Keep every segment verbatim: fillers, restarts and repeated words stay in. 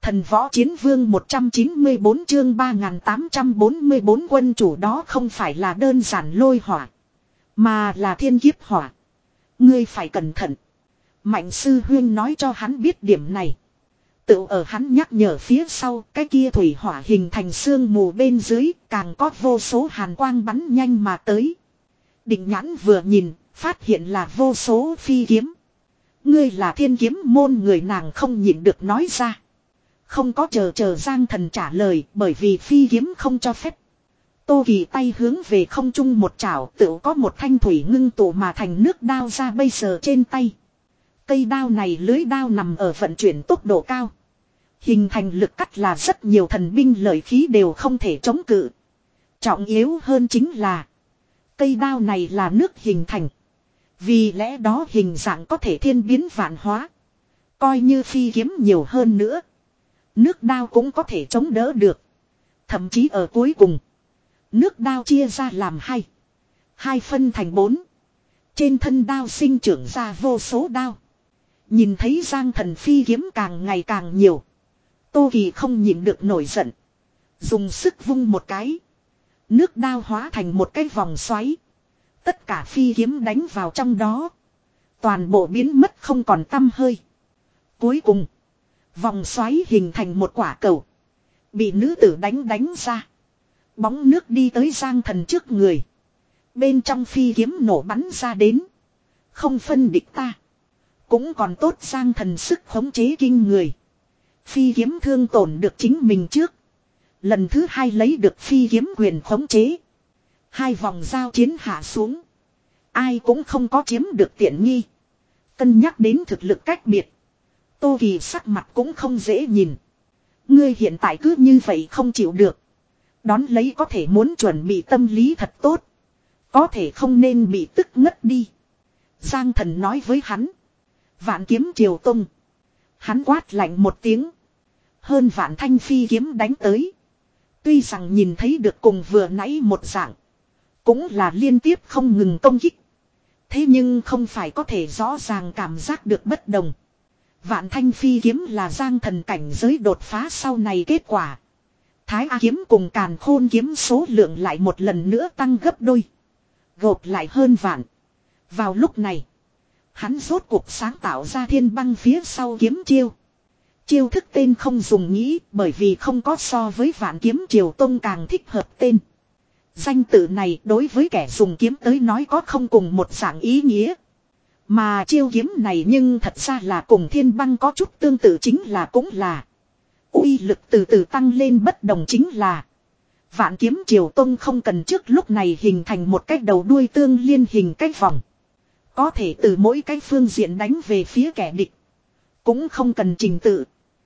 Thần võ chiến vương một trăm chín mươi bốn chương ba nghìn tám trăm bốn mươi bốn quân chủ đó không phải là đơn giản lôi hỏa. Mà là thiên kiếp hỏa. Ngươi phải cẩn thận. Mạnh sư huyên nói cho hắn biết điểm này. Tự ở hắn nhắc nhở phía sau cái kia thủy hỏa hình thành sương mù bên dưới càng có vô số hàn quang bắn nhanh mà tới. Định nhãn vừa nhìn phát hiện là vô số phi kiếm. Ngươi là thiên kiếm môn người nàng không nhịn được nói ra. Không có chờ chờ Giang Thần trả lời bởi vì phi kiếm không cho phép. Tô Kỳ tay hướng về không trung một chảo tự có một thanh thủy ngưng tụ mà thành nước đao ra bây giờ trên tay. Cây đao này lưới đao nằm ở vận chuyển tốc độ cao. Hình thành lực cắt là rất nhiều thần binh lợi khí đều không thể chống cự. Trọng yếu hơn chính là cây đao này là nước hình thành. Vì lẽ đó hình dạng có thể thiên biến vạn hóa. Coi như phi kiếm nhiều hơn nữa. Nước đao cũng có thể chống đỡ được. Thậm chí ở cuối cùng. Nước đao chia ra làm hai. Hai phân thành bốn. Trên thân đao sinh trưởng ra vô số đao. Nhìn thấy Giang Thần phi kiếm càng ngày càng nhiều. Tô Kỳ không nhịn được nổi giận. Dùng sức vung một cái. Nước đao hóa thành một cái vòng xoáy. Tất cả phi kiếm đánh vào trong đó. Toàn bộ biến mất không còn tăm hơi. Cuối cùng. Vòng xoáy hình thành một quả cầu. Bị nữ tử đánh đánh ra. Bóng nước đi tới Giang Thần trước người. Bên trong phi kiếm nổ bắn ra đến. Không phân địch ta. Cũng còn tốt Giang Thần sức khống chế kinh người. Phi kiếm thương tổn được chính mình trước. Lần thứ hai lấy được phi kiếm quyền khống chế. Hai vòng giao chiến hạ xuống. Ai cũng không có chiếm được tiện nghi. Cân nhắc đến thực lực cách biệt. Tô Kỳ sắc mặt cũng không dễ nhìn. Ngươi hiện tại cứ như vậy không chịu được. Đón lấy có thể muốn chuẩn bị tâm lý thật tốt. Có thể không nên bị tức ngất đi. Giang Thần nói với hắn. Vạn kiếm triều tung. Hắn quát lạnh một tiếng. Hơn vạn thanh phi kiếm đánh tới. Tuy rằng nhìn thấy được cùng vừa nãy một dạng. Cũng là liên tiếp không ngừng công kích. Thế nhưng không phải có thể rõ ràng cảm giác được bất đồng. Vạn thanh phi kiếm là Giang Thần cảnh giới đột phá sau này kết quả. Thái A kiếm cùng Càn Khôn kiếm số lượng lại một lần nữa tăng gấp đôi. Gộp lại hơn vạn. Vào lúc này. Hắn rốt cuộc sáng tạo ra thiên băng phía sau kiếm chiêu. Chiêu thức tên không dùng nghĩ bởi vì không có so với vạn kiếm triều tông càng thích hợp tên. Danh tự này đối với kẻ dùng kiếm tới nói có không cùng một dạng ý nghĩa. Mà chiêu kiếm này nhưng thật ra là cùng thiên băng có chút tương tự chính là cũng là. Uy lực từ từ tăng lên bất đồng chính là. Vạn kiếm triều tông không cần trước lúc này hình thành một cái đầu đuôi tương liên hình cái vòng. Có thể từ mỗi cái phương diện đánh về phía kẻ địch. Cũng không cần trình tự.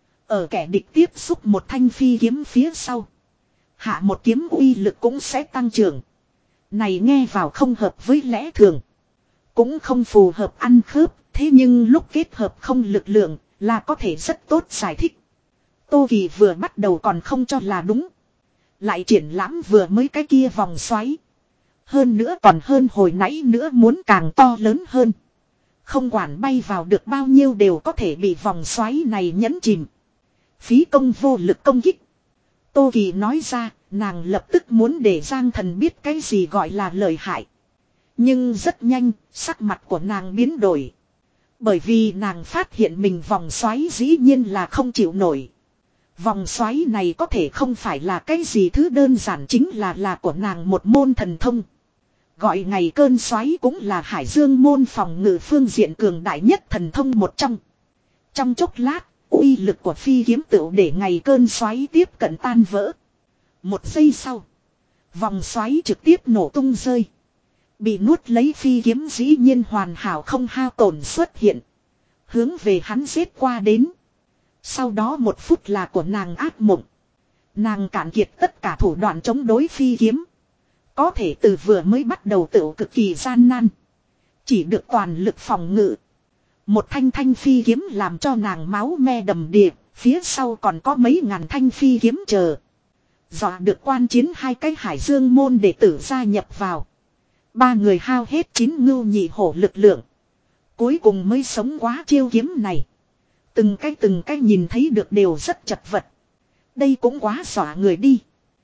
Ở kẻ địch tiếp xúc một thanh phi kiếm phía sau. Hạ một kiếm uy lực cũng sẽ tăng trưởng. Này nghe vào không hợp với lẽ thường. Cũng không phù hợp ăn khớp. Thế nhưng lúc kết hợp không lực lượng là có thể rất tốt giải thích. Tô Kỳ vừa bắt đầu còn không cho là đúng. Lại triển lãm vừa mới cái kia vòng xoáy. Hơn nữa còn hơn hồi nãy nữa muốn càng to lớn hơn. Không quản bay vào được bao nhiêu đều có thể bị vòng xoáy này nhấn chìm. Phí công vô lực công kích. Tô Kỳ nói ra, nàng lập tức muốn để Giang Thần biết cái gì gọi là lợi hại. Nhưng rất nhanh, sắc mặt của nàng biến đổi. Bởi vì nàng phát hiện mình vòng xoáy dĩ nhiên là không chịu nổi. Vòng xoáy này có thể không phải là cái gì thứ đơn giản chính là là của nàng một môn thần thông. Gọi ngày cơn xoáy cũng là Hải Dương môn phòng ngự phương diện cường đại nhất thần thông một trong. Trong chốc lát, uy lực của phi kiếm tựu để ngày cơn xoáy tiếp cận tan vỡ. Một giây sau, vòng xoáy trực tiếp nổ tung rơi. Bị nuốt lấy phi kiếm dĩ nhiên hoàn hảo không hao tổn xuất hiện. Hướng về hắn giết qua đến. Sau đó một phút là của nàng ác mộng. Nàng cạn kiệt tất cả thủ đoạn chống đối phi kiếm. Có thể từ vừa mới bắt đầu tựu cực kỳ gian nan. Chỉ được toàn lực phòng ngự. Một thanh thanh phi kiếm làm cho nàng máu me đầm đìa. Phía sau còn có mấy ngàn thanh phi kiếm chờ. Dọa được quan chiến hai cái Hải Dương môn đệ tử gia nhập vào. Ba người hao hết chín ngưu nhị hổ lực lượng. Cuối cùng mới sống quá chiêu kiếm này. Từng cái từng cái nhìn thấy được đều rất chật vật. Đây cũng quá dọa người đi.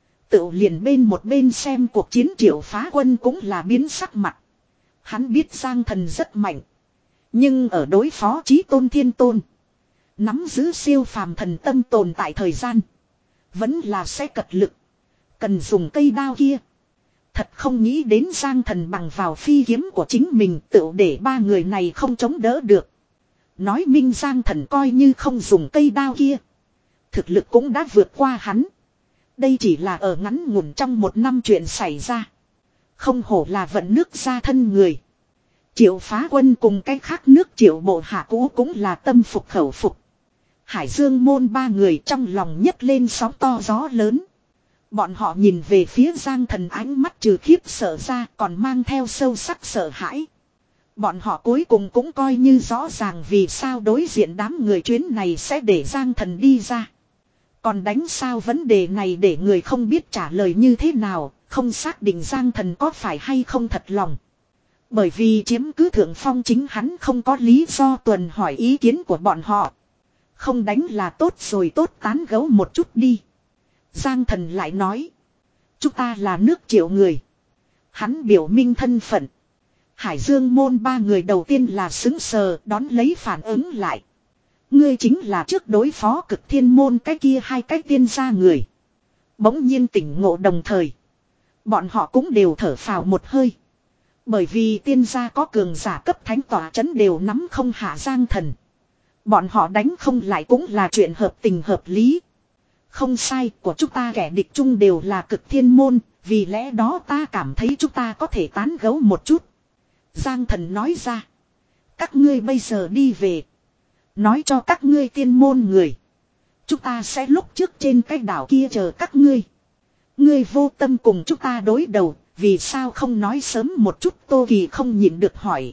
Tự liền bên một bên xem cuộc chiến Triệu Phá Quân cũng là biến sắc mặt. Hắn biết Giang Thần rất mạnh. Nhưng ở đối phó Chí Tôn Thiên Tôn. Nắm giữ siêu phàm thần tâm tồn tại thời gian. Vẫn là sẽ cật lực. Cần dùng cây đao kia. Thật không nghĩ đến Giang Thần bằng vào phi kiếm của chính mình tự để ba người này không chống đỡ được. Nói minh Giang Thần coi như không dùng cây đao kia. Thực lực cũng đã vượt qua hắn. Đây chỉ là ở ngắn ngủn trong một năm chuyện xảy ra. Không hổ là vận nước ra thân người. Triệu Phá Quân cùng cái khác nước Triệu bộ hạ cũ cũng là tâm phục khẩu phục. Hải Dương môn ba người trong lòng nhấc lên sóng to gió lớn. Bọn họ nhìn về phía Giang Thần ánh mắt trừ khiếp sợ ra còn mang theo sâu sắc sợ hãi. Bọn họ cuối cùng cũng coi như rõ ràng vì sao đối diện đám người chuyến này sẽ để Giang Thần đi ra. Còn đánh sao vấn đề này để người không biết trả lời như thế nào, không xác định Giang Thần có phải hay không thật lòng. Bởi vì chiếm cứ thượng phong chính hắn không có lý do tuần hỏi ý kiến của bọn họ. Không đánh là tốt rồi, tốt tán gẫu một chút đi. Giang Thần lại nói. Chúng ta là nước Triệu người. Hắn biểu minh thân phận. Hải Dương môn ba người đầu tiên là xứng sờ đón lấy phản ứng lại. Ngươi chính là trước đối phó Cực Thiên môn cái kia hai cái tiên gia người. Bỗng nhiên tỉnh ngộ đồng thời. Bọn họ cũng đều thở phào một hơi. Bởi vì tiên gia có cường giả cấp thánh tỏa chấn đều nắm không hạ Giang Thần. Bọn họ đánh không lại cũng là chuyện hợp tình hợp lý. Không sai, của chúng ta kẻ địch chung đều là Cực Thiên môn, vì lẽ đó ta cảm thấy chúng ta có thể tán gẫu một chút. Giang Thần nói ra. Các ngươi bây giờ đi về. Nói cho các ngươi tiên môn người. Chúng ta sẽ lúc trước trên cái đảo kia chờ các ngươi. Ngươi vô tâm cùng chúng ta đối đầu, vì sao không nói sớm một chút? Tô Kỳ không nhịn được hỏi.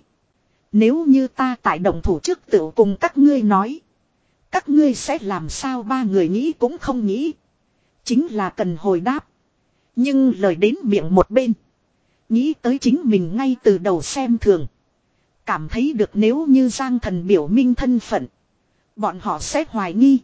Nếu như ta tại động thủ trước tự cùng các ngươi nói. Các ngươi sẽ làm sao? Ba người nghĩ cũng không nghĩ. Chính là cần hồi đáp. Nhưng lời đến miệng một bên. Nghĩ tới chính mình ngay từ đầu xem thường. Cảm thấy được nếu như Giang Thần biểu minh thân phận. Bọn họ sẽ hoài nghi.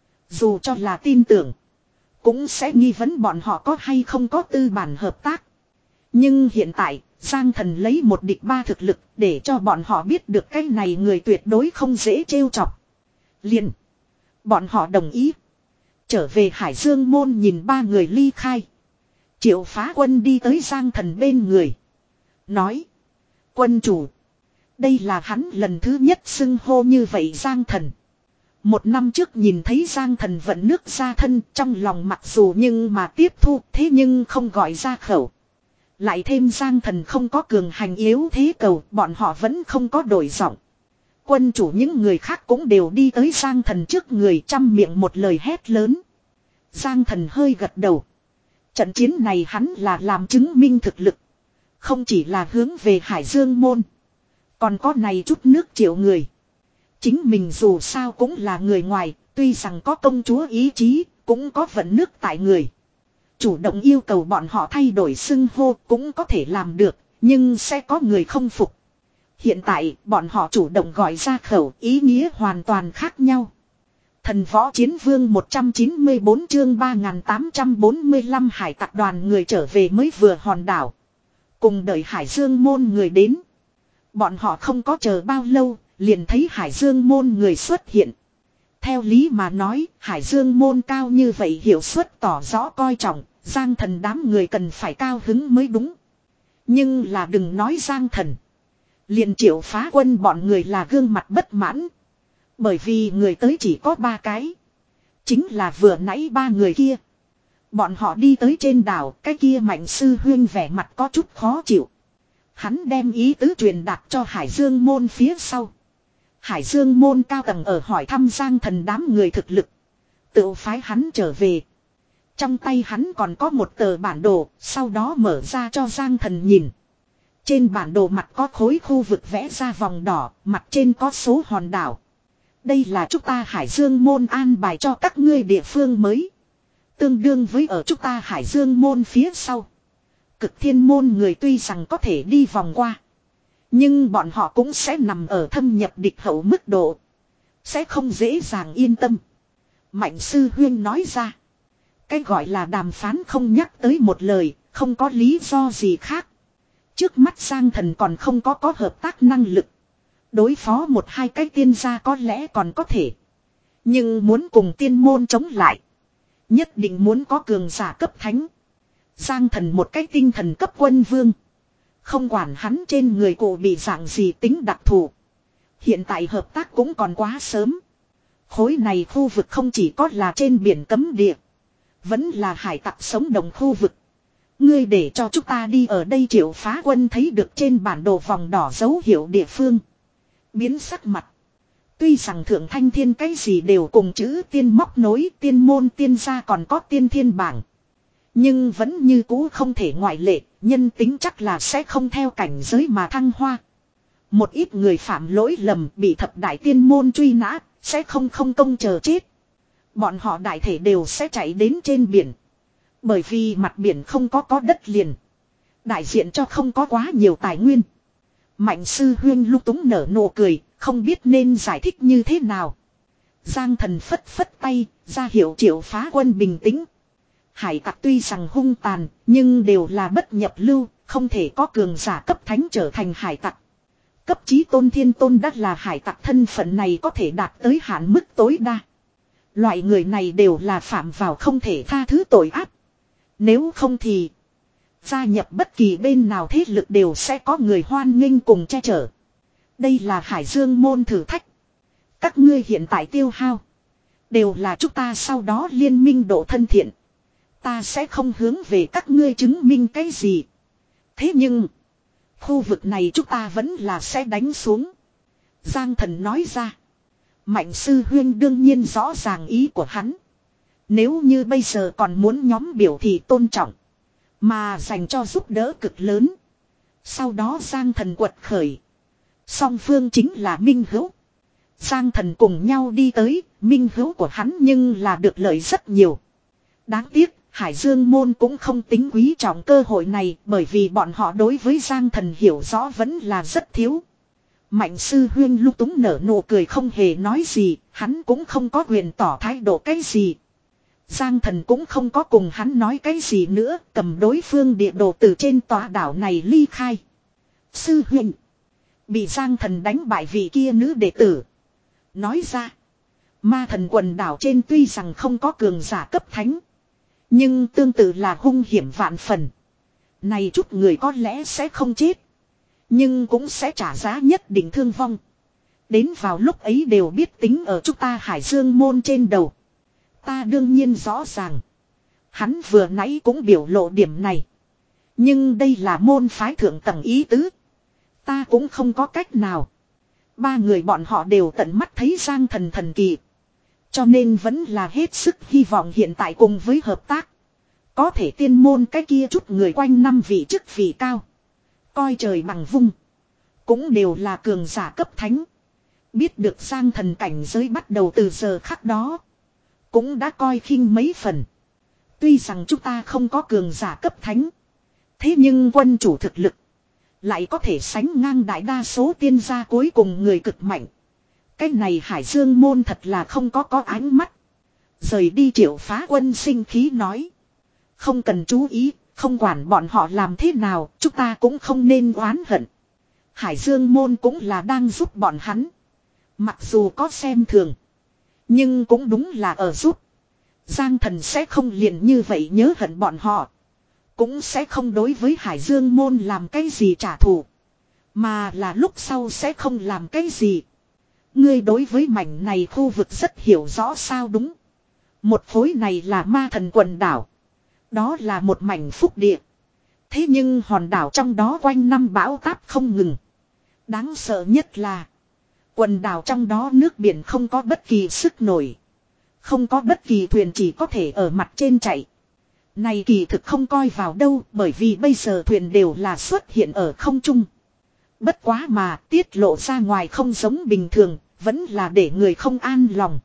Dù cho là tin tưởng. Cũng sẽ nghi vấn bọn họ có hay không có tư bản hợp tác. Nhưng hiện tại Giang Thần lấy một địch ba thực lực để cho bọn họ biết được cái này người tuyệt đối không dễ trêu chọc. Liền. Bọn họ đồng ý. Trở về Hải Dương môn nhìn ba người ly khai. Triệu Phá Quân đi tới Giang Thần bên người. Nói. Quân chủ. Đây là hắn lần thứ nhất xưng hô như vậy Giang Thần. Một năm trước nhìn thấy Giang Thần vận nước ra thân trong lòng mặc dù nhưng mà tiếp thu thế nhưng không gọi ra khẩu. Lại thêm Giang Thần không có cường hành yếu thế cầu bọn họ vẫn không có đổi giọng. Quân chủ những người khác cũng đều đi tới Giang Thần trước người trăm miệng một lời hét lớn. Giang Thần hơi gật đầu. Trận chiến này hắn là làm chứng minh thực lực. Không chỉ là hướng về Hải Dương môn. Còn có này chút nước Triệu người. Chính mình dù sao cũng là người ngoài. Tuy rằng có công chúa ý chí. Cũng có vận nước tại người. Chủ động yêu cầu bọn họ thay đổi xưng hô cũng có thể làm được. Nhưng sẽ có người không phục. Hiện tại bọn họ chủ động gọi ra khẩu ý nghĩa hoàn toàn khác nhau. Thần võ chiến vương một trăm chín mươi bốn chương ba nghìn tám trăm bốn mươi lăm hải tặc đoàn người trở về mới vừa hòn đảo. Cùng đợi Hải Dương môn người đến. Bọn họ không có chờ bao lâu, liền thấy Hải Dương môn người xuất hiện. Theo lý mà nói, Hải Dương môn cao như vậy hiệu suất tỏ rõ coi trọng, Giang Thần đám người cần phải cao hứng mới đúng. Nhưng là đừng nói Giang Thần. Liền Triệu Phá Quân bọn người là gương mặt bất mãn. Bởi vì người tới chỉ có ba cái. Chính là vừa nãy ba người kia. Bọn họ đi tới trên đảo, cái kia Mạnh sư huyên vẻ mặt có chút khó chịu. Hắn đem ý tứ truyền đạt cho Hải Dương môn phía sau. Hải Dương môn cao tầng ở hỏi thăm Giang Thần đám người thực lực. Tự phái hắn trở về. Trong tay hắn còn có một tờ bản đồ, sau đó mở ra cho Giang Thần nhìn. Trên bản đồ mặt có khối khu vực vẽ ra vòng đỏ, mặt trên có số hòn đảo. Đây là chúng ta Hải Dương môn an bài cho các ngươi địa phương mới. Tương đương với ở chúng ta Hải Dương môn phía sau. Cực Thiên môn người tuy rằng có thể đi vòng qua. Nhưng bọn họ cũng sẽ nằm ở thâm nhập địch hậu mức độ. Sẽ không dễ dàng yên tâm. Mạnh sư huyên nói ra. Cái gọi là đàm phán không nhắc tới một lời, không có lý do gì khác. Trước mắt Giang Thần còn không có có hợp tác năng lực. Đối phó một hai cái tiên gia có lẽ còn có thể. Nhưng muốn cùng tiên môn chống lại. Nhất định muốn có cường giả cấp thánh. Giang Thần một cái tinh thần cấp quân vương. Không quản hắn trên người cụ bị dạng gì tính đặc thù. Hiện tại hợp tác cũng còn quá sớm. Khối này khu vực không chỉ có là trên biển cấm địa. Vẫn là hải tặc sống đồng khu vực. Ngươi để cho chúng ta đi ở đây Triệu Phá Quân thấy được trên bản đồ vòng đỏ dấu hiệu địa phương. Biến sắc mặt. Tuy rằng Thượng Thanh Thiên cái gì đều cùng chữ tiên móc nối tiên môn tiên gia còn có tiên thiên bảng. Nhưng vẫn như cũ không thể ngoại lệ, nhân tính chắc là sẽ không theo cảnh giới mà thăng hoa. Một ít người phạm lỗi lầm bị thập đại tiên môn truy nã, sẽ không không công chờ chết. Bọn họ đại thể đều sẽ chạy đến trên biển. Bởi vì mặt biển không có có đất liền. Đại diện cho không có quá nhiều tài nguyên. Mạnh sư huyên lúc túng nở nụ cười, không biết nên giải thích như thế nào. Giang Thần phất phất tay, ra hiệu Triệu Phá Quân bình tĩnh. Hải tặc tuy rằng hung tàn, nhưng đều là bất nhập lưu, không thể có cường giả cấp thánh trở thành hải tặc. Cấp chí tôn thiên tôn đắt là hải tặc thân phận này có thể đạt tới hạn mức tối đa. Loại người này đều là phạm vào không thể tha thứ tội ác. Nếu không thì gia nhập bất kỳ bên nào thế lực đều sẽ có người hoan nghênh cùng che chở. Đây là Hải Dương môn thử thách. Các ngươi hiện tại tiêu hao đều là chúng ta sau đó liên minh độ thân thiện. Ta sẽ không hướng về các ngươi chứng minh cái gì. Thế nhưng khu vực này chúng ta vẫn là sẽ đánh xuống. Giang Thần nói ra. Mạnh sư huyên đương nhiên rõ ràng ý của hắn. Nếu như bây giờ còn muốn nhóm biểu thị tôn trọng. Mà dành cho giúp đỡ cực lớn. Sau đó Giang Thần quật khởi. Song phương chính là minh hữu. Giang Thần cùng nhau đi tới. Minh hữu của hắn nhưng là được lợi rất nhiều. Đáng tiếc Hải Dương môn cũng không tính quý trọng cơ hội này. Bởi vì bọn họ đối với Giang Thần hiểu rõ vẫn là rất thiếu. Mạnh sư huyên lúc túng nở nụ cười không hề nói gì. Hắn cũng không có quyền tỏ thái độ cái gì. Giang Thần cũng không có cùng hắn nói cái gì nữa, cầm đối phương địa đồ từ trên tòa đảo này ly khai. Sư huynh bị Giang Thần đánh bại vị kia nữ đệ tử. Nói ra, ma thần quần đảo trên tuy rằng không có cường giả cấp thánh, nhưng tương tự là hung hiểm vạn phần. Này chút người có lẽ sẽ không chết, nhưng cũng sẽ trả giá nhất định thương vong. Đến vào lúc ấy đều biết tính ở chúng ta Hải Dương môn trên đầu. Ta đương nhiên rõ ràng. Hắn vừa nãy cũng biểu lộ điểm này. Nhưng đây là môn phái thượng tầng ý tứ. Ta cũng không có cách nào. Ba người bọn họ đều tận mắt thấy Giang Thần thần kỳ. Cho nên vẫn là hết sức hy vọng hiện tại cùng với hợp tác. Có thể tiên môn cái kia chút người quanh năm vị chức vị cao. Coi trời bằng vung. Cũng đều là cường giả cấp thánh. Biết được Giang Thần cảnh giới bắt đầu từ giờ khắc đó. Cũng đã coi khinh mấy phần. Tuy rằng chúng ta không có cường giả cấp thánh. Thế nhưng quân chủ thực lực lại có thể sánh ngang đại đa số tiên gia cuối cùng người cực mạnh. Cái này Hải Dương môn thật là không có có ánh mắt. Rời đi Triệu Phá Quân sinh khí nói. Không cần chú ý, không quản bọn họ làm thế nào, chúng ta cũng không nên oán hận. Hải Dương môn cũng là đang giúp bọn hắn. Mặc dù có xem thường, nhưng cũng đúng là ở giúp. Giang Thần sẽ không liền như vậy nhớ hận bọn họ. Cũng sẽ không đối với Hải Dương môn làm cái gì trả thù. Mà là lúc sau sẽ không làm cái gì. Ngươi đối với mảnh này khu vực rất hiểu rõ sao đúng. Một khối này là ma thần quần đảo. Đó là một mảnh phúc địa. Thế nhưng hòn đảo trong đó quanh năm bão táp không ngừng. Đáng sợ nhất là quần đảo trong đó nước biển không có bất kỳ sức nổi. Không có bất kỳ thuyền, chỉ có thể ở mặt trên chạy. Này kỳ thực không coi vào đâu, bởi vì bây giờ thuyền đều là xuất hiện ở không trung. Bất quá mà tiết lộ ra ngoài không giống bình thường, vẫn là để người không an lòng.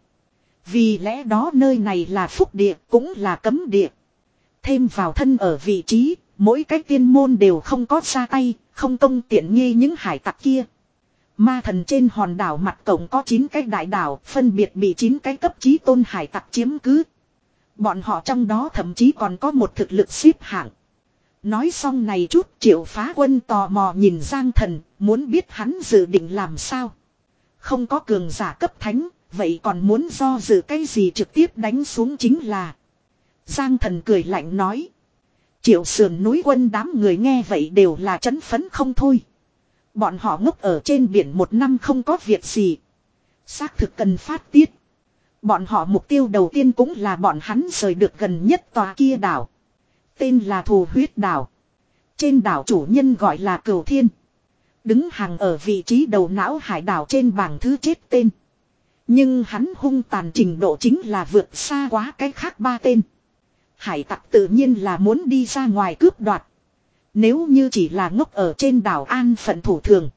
Vì lẽ đó nơi này là phúc địa, cũng là cấm địa. Thêm vào thân ở vị trí, mỗi cái tiên môn đều không có ra tay, không công tiện nghi những hải tặc kia. Ma thần trên hòn đảo mặt tổng có chín cái đại đảo, phân biệt bị chín cái cấp chí tôn hải tặc chiếm cứ. Bọn họ trong đó thậm chí còn có một thực lực xếp hạng. Nói xong này chút, Triệu Phá Quân tò mò nhìn Giang Thần, muốn biết hắn dự định làm sao. Không có cường giả cấp thánh, vậy còn muốn do dự cái gì trực tiếp đánh xuống chính là. Giang Thần cười lạnh nói. Triệu sườn núi quân đám người nghe vậy đều là chấn phấn không thôi. Bọn họ ngốc ở trên biển một năm không có việc gì. Xác thực cần phát tiết. Bọn họ mục tiêu đầu tiên cũng là bọn hắn rời được gần nhất tòa kia đảo. Tên là Thù Huyết Đảo. Trên đảo chủ nhân gọi là Cửu Thiên. Đứng hàng ở vị trí đầu não hải đảo trên bảng thứ chết tên. Nhưng hắn hung tàn trình độ chính là vượt xa quá cái khác ba tên. Hải tặc tự nhiên là muốn đi ra ngoài cướp đoạt. Nếu như chỉ là ngốc ở trên đảo an phận thủ thường.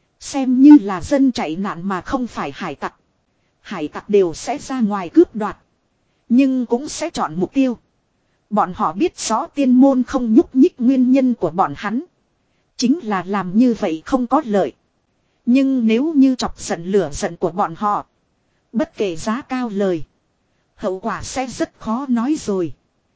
Xem như là dân chạy nạn mà không phải hải tặc. Hải tặc đều sẽ ra ngoài cướp đoạt. Nhưng cũng sẽ chọn mục tiêu. Bọn họ biết rõ tiên môn không nhúc nhích nguyên nhân của bọn hắn. Chính là làm như vậy không có lợi. Nhưng nếu như chọc giận lửa giận của bọn họ. Bất kể giá cao lời. Hậu quả sẽ rất khó nói rồi.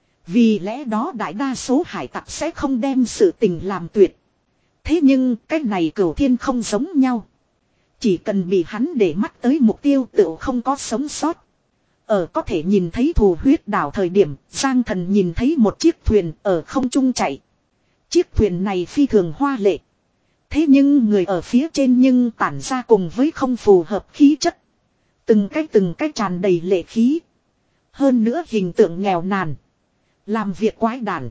Vì lẽ đó đại đa số hải tặc sẽ không đem sự tình làm tuyệt. Thế nhưng cái này Cửu Thiên không giống nhau. Chỉ cần bị hắn để mắt tới mục tiêu tự không có sống sót. Ở có thể nhìn thấy Thù Huyết Đảo thời điểm, Giang Thần nhìn thấy một chiếc thuyền ở không trung chạy. Chiếc thuyền này phi thường hoa lệ. Thế nhưng người ở phía trên nhưng tản ra cùng với không phù hợp khí chất. Từng cái từng cái tràn đầy lệ khí. Hơn nữa hình tượng nghèo nàn. Làm việc quái đản.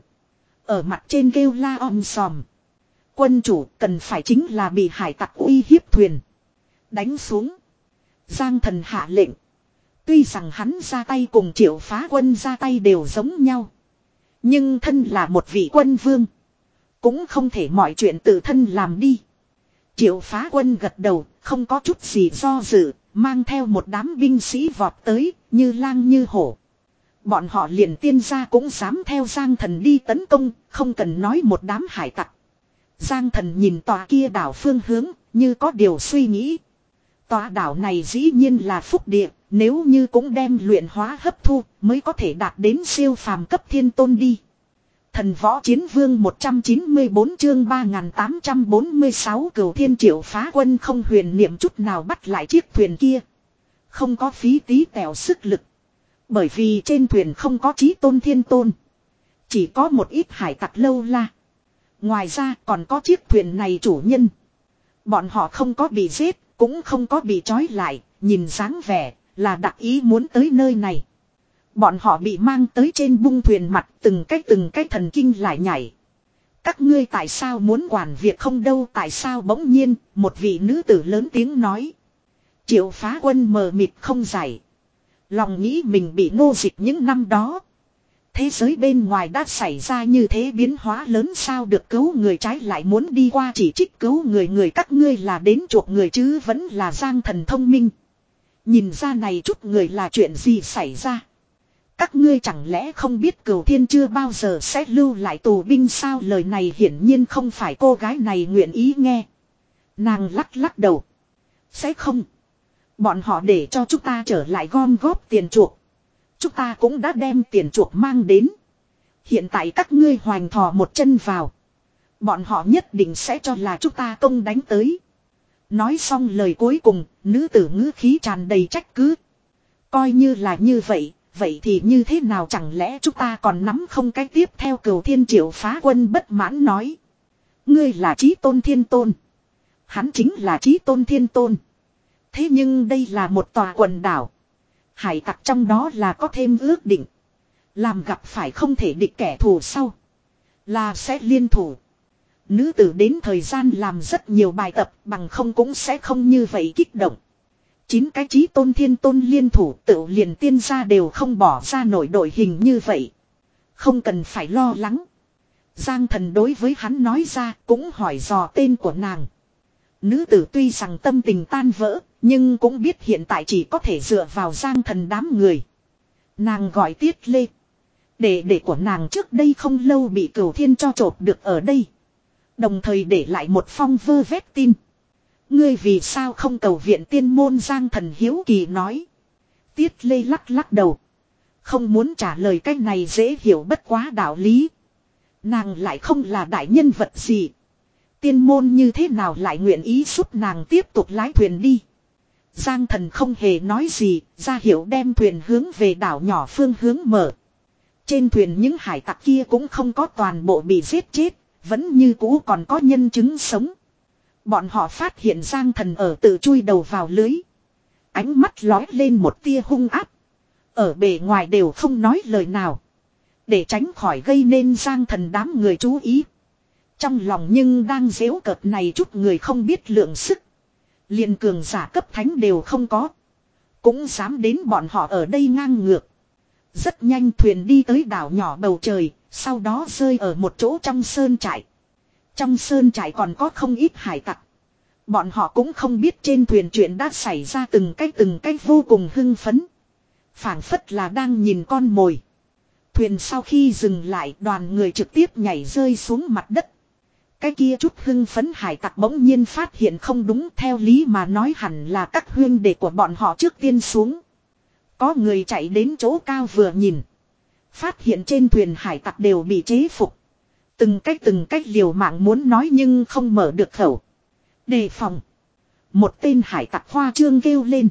Ở mặt trên kêu la om sòm. Quân chủ cần phải chính là bị hải tặc uy hiếp thuyền. Đánh xuống. Giang Thần hạ lệnh. Tuy rằng hắn ra tay cùng Triệu Phá Quân ra tay đều giống nhau. Nhưng thân là một vị quân vương. Cũng không thể mọi chuyện tự thân làm đi. Triệu Phá Quân gật đầu, không có chút gì do dự, mang theo một đám binh sĩ vọt tới, như lang như hổ. Bọn họ liền tiên gia cũng dám theo Giang Thần đi tấn công, không cần nói một đám hải tặc. Giang Thần nhìn tòa kia đảo phương hướng, như có điều suy nghĩ. Tòa đảo này dĩ nhiên là phúc địa, nếu như cũng đem luyện hóa hấp thu, mới có thể đạt đến siêu phàm cấp thiên tôn đi. Thần Võ Chiến Vương một trăm chín mươi bốn chương ba nghìn tám trăm bốn mươi sáu Cửu Thiên Triệu Phá Quân không huyền niệm chút nào bắt lại chiếc thuyền kia. Không có phí tí tẹo sức lực. Bởi vì trên thuyền không có chí tôn thiên tôn. Chỉ có một ít hải tặc lâu la. Ngoài ra còn có chiếc thuyền này chủ nhân. Bọn họ không có bị giết, cũng không có bị trói lại, nhìn dáng vẻ là đặc ý muốn tới nơi này. Bọn họ bị mang tới trên bung thuyền mặt từng cái từng cái thần kinh lại nhảy. Các ngươi tại sao muốn quản việc không đâu, tại sao bỗng nhiên một vị nữ tử lớn tiếng nói. Triệu Phá Quân mờ mịt không giải. Lòng nghĩ mình bị nô dịch những năm đó. Thế giới bên ngoài đã xảy ra như thế biến hóa lớn sao được cứu người trái lại muốn đi qua chỉ trích cứu người người các ngươi là đến chuộc người chứ vẫn là Giang Thần thông minh. Nhìn ra này chút người là chuyện gì xảy ra. Các ngươi chẳng lẽ không biết Cửu Thiên chưa bao giờ sẽ lưu lại tù binh sao lời này hiển nhiên không phải cô gái này nguyện ý nghe. Nàng lắc lắc đầu. Sẽ không. Bọn họ để cho chúng ta trở lại gom góp tiền chuộc. Chúng ta cũng đã đem tiền chuộc mang đến. Hiện tại các ngươi hoành thò một chân vào. Bọn họ nhất định sẽ cho là chúng ta công đánh tới. Nói xong lời cuối cùng, nữ tử ngữ khí tràn đầy trách cứ. Coi như là như vậy, vậy thì như thế nào chẳng lẽ chúng ta còn nắm không cái tiếp theo Cửu Thiên Triệu Phá Quân bất mãn nói. Ngươi là chí tôn thiên tôn. Hắn chính là chí tôn thiên tôn. Thế nhưng đây là một tòa quần đảo. Hải tặc trong đó là có thêm ước định. Làm gặp phải không thể địch kẻ thù sau. Là sẽ liên thủ. Nữ tử đến thời gian làm rất nhiều bài tập bằng không cũng sẽ không như vậy kích động. Chín cái chí tôn thiên tôn liên thủ tự liền tiên gia đều không bỏ ra nổi đội hình như vậy. Không cần phải lo lắng. Giang Thần đối với hắn nói ra cũng hỏi dò tên của nàng. Nữ tử tuy rằng tâm tình tan vỡ, nhưng cũng biết hiện tại chỉ có thể dựa vào Giang Thần đám người. Nàng gọi Tiết Lê. Đệ đệ của nàng trước đây không lâu bị Cửu Thiên cho trộm được ở đây. Đồng thời để lại một phong vơ vét tin. Ngươi vì sao không cầu viện tiên môn Giang Thần hiếu kỳ nói. Tiết Lê lắc lắc đầu. Không muốn trả lời cái này dễ hiểu bất quá đạo lý. Nàng lại không là đại nhân vật gì. Tiên môn như thế nào lại nguyện ý giúp nàng tiếp tục lái thuyền đi. Giang Thần không hề nói gì, ra hiệu đem thuyền hướng về đảo nhỏ phương hướng mở. Trên thuyền những hải tặc kia cũng không có toàn bộ bị giết chết, vẫn như cũ còn có nhân chứng sống. Bọn họ phát hiện Giang Thần ở tự chui đầu vào lưới. Ánh mắt lói lên một tia hung áp. Ở bề ngoài đều không nói lời nào. Để tránh khỏi gây nên Giang Thần đám người chú ý. Trong lòng nhưng đang giễu cợt này chút người không biết lượng sức. Liền cường giả cấp thánh đều không có. Cũng dám đến bọn họ ở đây ngang ngược. Rất nhanh thuyền đi tới đảo nhỏ bầu trời, sau đó rơi ở một chỗ trong sơn trại. Trong sơn trại còn có không ít hải tặc. Bọn họ cũng không biết trên thuyền chuyện đã xảy ra từng cái từng cái vô cùng hưng phấn. Phảng phất là đang nhìn con mồi. Thuyền sau khi dừng lại đoàn người trực tiếp nhảy rơi xuống mặt đất. Cái kia chút hưng phấn hải tặc bỗng nhiên phát hiện không đúng theo lý mà nói hẳn là các huyên đệ của bọn họ trước tiên xuống. Có người chạy đến chỗ cao vừa nhìn. Phát hiện trên thuyền hải tặc đều bị chế phục. Từng cách từng cách liều mạng muốn nói nhưng không mở được khẩu. Đề phòng. Một tên hải tặc hoa trương kêu lên.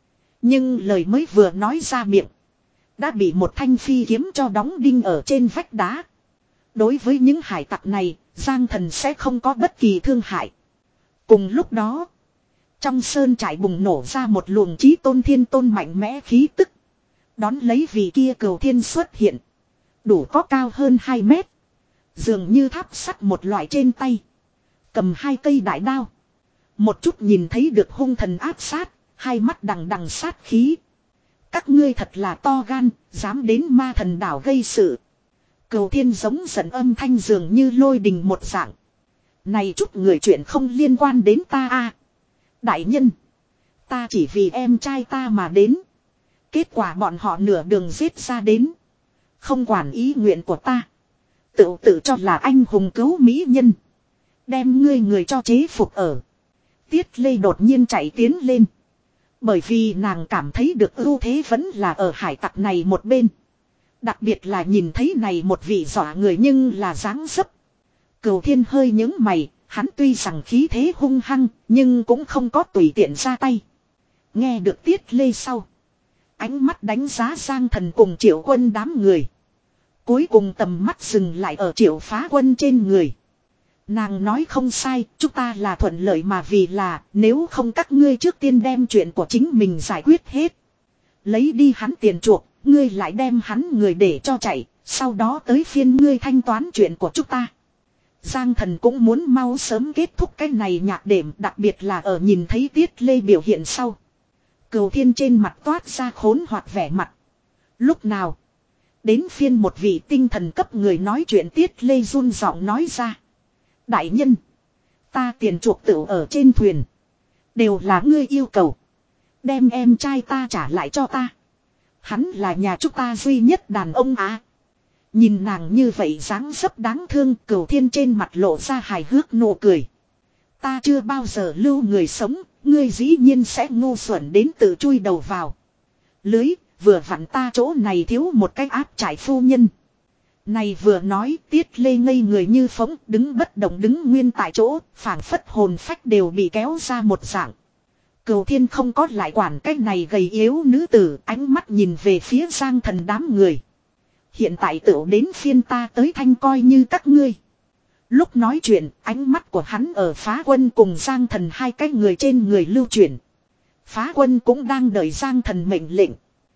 Nhưng lời mới vừa nói ra miệng. Đã bị một thanh phi kiếm cho đóng đinh ở trên vách đá. Đối với những hải tặc này, Giang Thần sẽ không có bất kỳ thương hại. Cùng lúc đó, trong sơn trại bùng nổ ra một luồng chí tôn thiên tôn mạnh mẽ khí tức. Đón lấy vị kia cửu thiên xuất hiện. Đủ có cao hơn hai mét. Dường như tháp sắt một loại trên tay. Cầm hai cây đại đao. Một chút nhìn thấy được hung thần áp sát, hai mắt đằng đằng sát khí. Các ngươi thật là to gan, dám đến ma thần đảo gây sự. Cửu thiên giống giận âm thanh dường như lôi đình một dạng. Này chút người chuyện không liên quan đến ta a. Đại nhân, ta chỉ vì em trai ta mà đến. Kết quả bọn họ nửa đường giết ra đến. Không quản ý nguyện của ta. Tự tự cho là anh hùng cứu mỹ nhân. Đem ngươi người cho chế phục ở. Tiết Lê đột nhiên chạy tiến lên. Bởi vì nàng cảm thấy được ưu thế vẫn là ở hải tặc này một bên. Đặc biệt là nhìn thấy này một vị dọa người nhưng là dáng dấp. Cửu thiên hơi những mày, hắn tuy rằng khí thế hung hăng nhưng cũng không có tùy tiện ra tay. Nghe được Tiết Lê sau. Ánh mắt đánh giá Giang Thần cùng Triệu Quân đám người. Cuối cùng tầm mắt dừng lại ở Triệu Phá Quân trên người. Nàng nói không sai, chúng ta là thuận lợi mà vì là, nếu không các ngươi trước tiên đem chuyện của chính mình giải quyết hết. Lấy đi hắn tiền chuộc, ngươi lại đem hắn người để cho chạy, sau đó tới phiên ngươi thanh toán chuyện của chúng ta. Giang Thần cũng muốn mau sớm kết thúc cái này nhạc đệm, đặc biệt là ở nhìn thấy Tiết Lê biểu hiện sau. Cửu thiên trên mặt toát ra khốn hoặc vẻ mặt. Lúc nào? Đến phiên một vị tinh thần cấp người nói chuyện Tiết Lê run giọng nói ra. Đại nhân. Ta tiền chuộc tự ở trên thuyền. Đều là ngươi yêu cầu. Đem em trai ta trả lại cho ta. Hắn là nhà chúng ta duy nhất đàn ông á. Nhìn nàng như vậy dáng dấp đáng thương. Cửu thiên trên mặt lộ ra hài hước nụ cười. Ta chưa bao giờ lưu người sống. Ngươi dĩ nhiên sẽ ngu xuẩn đến tự chui đầu vào. Lưới, vừa vặn ta chỗ này thiếu một cái áp trải phu nhân. Này vừa nói Tiết Lê ngây người như phóng, đứng bất động đứng nguyên tại chỗ, phảng phất hồn phách đều bị kéo ra một dạng. Cửu thiên không có lại quản cái này gầy yếu nữ tử, ánh mắt nhìn về phía Giang Thần đám người. Hiện tại tựu đến phiên ta tới thanh coi như các ngươi. Lúc nói chuyện, ánh mắt của hắn ở Phá Quân cùng Giang Thần hai cái người trên người lưu chuyển. Phá Quân cũng đang đợi Giang Thần mệnh lệnh.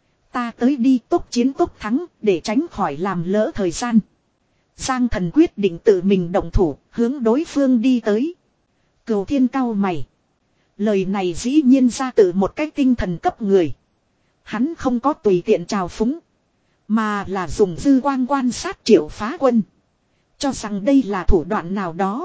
Ta tới đi tốc chiến tốc thắng, để tránh khỏi làm lỡ thời gian. Giang Thần quyết định tự mình động thủ, hướng đối phương đi tới. Cửu thiên cao mày. Lời này dĩ nhiên ra từ một cái tinh thần cấp người. Hắn không có tùy tiện trào phúng, mà là dùng dư quang quan sát Triệu Phá Quân. Cho rằng đây là thủ đoạn nào đó.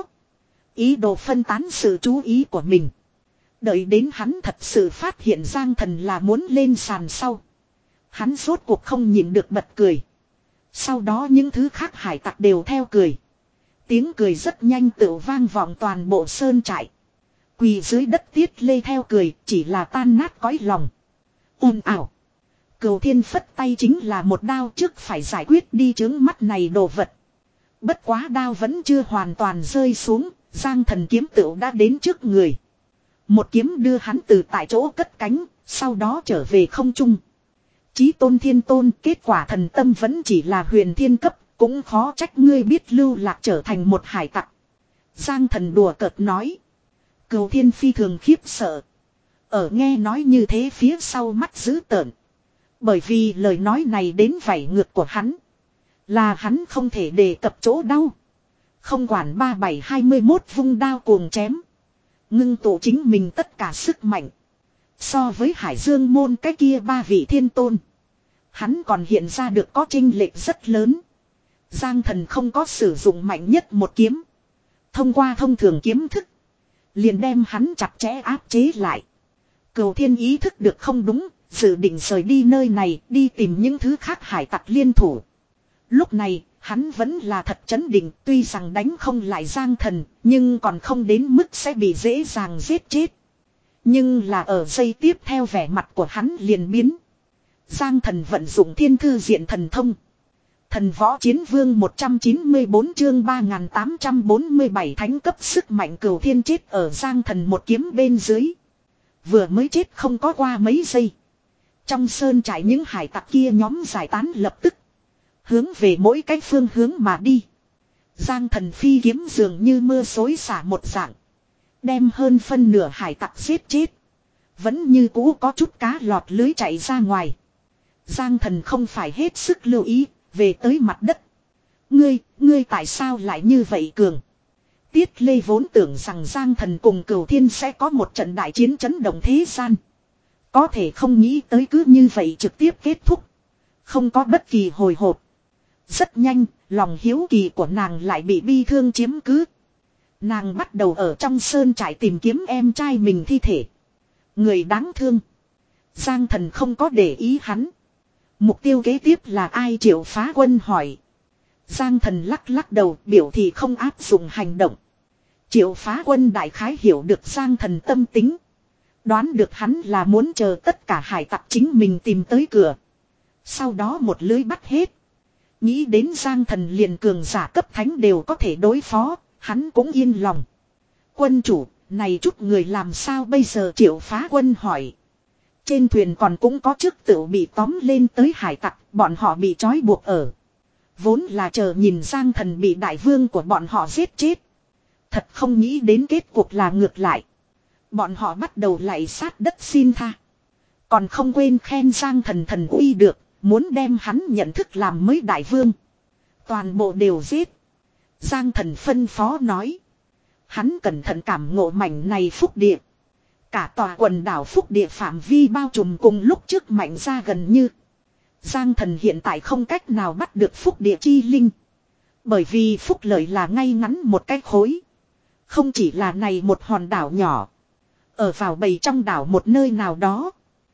Ý đồ phân tán sự chú ý của mình. Đợi đến hắn thật sự phát hiện Giang Thần là muốn lên sàn sau. Hắn rốt cuộc không nhịn được bật cười. Sau đó những thứ khác hải tặc đều theo cười. Tiếng cười rất nhanh tự vang vọng toàn bộ sơn trại. Quỳ dưới đất Tiết Lê theo cười, chỉ là tan nát cõi lòng. Ồn ào. Cửu Thiên phất tay chính là một đao, trước phải giải quyết đi chướng mắt này đồ vật. Bất quá đao vẫn chưa hoàn toàn rơi xuống, Giang Thần kiếm tựu đã đến trước người. Một kiếm đưa hắn từ tại chỗ cất cánh, sau đó trở về không trung. Chí tôn thiên tôn, kết quả thần tâm vẫn chỉ là huyền thiên cấp, cũng khó trách ngươi biết lưu lạc trở thành một hải tặc. Giang Thần đùa cợt nói. Cửu Thiên phi thường khiếp sợ. Ở nghe nói như thế phía sau mắt dữ tợn. Bởi vì lời nói này đến vảy ngược của hắn. Là hắn không thể đề cập chỗ đau. Không quản ba bảy hai mươi mốt vung đao cuồng chém. Ngưng tụ chính mình tất cả sức mạnh. So với Hải Dương môn cái kia ba vị thiên tôn. Hắn còn hiện ra được có chênh lệch rất lớn. Giang Thần không có sử dụng mạnh nhất một kiếm. Thông qua thông thường kiếm thức. Liền đem hắn chặt chẽ áp chế lại. Cửu Thiên ý thức được không đúng. Dự định rời đi nơi này, đi tìm những thứ khác hải tặc liên thủ. Lúc này, hắn vẫn là thật chấn định, tuy rằng đánh không lại Giang Thần, nhưng còn không đến mức sẽ bị dễ dàng giết chết. Nhưng là ở giây tiếp theo vẻ mặt của hắn liền biến. Giang Thần vận dụng thiên thư diện thần thông. Thần võ chiến vương một trăm chín mươi bốn chương ba nghìn tám trăm bốn mươi bảy thánh cấp sức mạnh Cửu Thiên chết ở Giang Thần một kiếm bên dưới. Vừa mới chết không có qua mấy giây. Trong sơn trại những hải tặc kia nhóm giải tán lập tức. Hướng về mỗi cái phương hướng mà đi. Giang Thần phi kiếm dường như mưa xối xả một dạng. Đem hơn phân nửa hải tặc giết chết. Vẫn như cũ có chút cá lọt lưới chạy ra ngoài. Giang Thần không phải hết sức lưu ý. Về tới mặt đất. Ngươi, ngươi tại sao lại như vậy cường? Tiết Lê vốn tưởng rằng Giang Thần cùng Cửu Thiên sẽ có một trận đại chiến chấn động thế gian. Có thể không nghĩ tới cứ như vậy trực tiếp kết thúc. Không có bất kỳ hồi hộp. Rất nhanh, lòng hiếu kỳ của nàng lại bị bi thương chiếm cứ. Nàng bắt đầu ở trong sơn trại tìm kiếm em trai mình thi thể. Người đáng thương. Giang Thần không có để ý hắn. Mục tiêu kế tiếp là ai? Triệu Phá Quân hỏi. Giang Thần lắc lắc đầu biểu thị không áp dụng hành động. Triệu Phá Quân đại khái hiểu được Giang Thần tâm tính. Đoán được hắn là muốn chờ tất cả hải tặc chính mình tìm tới cửa. Sau đó một lưới bắt hết. Nghĩ đến Giang Thần liền cường giả cấp thánh đều có thể đối phó, hắn cũng yên lòng. Quân chủ, này chút người làm sao bây giờ? Triệu Phá Quân hỏi. Trên thuyền còn cũng có chức tựu bị tóm lên tới hải tặc, bọn họ bị trói buộc ở. Vốn là chờ nhìn Giang Thần bị đại vương của bọn họ giết chết. Thật không nghĩ đến kết cuộc là ngược lại. Bọn họ bắt đầu lạy sát đất xin tha. Còn không quên khen Giang Thần thần uy được, muốn đem hắn nhận thức làm mới đại vương. Toàn bộ đều giết. Giang Thần phân phó nói. Hắn cẩn thận cảm ngộ mảnh này phúc địa. Cả tòa quần đảo phúc địa phạm vi bao trùm cùng lúc trước mạnh ra gần như. Giang Thần hiện tại không cách nào bắt được phúc địa chi linh. Bởi vì phúc lợi là ngay ngắn một cái khối. Không chỉ là này một hòn đảo nhỏ. Ở vào bầy trong đảo một nơi nào đó.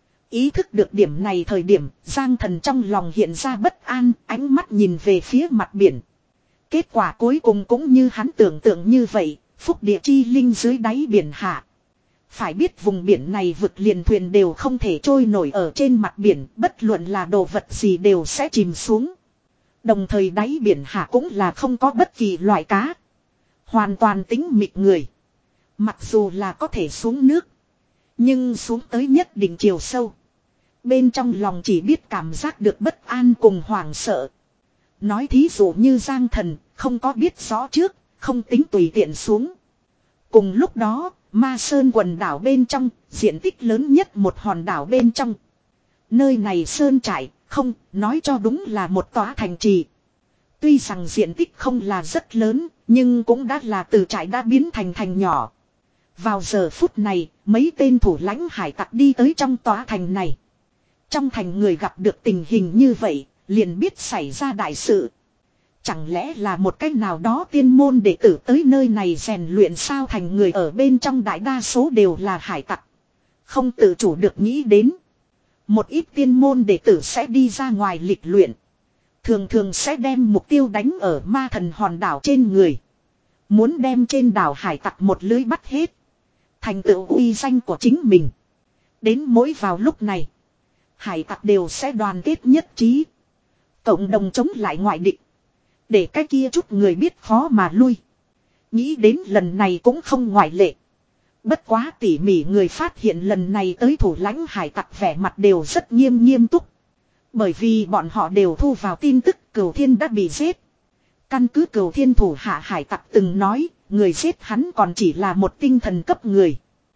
Ý thức được điểm này thời điểm, Giang Thần trong lòng hiện ra bất an, ánh mắt nhìn về phía mặt biển. Kết quả cuối cùng cũng như hắn tưởng tượng như vậy, phúc địa chi linh dưới đáy biển hạ. Phải biết vùng biển này vực liền thuyền đều không thể trôi nổi ở trên mặt biển, bất luận là đồ vật gì đều sẽ chìm xuống. Đồng thời đáy biển hạ cũng là không có bất kỳ loại cá. Hoàn toàn tính mịt người. Mặc dù là có thể xuống nước. Nhưng xuống tới nhất định chiều sâu. Bên trong lòng chỉ biết cảm giác được bất an cùng hoảng sợ. Nói thí dụ như Giang Thần, không có biết rõ trước, không tính tùy tiện xuống. Cùng lúc đó, Ma Sơn quần đảo bên trong, diện tích lớn nhất một hòn đảo bên trong. Nơi này sơn trại, không, nói cho đúng là một tòa thành trì. Tuy rằng diện tích không là rất lớn, nhưng cũng đã là từ trại đã biến thành thành nhỏ. Vào giờ phút này, mấy tên thủ lãnh hải tặc đi tới trong tòa thành này. Trong thành người gặp được tình hình như vậy, liền biết xảy ra đại sự. Chẳng lẽ là một cách nào đó tiên môn đệ tử tới nơi này rèn luyện sao? Thành người ở bên trong đại đa số đều là hải tặc. Không tự chủ được nghĩ đến. Một ít tiên môn đệ tử sẽ đi ra ngoài lịch luyện. Thường thường sẽ đem mục tiêu đánh ở ma thần hòn đảo trên người. Muốn đem trên đảo hải tặc một lưới bắt hết. Thành tựu uy danh của chính mình. Đến mỗi vào lúc này. Hải tặc đều sẽ đoàn kết nhất trí. Cộng đồng chống lại ngoại địch. Để cái kia chút người biết khó mà lui. Nghĩ đến lần này cũng không ngoại lệ. Bất quá tỉ mỉ người phát hiện lần này tới thủ lãnh hải tặc vẻ mặt đều rất nghiêm nghiêm túc. Bởi vì bọn họ đều thu vào tin tức Cửu Thiên đã bị giết. Căn cứ Cửu Thiên thủ hạ hải tặc từng nói, người giết hắn còn chỉ là một tinh thần cấp người.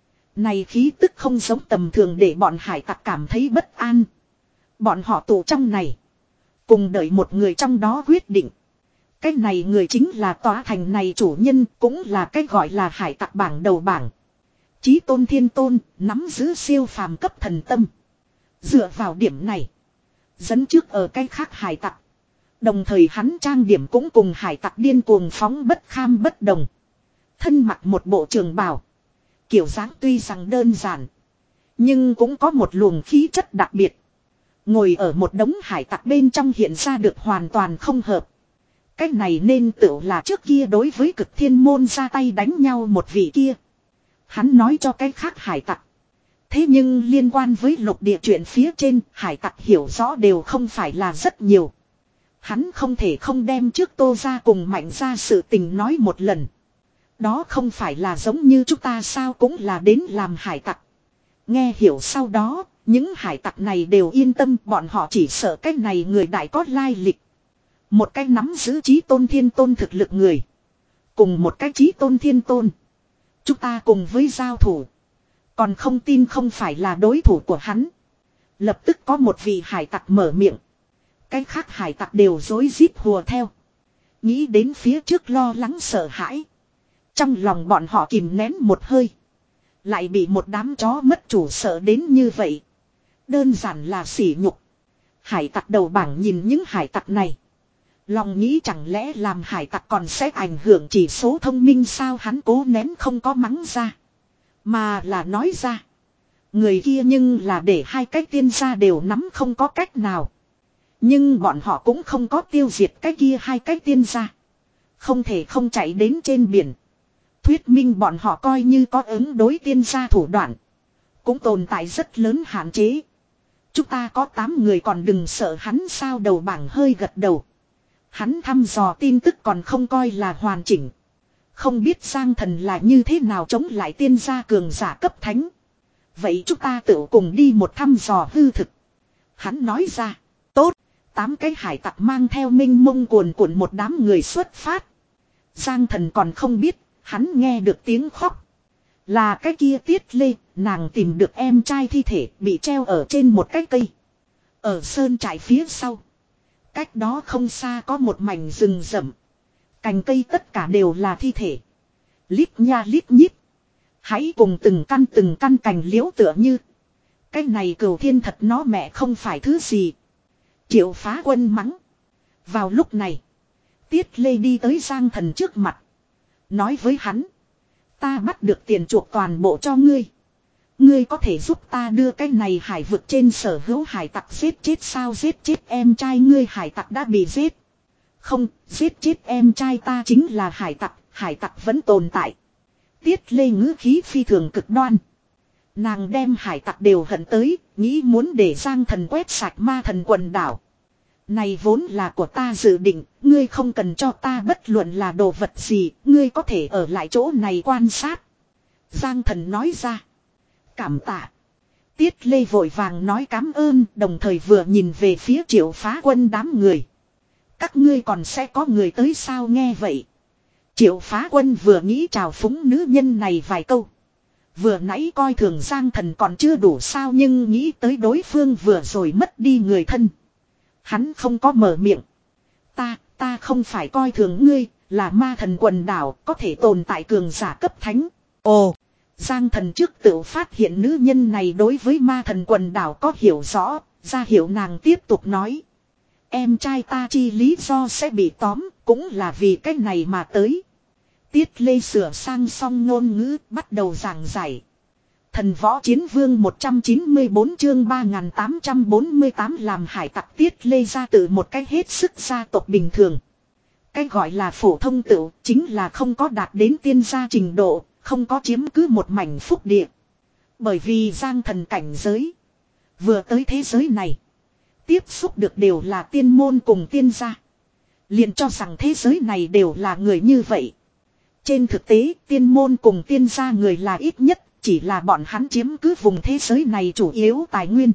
Này khí tức không giống tầm thường để bọn hải tặc cảm thấy bất an. Bọn họ tụ trong này. Cùng đợi một người trong đó quyết định. Cái này người chính là tòa thành này chủ nhân, cũng là cái gọi là hải tặc bảng đầu bảng. Chí Tôn Thiên Tôn, nắm giữ siêu phàm cấp thần tâm. Dựa vào điểm này. Dẫn trước ở cái khác hải tặc. Đồng thời hắn trang điểm cũng cùng hải tặc điên cuồng phóng bất kham bất đồng. Thân mặc một bộ trường bào. Kiểu dáng tuy rằng đơn giản. Nhưng cũng có một luồng khí chất đặc biệt. Ngồi ở một đống hải tặc bên trong hiện ra được hoàn toàn không hợp. Cái này nên tự là trước kia đối với Cực Thiên môn ra tay đánh nhau một vị kia. Hắn nói cho cái khác hải tặc. Thế nhưng liên quan với lục địa chuyện phía trên hải tặc hiểu rõ đều không phải là rất nhiều. Hắn không thể không đem trước Tô ra cùng Mạnh ra sự tình nói một lần. Đó không phải là giống như chúng ta sao cũng là đến làm hải tặc. Nghe hiểu sau đó, những hải tặc này đều yên tâm bọn họ chỉ sợ cái này người đại có lai lịch. Một cái nắm giữ Chí Tôn Thiên Tôn thực lực người. Cùng một cái Chí Tôn Thiên Tôn. Chúng ta cùng với giao thủ. Còn không tin không phải là đối thủ của hắn. Lập tức có một vị hải tặc mở miệng. Cái khác hải tặc đều rối rít hùa theo. Nghĩ đến phía trước lo lắng sợ hãi. Trong lòng bọn họ kìm nén một hơi. Lại bị một đám chó mất chủ sợ đến như vậy. Đơn giản là sỉ nhục. Hải tặc đầu bảng nhìn những hải tặc này. Lòng nghĩ chẳng lẽ làm hải tặc còn sẽ ảnh hưởng chỉ số thông minh sao hắn cố nén không có mắng ra. Mà là nói ra. Người kia nhưng là để hai cái tiên gia đều nắm không có cách nào. Nhưng bọn họ cũng không có tiêu diệt cái kia hai cái tiên gia. Không thể không chạy đến trên biển. Thuyết minh bọn họ coi như có ứng đối tiên gia thủ đoạn. Cũng tồn tại rất lớn hạn chế. Chúng ta có tám người còn đừng sợ hắn sao đầu bảng hơi gật đầu. Hắn thăm dò tin tức còn không coi là hoàn chỉnh. Không biết Giang Thần là như thế nào chống lại tiên gia cường giả cấp thánh. Vậy chúng ta tự cùng đi một thăm dò hư thực. Hắn nói ra. Tốt. Tám cái hải tặc mang theo minh mông cuồn cuộn một đám người xuất phát. Giang Thần còn không biết. Hắn nghe được tiếng khóc. Là cái kia Tiết Lê. Nàng tìm được em trai thi thể bị treo ở trên một cái cây. Ở sơn trại phía sau. Cách đó không xa có một mảnh rừng rậm. Cành cây tất cả đều là thi thể. Lít nha lít nhít. Hãy cùng từng căn từng căn cành liễu tựa như. Cái này Cửu Thiên thật nó mẹ không phải thứ gì. Triệu Phá Quân mắng. Vào lúc này. Tiết Lê đi tới Giang Thần trước mặt. Nói với hắn. Ta bắt được tiền chuộc toàn bộ cho ngươi. Ngươi có thể giúp ta đưa cái này hải vực trên sở hữu hải tặc giết chết sao giết chết em trai ngươi hải tặc đã bị giết. Không, giết chết em trai ta chính là hải tặc, hải tặc vẫn tồn tại. Tiết Lê ngữ khí phi thường cực đoan. Nàng đem hải tặc đều hận tới, nghĩ muốn để Giang Thần quét sạch ma thần quần đảo. Này vốn là của ta dự định, ngươi không cần cho ta bất luận là đồ vật gì, ngươi có thể ở lại chỗ này quan sát. Giang Thần nói ra. Cảm tạ. Tiết Lê vội vàng nói cám ơn, đồng thời vừa nhìn về phía Triệu Phá Quân đám người. Các ngươi còn sẽ có người tới sao nghe vậy. Triệu Phá Quân vừa nghĩ chào phúng nữ nhân này vài câu. Vừa nãy coi thường Giang Thần còn chưa đủ sao nhưng nghĩ tới đối phương vừa rồi mất đi người thân. Hắn không có mở miệng. Ta, ta không phải coi thường ngươi, là ma thần quần đảo có thể tồn tại cường giả cấp thánh. Ồ, Giang Thần trước tự phát hiện nữ nhân này đối với ma thần quần đảo có hiểu rõ, ra hiểu nàng tiếp tục nói. Em trai ta chi lý do sẽ bị tóm, cũng là vì cái này mà tới. Tiết Lê sửa sang xong ngôn ngữ, bắt đầu giảng giải. Thần Võ Chiến Vương một trăm chín mươi tư chương ba nghìn tám trăm bốn mươi tám làm hải tặc Tiết Lê ra từ một cách hết sức gia tộc bình thường. Cái gọi là phổ thông tựu chính là không có đạt đến tiên gia trình độ, không có chiếm cứ một mảnh phúc địa. Bởi vì Giang Thần cảnh giới vừa tới thế giới này, tiếp xúc được đều là tiên môn cùng tiên gia. Liền cho rằng thế giới này đều là người như vậy. Trên thực tế tiên môn cùng tiên gia người là ít nhất, chỉ là bọn hắn chiếm cứ vùng thế giới này chủ yếu tài nguyên.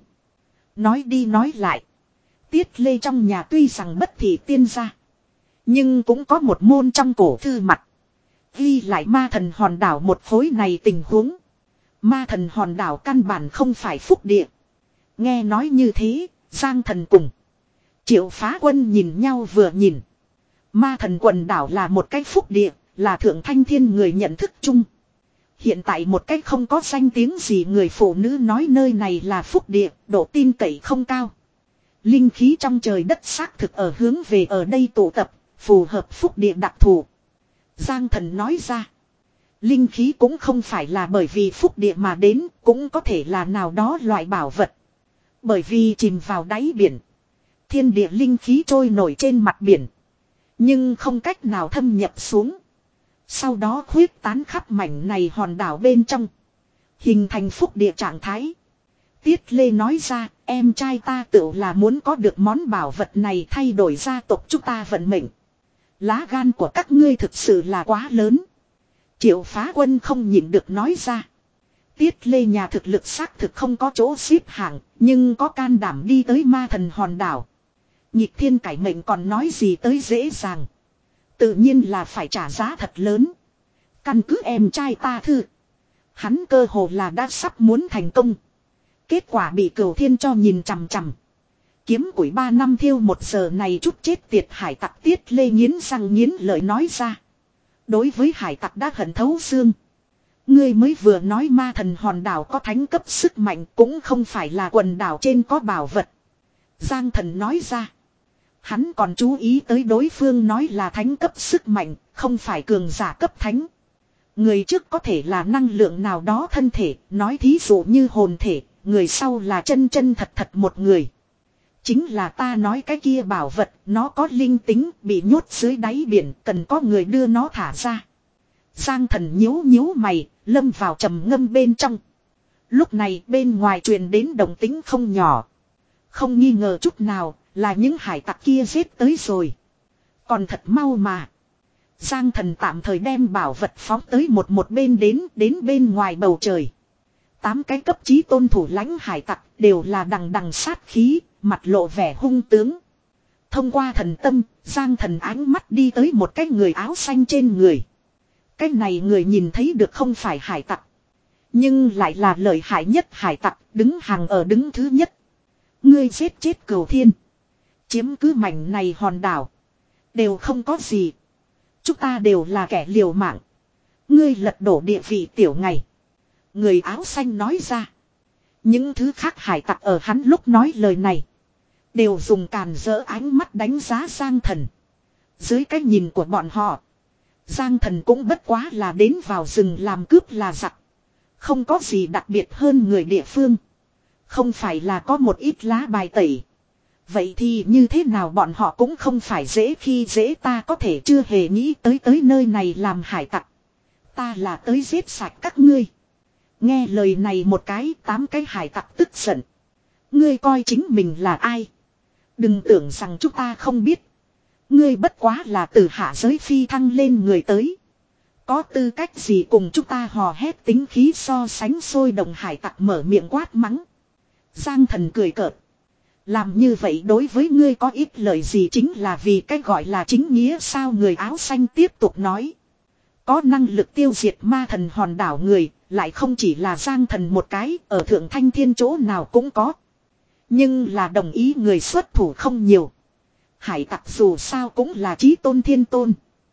Nói đi nói lại, Tiết Lê trong nhà tuy rằng bất thị tiên gia, nhưng cũng có một môn trong cổ thư mặt ghi lại ma thần hòn đảo một khối này tình huống. Ma thần hòn đảo căn bản không phải phúc địa. Nghe nói như thế, Giang Thần cùng Triệu Phá Quân nhìn nhau vừa nhìn. Ma thần quần đảo là một cái phúc địa, là thượng thanh thiên người nhận thức chung. Hiện tại một cách không có danh tiếng gì người phụ nữ nói nơi này là phúc địa, độ tin cậy không cao. Linh khí trong trời đất xác thực ở hướng về ở đây tụ tập, phù hợp phúc địa đặc thù. Giang Thần nói ra, linh khí cũng không phải là bởi vì phúc địa mà đến, cũng có thể là nào đó loại bảo vật. Bởi vì chìm vào đáy biển, thiên địa linh khí trôi nổi trên mặt biển, nhưng không cách nào thâm nhập xuống. Sau đó khuyết tán khắp mảnh này hòn đảo bên trong, hình thành phúc địa trạng thái. Tiết Lê nói ra, em trai ta tự là muốn có được món bảo vật này thay đổi gia tộc chúng ta vận mệnh. Lá gan của các ngươi thực sự là quá lớn. Triệu Phá Quân không nhịn được nói ra. Tiết Lê nhà thực lực xác thực không có chỗ xếp hạng, nhưng có can đảm đi tới ma thần hòn đảo. Nhịp thiên cải mệnh còn nói gì tới dễ dàng. Tự nhiên là phải trả giá thật lớn. Căn cứ em trai ta thư, hắn cơ hồ là đã sắp muốn thành công. Kết quả bị Cửu Thiên cho nhìn chằm chằm. Kiếm củi ba năm thiêu một giờ này chút chết tiệt hải tặc. Tiết Lê nghiến răng nghiến lợi nói ra. Đối với hải tặc đã hận thấu xương. Ngươi mới vừa nói ma thần hòn đảo có thánh cấp sức mạnh, cũng không phải là quần đảo trên có bảo vật. Giang Thần nói ra. Hắn còn chú ý tới đối phương nói là thánh cấp sức mạnh, không phải cường giả cấp thánh. Người trước có thể là năng lượng nào đó thân thể, nói thí dụ như hồn thể, người sau là chân chân thật thật một người. Chính là ta nói cái kia bảo vật, nó có linh tính, bị nhốt dưới đáy biển, cần có người đưa nó thả ra. Giang Thần nhíu nhíu mày, lâm vào trầm ngâm bên trong. Lúc này bên ngoài truyền đến động tĩnh không nhỏ. Không nghi ngờ chút nào, là những hải tặc kia giết tới rồi. Còn thật mau mà. Giang Thần tạm thời đem bảo vật phóng tới một một bên đến, đến bên ngoài bầu trời. Tám cái cấp chí tôn thủ lãnh hải tặc đều là đằng đằng sát khí, mặt lộ vẻ hung tướng. Thông qua thần tâm, Giang Thần ánh mắt đi tới một cái người áo xanh trên người. Cái này người nhìn thấy được không phải hải tặc, nhưng lại là lợi hại nhất hải tặc, đứng hàng ở đứng thứ nhất. Ngươi giết chết Cửu Thiên, chiếm cứ mảnh này hòn đảo, đều không có gì. Chúng ta đều là kẻ liều mạng. Ngươi lật đổ địa vị tiểu ngày. Người áo xanh nói ra. Những thứ khác hải tặc ở hắn lúc nói lời này, đều dùng càn rỡ ánh mắt đánh giá Giang Thần. Dưới cái nhìn của bọn họ, Giang Thần cũng bất quá là đến vào rừng làm cướp là giặc. Không có gì đặc biệt hơn người địa phương. Không phải là có một ít lá bài tẩy. Vậy thì như thế nào bọn họ cũng không phải dễ khi dễ, ta có thể chưa hề nghĩ tới tới nơi này làm hải tặc. Ta là tới giết sạch các ngươi. Nghe lời này một cái, tám cái hải tặc tức giận. Ngươi coi chính mình là ai? Đừng tưởng rằng chúng ta không biết. Ngươi bất quá là từ hạ giới phi thăng lên người tới. Có tư cách gì cùng chúng ta hò hét tính khí so sánh sôi động, hải tặc mở miệng quát mắng. Giang Thần cười cợt. Làm như vậy đối với ngươi có ít lời gì, chính là vì cái gọi là chính nghĩa sao? Người áo xanh tiếp tục nói. Có năng lực tiêu diệt ma thần hòn đảo người, lại không chỉ là Giang Thần một cái, ở Thượng Thanh Thiên chỗ nào cũng có. Nhưng là đồng ý người xuất thủ không nhiều. Hải tặc dù sao cũng là chí tôn thiên tôn.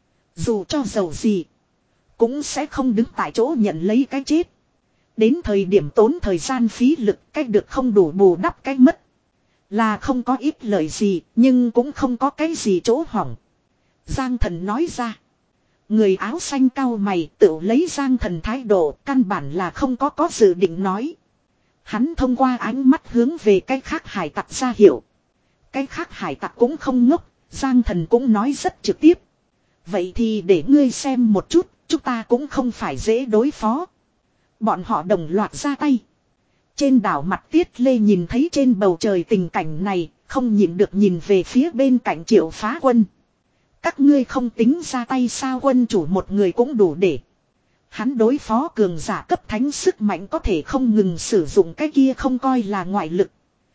Dù cho giàu gì, cũng sẽ không đứng tại chỗ nhận lấy cái chết. Đến thời điểm tốn thời gian phí lực, cái được không đủ bù đắp cái mất. Là không có ít lời gì, nhưng cũng không có cái gì chỗ hỏng. Giang Thần nói ra. Người áo xanh cau mày, tự lấy Giang Thần thái độ, căn bản là không có có dự định nói. Hắn thông qua ánh mắt hướng về cái khác hải tặc ra hiệu. Cái khác hải tặc cũng không ngốc, Giang Thần cũng nói rất trực tiếp. Vậy thì để ngươi xem một chút, Chúng ta cũng không phải dễ đối phó. Bọn họ đồng loạt ra tay. Trên đảo mặt Tiết Lê nhìn thấy trên bầu trời tình cảnh này, không nhịn được nhìn về phía bên cạnh Triệu Phá Quân. Các ngươi không tính ra tay sao? Quân chủ một người cũng đủ để. Hắn đối phó cường giả cấp thánh sức mạnh có thể không ngừng sử dụng cái kia không coi là ngoại lực.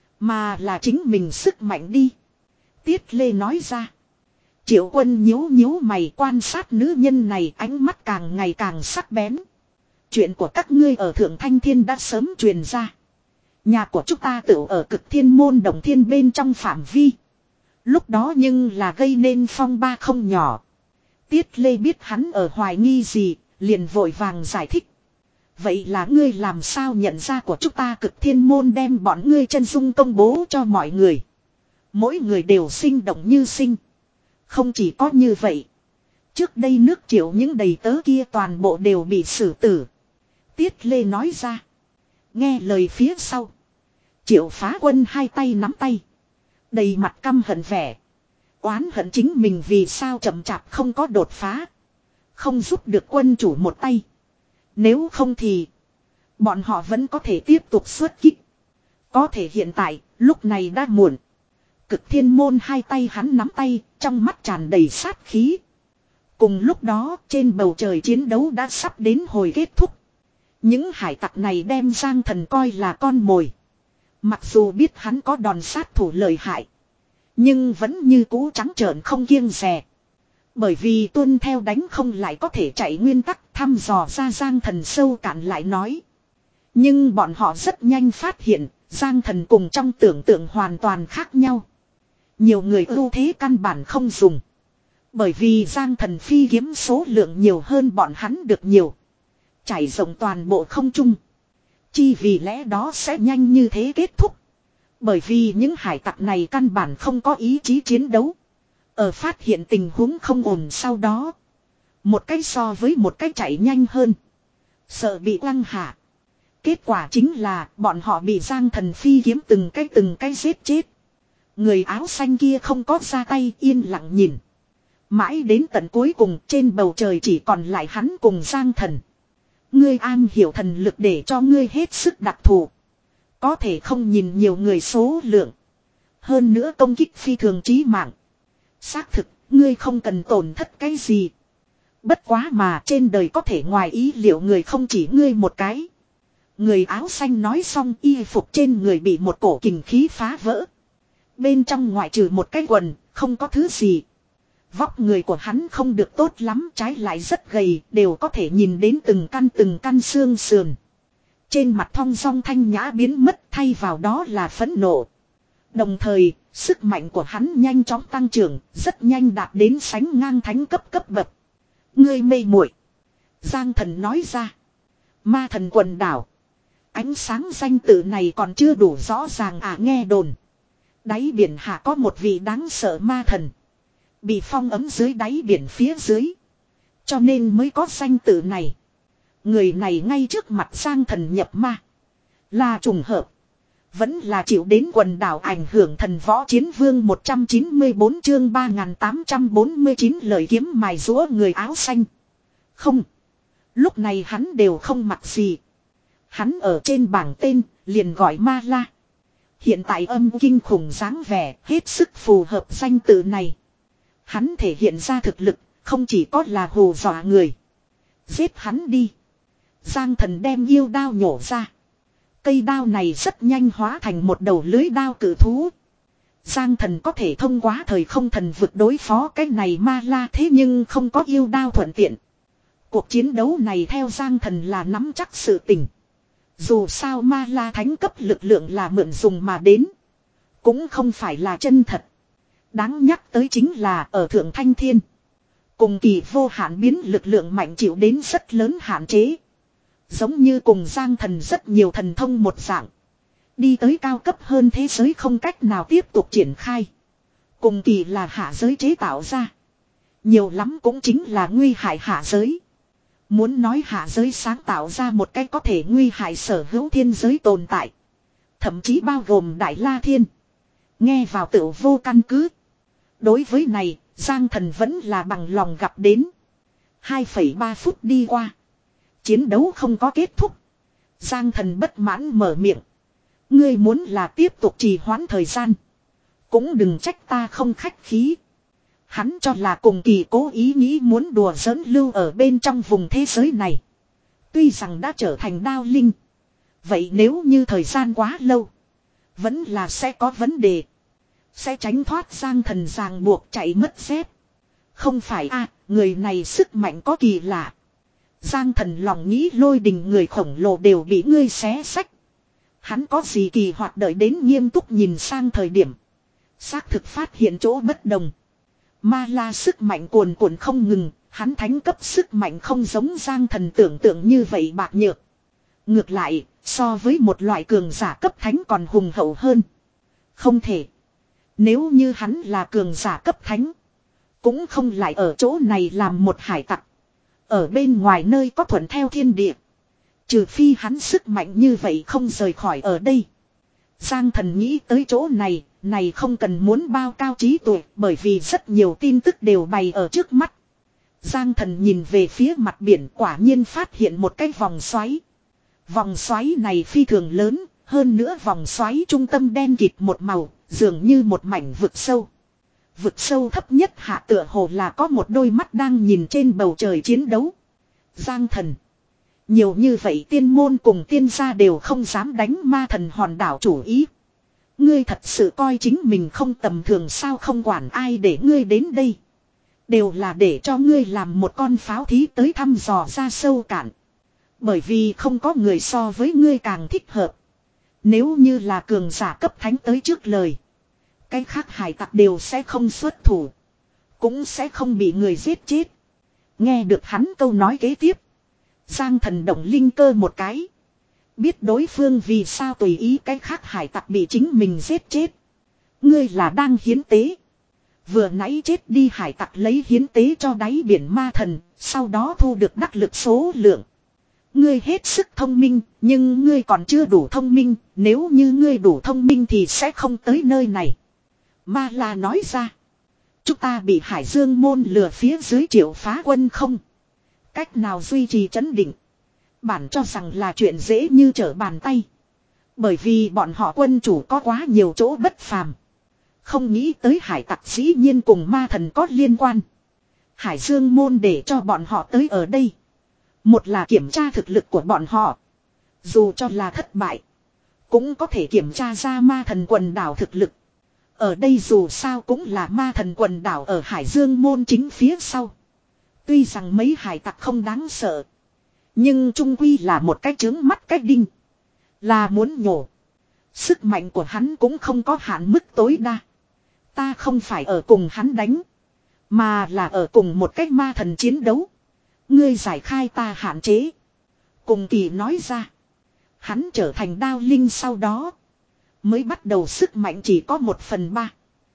Mà là chính mình sức mạnh đi. Tiết Lê nói ra. Triệu Quân nhíu nhíu mày quan sát nữ nhân này, ánh mắt càng ngày càng sắc bén. Chuyện của các ngươi ở Thượng Thanh Thiên đã sớm truyền ra. Nhà của chúng ta tự ở Cực Thiên Môn Đồng Thiên bên trong phạm vi. Lúc đó nhưng là gây nên phong ba không nhỏ. Tiết Lê biết hắn ở hoài nghi gì, liền vội vàng giải thích. Vậy là ngươi làm sao nhận ra của chúng ta Cực Thiên Môn đem bọn ngươi chân dung công bố cho mọi người. Mỗi người đều sinh động như sinh. Không chỉ có như vậy. Trước đây nước Triệu những đầy tớ kia toàn bộ đều bị xử tử. Tiết Lê nói ra. Nghe lời phía sau. Triệu Phá Quân hai tay nắm tay. Đầy mặt căm hận vẻ. Oán hận chính mình vì sao chậm chạp không có đột phá. Không giúp được quân chủ một tay. Nếu không thì. Bọn họ vẫn có thể tiếp tục xuất kích. Có thể hiện tại lúc này đã muộn. Cực Thiên Môn hai tay hắn nắm tay. Trong mắt tràn đầy sát khí. Cùng lúc đó trên bầu trời chiến đấu đã sắp đến hồi kết thúc. Những hải tặc này đem Giang Thần coi là con mồi. Mặc dù biết hắn có đòn sát thủ lợi hại. Nhưng vẫn như cũ trắng trợn không kiêng dè. Bởi vì tuân theo đánh không lại có thể chạy nguyên tắc, thăm dò ra Giang Thần sâu cạn lại nói. Nhưng bọn họ rất nhanh phát hiện, Giang Thần cùng trong tưởng tượng hoàn toàn khác nhau. Nhiều người ưu thế căn bản không dùng. Bởi vì Giang Thần phi kiếm số lượng nhiều hơn bọn hắn được nhiều. Trải rộng toàn bộ không trung. Chi vì lẽ đó sẽ nhanh như thế kết thúc. Bởi vì những hải tặc này căn bản không có ý chí chiến đấu. Ở phát hiện tình huống không ổn sau đó. Một cái so với một cái chạy nhanh hơn. Sợ bị quăng hạ. Kết quả chính là bọn họ bị Giang Thần phi kiếm từng cái từng cái giết chết. Người áo xanh kia không có ra tay yên lặng nhìn. Mãi đến tận cuối cùng trên bầu trời chỉ còn lại hắn cùng Giang Thần. Ngươi an hiểu thần lực để cho ngươi hết sức đặc thù. Có thể không nhìn nhiều người số lượng. Hơn nữa công kích phi thường chí mạng. Xác thực, ngươi không cần tổn thất cái gì. Bất quá mà trên đời có thể ngoài ý liệu người không chỉ ngươi một cái. Người áo xanh nói xong y phục trên người bị một cổ kình khí phá vỡ. Bên trong ngoại trừ một cái quần, không có thứ gì. Vóc người của hắn không được tốt lắm, trái lại rất gầy, đều có thể nhìn đến từng căn từng căn xương sườn. Trên mặt thong dong thanh nhã biến mất, thay vào đó là phẫn nộ. Đồng thời, sức mạnh của hắn nhanh chóng tăng trưởng, rất nhanh đạt đến sánh ngang thánh cấp cấp bậc. Ngươi mê muội, Giang Thần nói ra. Ma thần quần đảo. Ánh sáng danh tự này còn chưa đủ rõ ràng à, nghe đồn. Đáy biển hạ có một vị đáng sợ ma thần. Bị phong ấm dưới đáy biển phía dưới. Cho nên mới có danh tự này. Người này ngay trước mặt Giang Thần nhập ma. Là trùng hợp. Vẫn là chịu đến quần đảo ảnh hưởng thần võ chiến vương một trăm chín mươi bốn chương ba nghìn tám trăm bốn mươi chín lời kiếm mài rũa người áo xanh. Không. Lúc này hắn đều không mặc gì. Hắn ở trên bảng tên, liền gọi Ma La. Hiện tại âm kinh khủng dáng vẻ, hết sức phù hợp danh tự này. Hắn thể hiện ra thực lực, không chỉ có là hù dọa người. Giết hắn đi. Giang Thần đem yêu đao nhổ ra. Cây đao này rất nhanh hóa thành một đầu lưới đao cử thú. Giang Thần có thể thông qua thời không thần vực đối phó cái này Ma La, thế nhưng không có yêu đao thuận tiện. Cuộc chiến đấu này theo Giang Thần là nắm chắc sự tình. Dù sao Ma La thánh cấp lực lượng là mượn dùng mà đến. Cũng không phải là chân thật. Đáng nhắc tới chính là ở Thượng Thanh Thiên. Cùng kỳ vô hạn biến lực lượng mạnh chịu đến rất lớn hạn chế. Giống như cùng Giang Thần rất nhiều thần thông một dạng. Đi tới cao cấp hơn thế giới không cách nào tiếp tục triển khai. Cùng kỳ là hạ giới chế tạo ra. Nhiều lắm cũng chính là nguy hại hạ giới. Muốn nói hạ giới sáng tạo ra một cách có thể nguy hại sở hữu thiên giới tồn tại. Thậm chí bao gồm Đại La Thiên. Nghe vào tựu vô căn cứ. Đối với này, Giang Thần vẫn là bằng lòng gặp đến. hai phẩy ba phút đi qua. Chiến đấu không có kết thúc. Giang Thần bất mãn mở miệng. Ngươi muốn là tiếp tục trì hoãn thời gian. Cũng đừng trách ta không khách khí. Hắn cho là cùng Kỳ cố ý nghĩ muốn đùa giỡn lưu ở bên trong vùng thế giới này. Tuy rằng đã trở thành đao linh. Vậy nếu như thời gian quá lâu. Vẫn là sẽ có vấn đề. Sẽ tránh thoát Giang Thần ràng buộc chạy mất dép. Không phải a, người này sức mạnh có kỳ lạ. Giang Thần lòng nghĩ lôi đình người khổng lồ đều bị ngươi xé xách. Hắn có gì kỳ hoạt đợi đến nghiêm túc nhìn sang thời điểm. Xác thực phát hiện chỗ bất đồng. Ma la sức mạnh cuồn cuộn không ngừng. Hắn thánh cấp sức mạnh không giống Giang Thần tưởng tượng như vậy bạc nhược. Ngược lại, so với một loại cường giả cấp thánh còn hùng hậu hơn. Không thể. Nếu như hắn là cường giả cấp thánh. Cũng không lại ở chỗ này làm một hải tặc. Ở bên ngoài nơi có thuận theo thiên địa. Trừ phi hắn sức mạnh như vậy không rời khỏi ở đây. Giang Thần nghĩ tới chỗ này. Này không cần muốn bao cao trí tuệ. Bởi vì rất nhiều tin tức đều bày ở trước mắt. Giang Thần nhìn về phía mặt biển, quả nhiên phát hiện một cái vòng xoáy. Vòng xoáy này phi thường lớn. Hơn nữa vòng xoáy trung tâm đen kịt một màu. Dường như một mảnh vực sâu. Vực sâu thấp nhất hạ tựa hồ là có một đôi mắt đang nhìn trên bầu trời chiến đấu. Giang Thần. Nhiều như vậy tiên môn cùng tiên gia đều không dám đánh ma thần hòn đảo chủ ý. Ngươi thật sự coi chính mình không tầm thường sao, không quản ai để ngươi đến đây. Đều là để cho ngươi làm một con pháo thí tới thăm dò ra sâu cạn. Bởi vì không có người so với ngươi càng thích hợp. Nếu như là cường giả cấp thánh tới trước lời. Cái khác hải tặc đều sẽ không xuất thủ. Cũng sẽ không bị người giết chết. Nghe được hắn câu nói kế tiếp. Giang Thần động linh cơ một cái. Biết đối phương vì sao tùy ý cái khác hải tặc bị chính mình giết chết. Ngươi là đang hiến tế. Vừa nãy chết đi hải tặc lấy hiến tế cho đáy biển ma thần. Sau đó thu được đắc lực số lượng. Ngươi hết sức thông minh. Nhưng ngươi còn chưa đủ thông minh. Nếu như ngươi đủ thông minh thì sẽ không tới nơi này. Ma La nói ra. Chúng ta bị Hải Dương môn lừa phía dưới triệu phá quân không. Cách nào duy trì trấn định. Bản cho rằng là chuyện dễ như trở bàn tay. Bởi vì bọn họ quân chủ có quá nhiều chỗ bất phàm. Không nghĩ tới hải tặc dĩ nhiên cùng ma thần có liên quan. Hải Dương môn để cho bọn họ tới ở đây. Một là kiểm tra thực lực của bọn họ. Dù cho là thất bại. Cũng có thể kiểm tra ra ma thần quần đảo thực lực. Ở đây dù sao cũng là ma thần quần đảo ở Hải Dương môn chính phía sau. Tuy rằng mấy hải tặc không đáng sợ. Nhưng trung quy là một cái trướng mắt cái đinh. Là muốn nhổ. Sức mạnh của hắn cũng không có hạn mức tối đa. Ta không phải ở cùng hắn đánh. Mà là ở cùng một cái ma thần chiến đấu. Ngươi giải khai ta hạn chế. Cùng Kỳ nói ra. Hắn trở thành đao linh sau đó. Mới bắt đầu sức mạnh chỉ có một phần ba.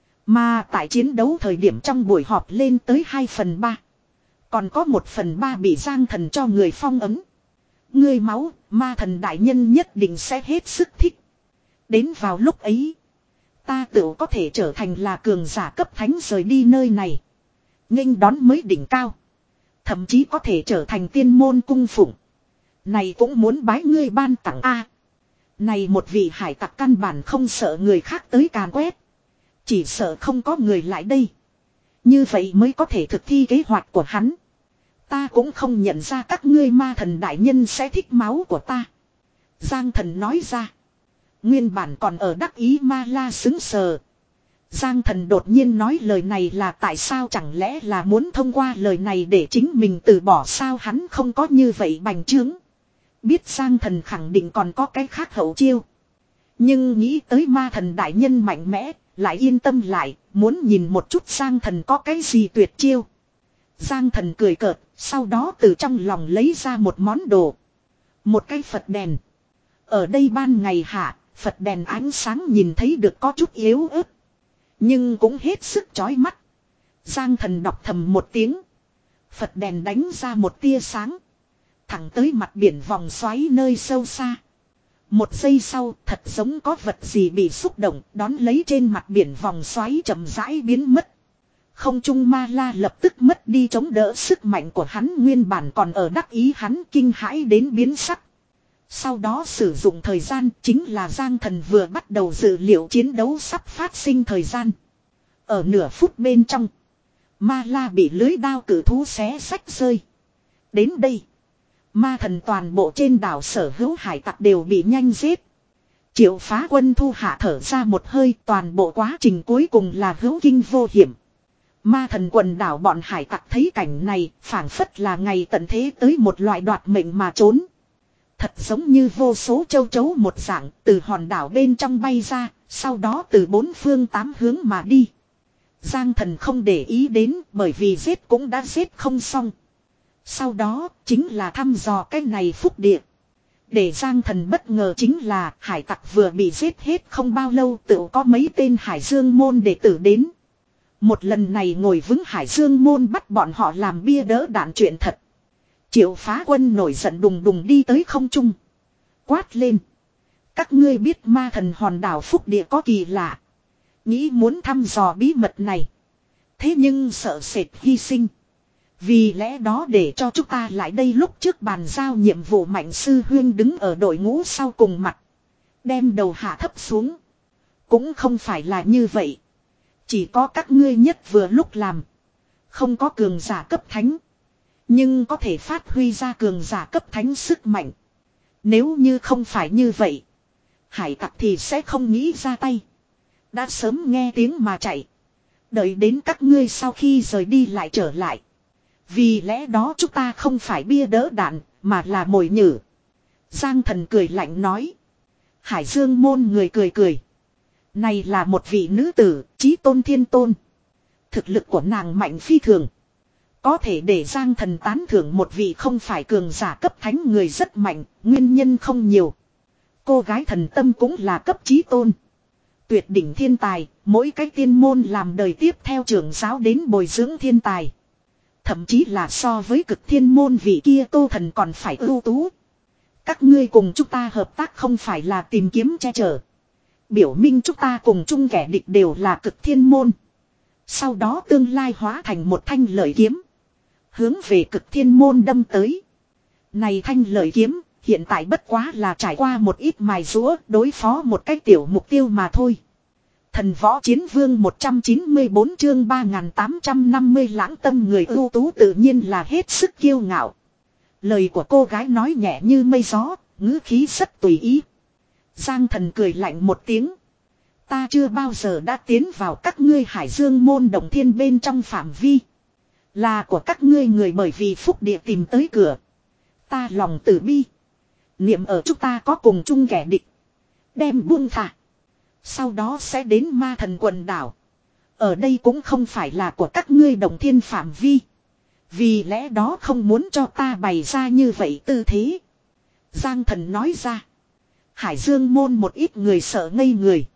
Mà tại chiến đấu thời điểm trong buổi họp lên tới hai phần ba. Còn có một phần ba bị Giang Thần cho người phong ấm. Ngươi máu, ma thần đại nhân nhất định sẽ hết sức thích. Đến vào lúc ấy. Ta tự có thể trở thành là cường giả cấp thánh rời đi nơi này. Nghênh đón mới đỉnh cao. Thậm chí có thể trở thành tiên môn cung phụng. Này cũng muốn bái ngươi ban tặng A. Này một vị hải tặc căn bản không sợ người khác tới càn quét. Chỉ sợ không có người lại đây. Như vậy mới có thể thực thi kế hoạch của hắn. Ta cũng không nhận ra các ngươi ma thần đại nhân sẽ thích máu của ta. Giang Thần nói ra. Nguyên bản còn ở đắc ý Ma La xứng sờ. Giang Thần đột nhiên nói lời này là tại sao, chẳng lẽ là muốn thông qua lời này để chính mình từ bỏ sao, hắn không có như vậy bành trướng. Biết Giang Thần khẳng định còn có cái khác hậu chiêu. Nhưng nghĩ tới ma thần đại nhân mạnh mẽ, lại yên tâm lại, muốn nhìn một chút Giang Thần có cái gì tuyệt chiêu. Giang Thần cười cợt, sau đó từ trong lòng lấy ra một món đồ. Một cái Phật đèn. Ở đây ban ngày hạ, Phật đèn ánh sáng nhìn thấy được có chút yếu ớt. Nhưng cũng hết sức chói mắt. Giang Thần đọc thầm một tiếng. Phật đèn đánh ra một tia sáng. Thẳng tới mặt biển vòng xoáy nơi sâu xa. Một giây sau thật giống có vật gì bị xúc động, đón lấy trên mặt biển vòng xoáy chậm rãi biến mất. Không trung ma la lập tức mất đi chống đỡ sức mạnh của hắn, nguyên bản còn ở đắc ý hắn kinh hãi đến biến sắc. Sau đó sử dụng thời gian chính là Giang Thần vừa bắt đầu dự liệu chiến đấu sắp phát sinh thời gian. Ở nửa phút bên trong, ma la bị lưới đao cử thú xé rách rơi. Đến đây, ma thần toàn bộ trên đảo sở hữu hải tặc đều bị nhanh giết. Triệu Phá Quân thu hạ thở ra một hơi, toàn bộ quá trình cuối cùng là hữu kinh vô hiểm. Ma thần quần đảo bọn hải tặc thấy cảnh này, phảng phất là ngày tận thế tới một loại đoạt mệnh mà trốn. Thật giống như vô số châu chấu một dạng, từ hòn đảo bên trong bay ra, sau đó từ bốn phương tám hướng mà đi. Giang Thần không để ý đến, bởi vì giết cũng đã giết không xong. Sau đó, chính là thăm dò cái này phúc địa. Để Giang Thần bất ngờ chính là hải tặc vừa bị giết hết không bao lâu tự có mấy tên Hải Dương môn đệ tử đến. Một lần này ngồi vững Hải Dương môn bắt bọn họ làm bia đỡ đạn chuyện thật. Triệu Phá Quân nổi giận đùng đùng đi tới không trung. Quát lên. Các ngươi biết ma thần hòn đảo phúc địa có kỳ lạ. Nghĩ muốn thăm dò bí mật này. Thế nhưng sợ sệt hy sinh. Vì lẽ đó để cho chúng ta lại đây, lúc trước bàn giao nhiệm vụ Mạnh sư huyên đứng ở đội ngũ sau cùng mặt. Đem đầu hạ thấp xuống. Cũng không phải là như vậy. Chỉ có các ngươi nhất vừa lúc làm. Không có cường giả cấp thánh. Nhưng có thể phát huy ra cường giả cấp thánh sức mạnh. Nếu như không phải như vậy, hải tặc thì sẽ không nghĩ ra tay. Đã sớm nghe tiếng mà chạy. Đợi đến các ngươi sau khi rời đi lại trở lại. Vì lẽ đó chúng ta không phải bia đỡ đạn, mà là mồi nhử. Giang Thần cười lạnh nói. Hải Dương môn người cười cười. Này là một vị nữ tử, Chí Tôn Thiên Tôn. Thực lực của nàng mạnh phi thường. Có thể để Giang Thần tán thưởng một vị không phải cường giả cấp thánh người rất mạnh, nguyên nhân không nhiều. Cô gái thần tâm cũng là cấp Chí Tôn. Tuyệt đỉnh thiên tài, mỗi cái tiên môn làm đời tiếp theo trưởng giáo đến bồi dưỡng thiên tài. Thậm chí là so với cực thiên môn vị kia Tô Thần còn phải ưu tú. Các ngươi cùng chúng ta hợp tác không phải là tìm kiếm che chở. Biểu minh chúng ta cùng chung kẻ địch đều là cực thiên môn. Sau đó tương lai hóa thành một thanh lợi kiếm. Hướng về cực thiên môn đâm tới. Này thanh lợi kiếm, hiện tại bất quá là trải qua một ít mài rũa đối phó một cái tiểu mục tiêu mà thôi. Thần võ chiến vương một trăm chín mươi bốn chương ba nghìn tám trăm năm mươi lãng tâm người ưu tú tự nhiên là hết sức kiêu ngạo. Lời của cô gái nói nhẹ như mây gió, ngữ khí rất tùy ý. Giang Thần cười lạnh một tiếng. Ta chưa bao giờ đã tiến vào các ngươi Hải Dương môn Động Thiên bên trong phạm vi. Là của các ngươi người bởi vì phúc địa tìm tới cửa. Ta lòng từ bi. Niệm ở chúng ta có cùng chung kẻ địch. Đem buông thả. Sau đó sẽ đến ma thần quần đảo. Ở đây cũng không phải là của các ngươi Động Thiên phạm vi. Vì lẽ đó không muốn cho ta bày ra như vậy tư thế. Giang Thần nói ra. Hải Dương môn một ít người sợ ngây người.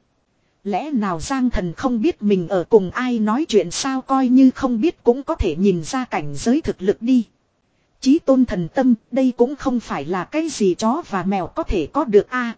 Lẽ nào Giang Thần không biết mình ở cùng ai nói chuyện sao, coi như không biết cũng có thể nhìn ra cảnh giới thực lực đi. Chí Tôn thần tâm, đây cũng không phải là cái gì chó và mèo có thể có được a.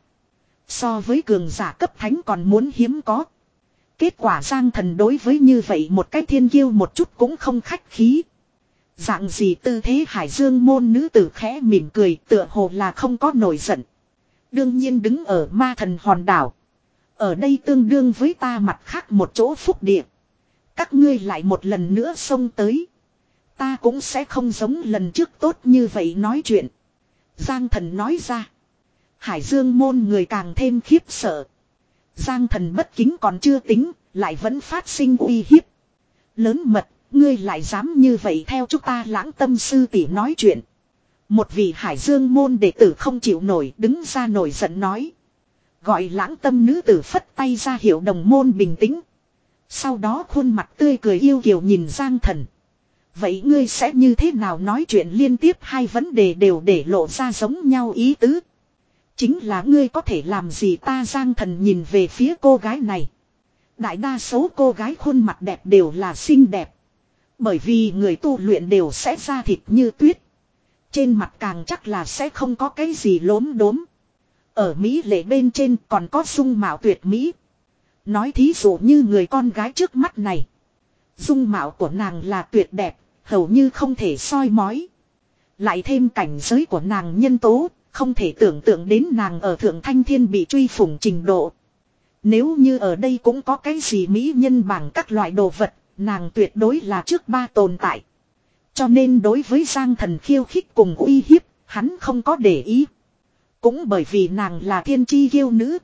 So với cường giả cấp thánh còn muốn hiếm có. Kết quả Giang Thần đối với như vậy một cái thiên kiêu một chút cũng không khách khí. Dạng gì tư thế Hải Dương môn nữ tử khẽ mỉm cười, tựa hồ là không có nổi giận. Đương nhiên đứng ở ma thần hòn đảo. Ở đây tương đương với ta mặt khác một chỗ phúc địa. Các ngươi lại một lần nữa xông tới. Ta cũng sẽ không giống lần trước tốt như vậy nói chuyện. Giang Thần nói ra. Hải Dương môn người càng thêm khiếp sợ. Giang Thần bất kính còn chưa tính, lại vẫn phát sinh uy hiếp. Lớn mật, ngươi lại dám như vậy theo chúng ta lãng tâm sư tỷ nói chuyện. Một vị Hải Dương môn đệ tử không chịu nổi, đứng ra nổi giận nói. Gọi lãng tâm nữ tử phất tay ra hiệu đồng môn bình tĩnh. Sau đó khuôn mặt tươi cười yêu kiều nhìn Giang Thần. Vậy ngươi sẽ như thế nào nói chuyện, liên tiếp hai vấn đề đều để lộ ra giống nhau ý tứ. Chính là ngươi có thể làm gì ta? Giang Thần nhìn về phía cô gái này. Đại đa số cô gái khuôn mặt đẹp đều là xinh đẹp. Bởi vì người tu luyện đều sẽ da thịt như tuyết. Trên mặt càng chắc là sẽ không có cái gì lốm đốm. Ở Mỹ lệ bên trên còn có dung mạo tuyệt mỹ. Nói thí dụ như người con gái trước mắt này. Dung mạo của nàng là tuyệt đẹp, hầu như không thể soi mói. Lại thêm cảnh giới của nàng nhân tố, không thể tưởng tượng đến nàng ở Thượng Thanh Thiên bị truy phủng trình độ. Nếu như ở đây cũng có cái gì mỹ nhân bằng các loại đồ vật, nàng tuyệt đối là trước ba tồn tại. Cho nên đối với Giang Thần khiêu khích cùng uy hiếp, hắn không có để ý. Cũng bởi vì nàng là thiên chi kiêu nữ.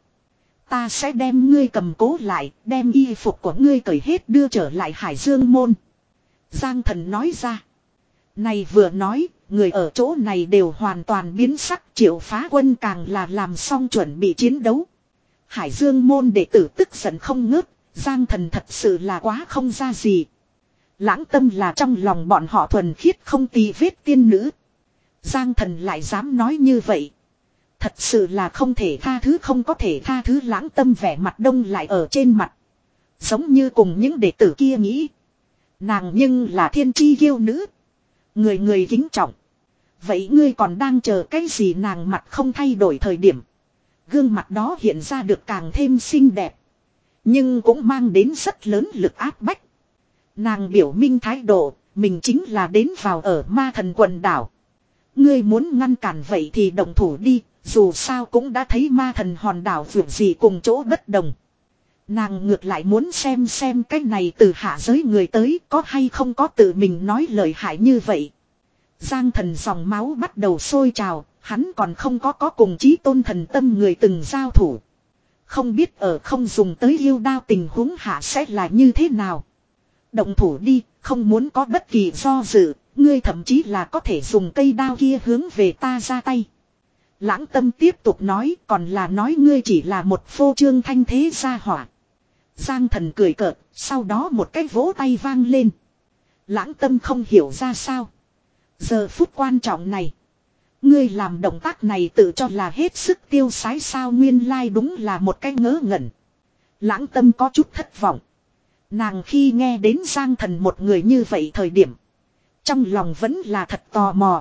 Ta sẽ đem ngươi cầm cố lại, đem y phục của ngươi cởi hết đưa trở lại Hải Dương môn. Giang Thần nói ra. Này vừa nói, người ở chỗ này đều hoàn toàn biến sắc. Triệu Phá Quân càng là làm xong chuẩn bị chiến đấu. Hải Dương môn đệ tử tức giận không ngớt. Giang Thần thật sự là quá không ra gì. Lãng Tâm là trong lòng bọn họ thuần khiết không tì vết tiên nữ. Giang Thần lại dám nói như vậy. Thật sự là không thể tha thứ, không có thể tha thứ. Lãng Tâm vẻ mặt đông lại ở trên mặt. Giống như cùng những đệ tử kia nghĩ. Nàng nhưng là thiên chi kiêu nữ. Người người kính trọng. Vậy ngươi còn đang chờ cái gì? Nàng mặt không thay đổi thời điểm. Gương mặt đó hiện ra được càng thêm xinh đẹp. Nhưng cũng mang đến rất lớn lực áp bách. Nàng biểu minh thái độ, mình chính là đến vào ở Ma Thần quần đảo. Ngươi muốn ngăn cản vậy thì động thủ đi, dù sao cũng đã thấy Ma Thần hòn đảo vượt gì cùng chỗ bất đồng. Nàng ngược lại muốn xem xem cái này từ hạ giới người tới có hay không có tự mình nói lời hại như vậy. Giang Thần dòng máu bắt đầu sôi trào, hắn còn không có có cùng chí tôn thần tâm người từng giao thủ. Không biết ở không dùng tới yêu đao tình huống hạ sẽ là như thế nào. Động thủ đi, không muốn có bất kỳ do dự, ngươi thậm chí là có thể dùng cây đao kia hướng về ta ra tay. Lãng Tâm tiếp tục nói, còn là nói ngươi chỉ là một phô trương thanh thế gia hỏa. Giang Thần cười cợt, sau đó một cái vỗ tay vang lên. Lãng Tâm không hiểu ra sao. Giờ phút quan trọng này, ngươi làm động tác này tự cho là hết sức tiêu sái sao? Nguyên lai đúng là một cái ngớ ngẩn. Lãng Tâm có chút thất vọng. Nàng khi nghe đến Giang Thần một người như vậy thời điểm, trong lòng vẫn là thật tò mò.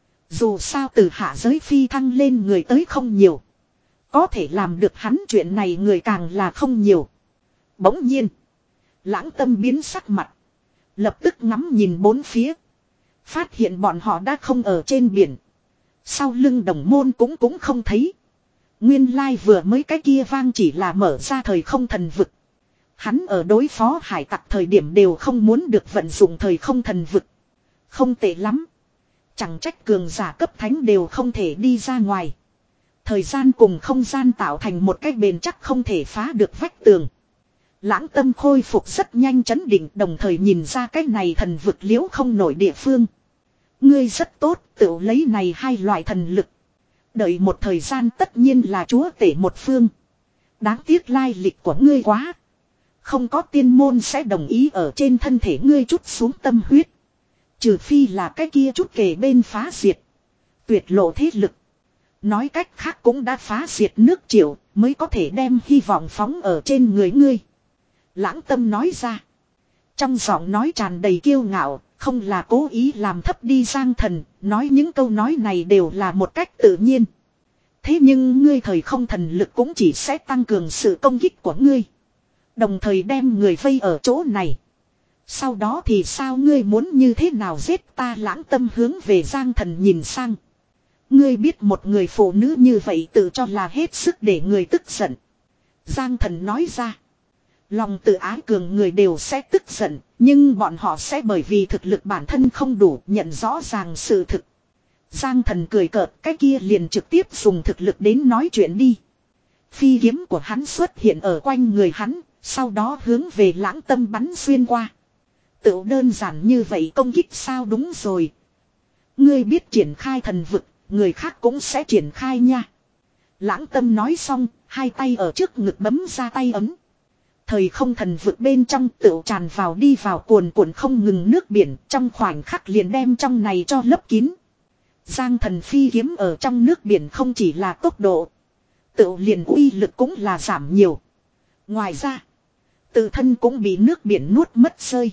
Dù sao từ hạ giới phi thăng lên người tới không nhiều. Có thể làm được hắn chuyện này người càng là không nhiều. Bỗng nhiên, Lãng Tâm biến sắc mặt. Lập tức ngắm nhìn bốn phía. Phát hiện bọn họ đã không ở trên biển. Sau lưng Đồng Môn cũng cũng không thấy. Nguyên lai vừa mới cái kia vang chỉ là mở ra thời không thần vực. Hắn ở đối phó hải tặc thời điểm đều không muốn được vận dụng thời không thần vực. Không tệ lắm. Chẳng trách cường giả cấp thánh đều không thể đi ra ngoài. Thời gian cùng không gian tạo thành một cái bền chắc không thể phá được vách tường. Lãng Tâm khôi phục rất nhanh chấn định, đồng thời nhìn ra cái này thần vực liễu không nổi địa phương. Ngươi rất tốt, tự lấy này hai loại thần lực. Đợi một thời gian tất nhiên là chúa tể một phương. Đáng tiếc lai lịch của ngươi quá. Không có tiên môn sẽ đồng ý ở trên thân thể ngươi chút xuống tâm huyết. Trừ phi là cái kia chút kề bên phá diệt. Tuyệt lộ thế lực. Nói cách khác cũng đã phá diệt nước Triệu mới có thể đem hy vọng phóng ở trên người ngươi. Lãng Tâm nói ra. Trong giọng nói tràn đầy kiêu ngạo, không là cố ý làm thấp đi Giang Thần, nói những câu nói này đều là một cách tự nhiên. Thế nhưng ngươi thời không thần lực cũng chỉ sẽ tăng cường sự công kích của ngươi. Đồng thời đem người vây ở chỗ này. Sau đó thì sao, ngươi muốn như thế nào giết ta? Lãng Tâm hướng về Giang Thần nhìn sang. Ngươi biết một người phụ nữ như vậy tự cho là hết sức để người tức giận. Giang Thần nói ra. Lòng tự ái cường người đều sẽ tức giận, nhưng bọn họ sẽ bởi vì thực lực bản thân không đủ nhận rõ ràng sự thực. Giang Thần cười cợt, cái kia liền trực tiếp dùng thực lực đến nói chuyện đi. Phi kiếm của hắn xuất hiện ở quanh người hắn, sau đó hướng về Lãng Tâm bắn xuyên qua. Tự đơn giản như vậy công kích sao? Đúng rồi. Ngươi biết triển khai thần vực, người khác cũng sẽ triển khai nha. Lãng Tâm nói xong, hai tay ở trước ngực bấm ra tay ấm. Thời không thần vực bên trong tựu tràn vào đi vào cuồn cuộn không ngừng nước biển, trong khoảnh khắc liền đem trong này cho lấp kín. Giang Thần phi kiếm ở trong nước biển không chỉ là tốc độ, tựu liền uy lực cũng là giảm nhiều. Ngoài ra, tự thân cũng bị nước biển nuốt mất rơi.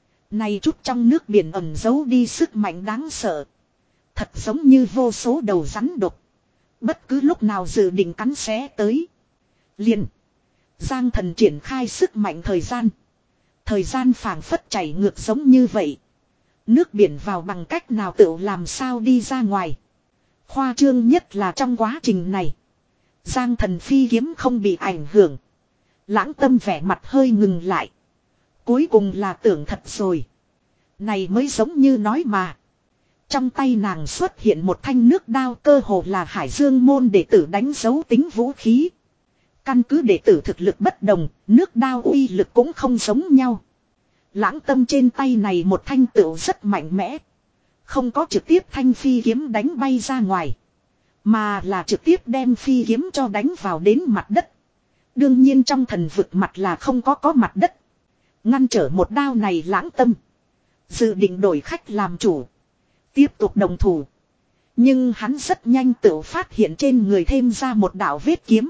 Này chút trong nước biển ẩn giấu đi sức mạnh đáng sợ. Thật giống như vô số đầu rắn độc. Bất cứ lúc nào dự định cắn xé tới. Liền Giang Thần triển khai sức mạnh thời gian. Thời gian phảng phất chảy ngược giống như vậy. Nước biển vào bằng cách nào tự làm sao đi ra ngoài. Khoa trương nhất là trong quá trình này. Giang Thần phi kiếm không bị ảnh hưởng. Lãng Tâm vẻ mặt hơi ngừng lại. Cuối cùng là tưởng thật rồi. Này mới giống như nói mà. Trong tay nàng xuất hiện một thanh nước đao, cơ hồ là Hải Dương môn đệ tử đánh dấu tính vũ khí. Căn cứ đệ tử thực lực bất đồng, nước đao uy lực cũng không giống nhau. Lãng Tâm trên tay này một thanh tựu rất mạnh mẽ. Không có trực tiếp thanh phi kiếm đánh bay ra ngoài. Mà là trực tiếp đem phi kiếm cho đánh vào đến mặt đất. Đương nhiên trong thần vực mặt là không có có mặt đất. Ngăn trở một đao này Lãng Tâm. Dự định đổi khách làm chủ. Tiếp tục đồng thủ. Nhưng hắn rất nhanh tự phát hiện trên người thêm ra một đạo vết kiếm.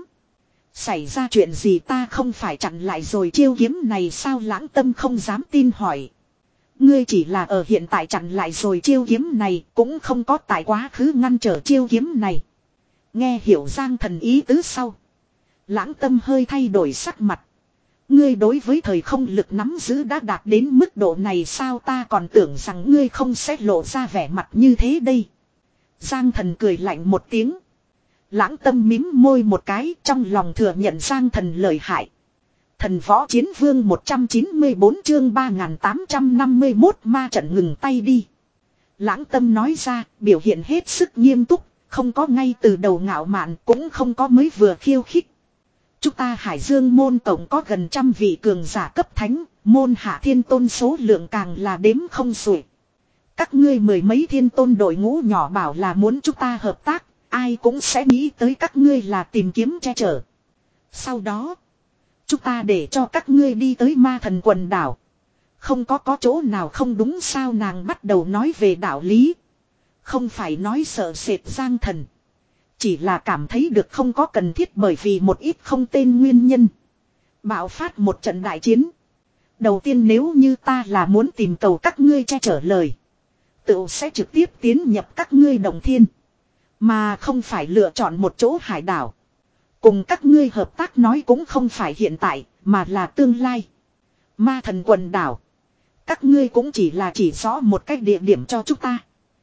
Xảy ra chuyện gì ta không phải chặn lại rồi chiêu kiếm này sao? Lãng Tâm không dám tin hỏi. Ngươi chỉ là ở hiện tại chặn lại rồi chiêu kiếm này, cũng không có tại quá khứ ngăn trở chiêu kiếm này. Nghe hiểu Giang Thần ý tứ sau. Lãng Tâm hơi thay đổi sắc mặt. Ngươi đối với thời không lực nắm giữ đã đạt đến mức độ này sao? Ta còn tưởng rằng ngươi không sẽ lộ ra vẻ mặt như thế đây. Giang Thần cười lạnh một tiếng. Lãng Tâm mím môi một cái, trong lòng thừa nhận Giang Thần lợi hại. Thần Võ Chiến Vương một trăm chín mươi bốn chương ba nghìn tám trăm năm mươi mốt ma trận ngừng tay đi. Lãng Tâm nói ra, biểu hiện hết sức nghiêm túc, không có ngay từ đầu ngạo mạn, cũng không có mới vừa khiêu khích. Chúng ta Hải Dương môn tổng có gần trăm vị cường giả cấp thánh, môn hạ thiên tôn số lượng càng là đếm không xuể. Các ngươi mười mấy thiên tôn đội ngũ nhỏ bảo là muốn chúng ta hợp tác, ai cũng sẽ nghĩ tới các ngươi là tìm kiếm che chở. Sau đó, chúng ta để cho các ngươi đi tới ma thần quần đảo. Không có có chỗ nào không đúng sao? Nàng bắt đầu nói về đạo lý. Không phải nói sợ sệt Giang Thần. Chỉ là cảm thấy được không có cần thiết bởi vì một ít không tên nguyên nhân. Bạo phát một trận đại chiến. Đầu tiên nếu như ta là muốn tìm cầu các ngươi che chở lời. Tự sẽ trực tiếp tiến nhập các ngươi đồng thiên. Mà không phải lựa chọn một chỗ hải đảo. Cùng các ngươi hợp tác nói cũng không phải hiện tại, mà là tương lai. Ma thần quần đảo. Các ngươi cũng chỉ là chỉ rõ một cách địa điểm cho chúng ta.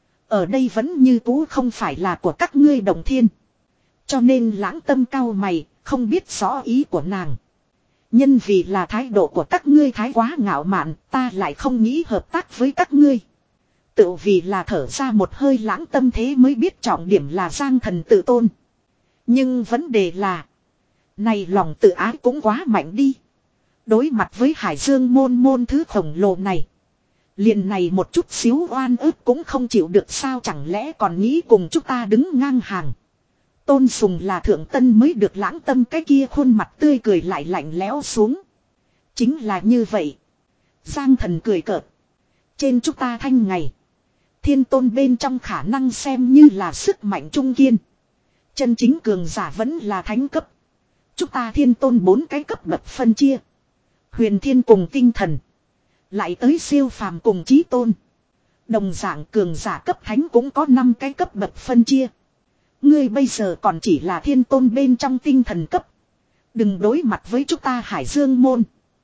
Ở đây vẫn như cũ không phải là của các ngươi đồng thiên. Cho nên Lãng Tâm cau mày, không biết rõ ý của nàng. Nhân vì là thái độ của các ngươi thái quá ngạo mạn, ta lại không nghĩ hợp tác với các ngươi. Tự vì là thở ra một hơi Lãng Tâm thế mới biết trọng điểm là Giang Thần tự tôn. Nhưng vấn đề là, này lòng tự ái cũng quá mạnh đi. Đối mặt với Hải Dương môn môn thứ khổng lồ này. Liền này một chút xíu oan ức cũng không chịu được sao? Chẳng lẽ còn nghĩ cùng chúng ta đứng ngang hàng. Tôn sùng là thượng tân mới được. Lãng Tâm cái kia khuôn mặt tươi cười lại lạnh lẽo xuống. Chính là như vậy. Giang Thần cười cợt. Trên chúng ta thanh ngày. Thiên tôn bên trong khả năng xem như là sức mạnh trung kiên. Chân chính cường giả vẫn là thánh cấp. Chúng ta thiên tôn bốn cái cấp bậc phân chia. Huyền thiên cùng tinh thần. Lại tới siêu phàm cùng chí tôn. Đồng dạng cường giả cấp thánh cũng có năm cái cấp bậc phân chia. Ngươi bây giờ còn chỉ là thiên tôn bên trong tinh thần cấp. Đừng đối mặt với chúng ta Hải Dương môn.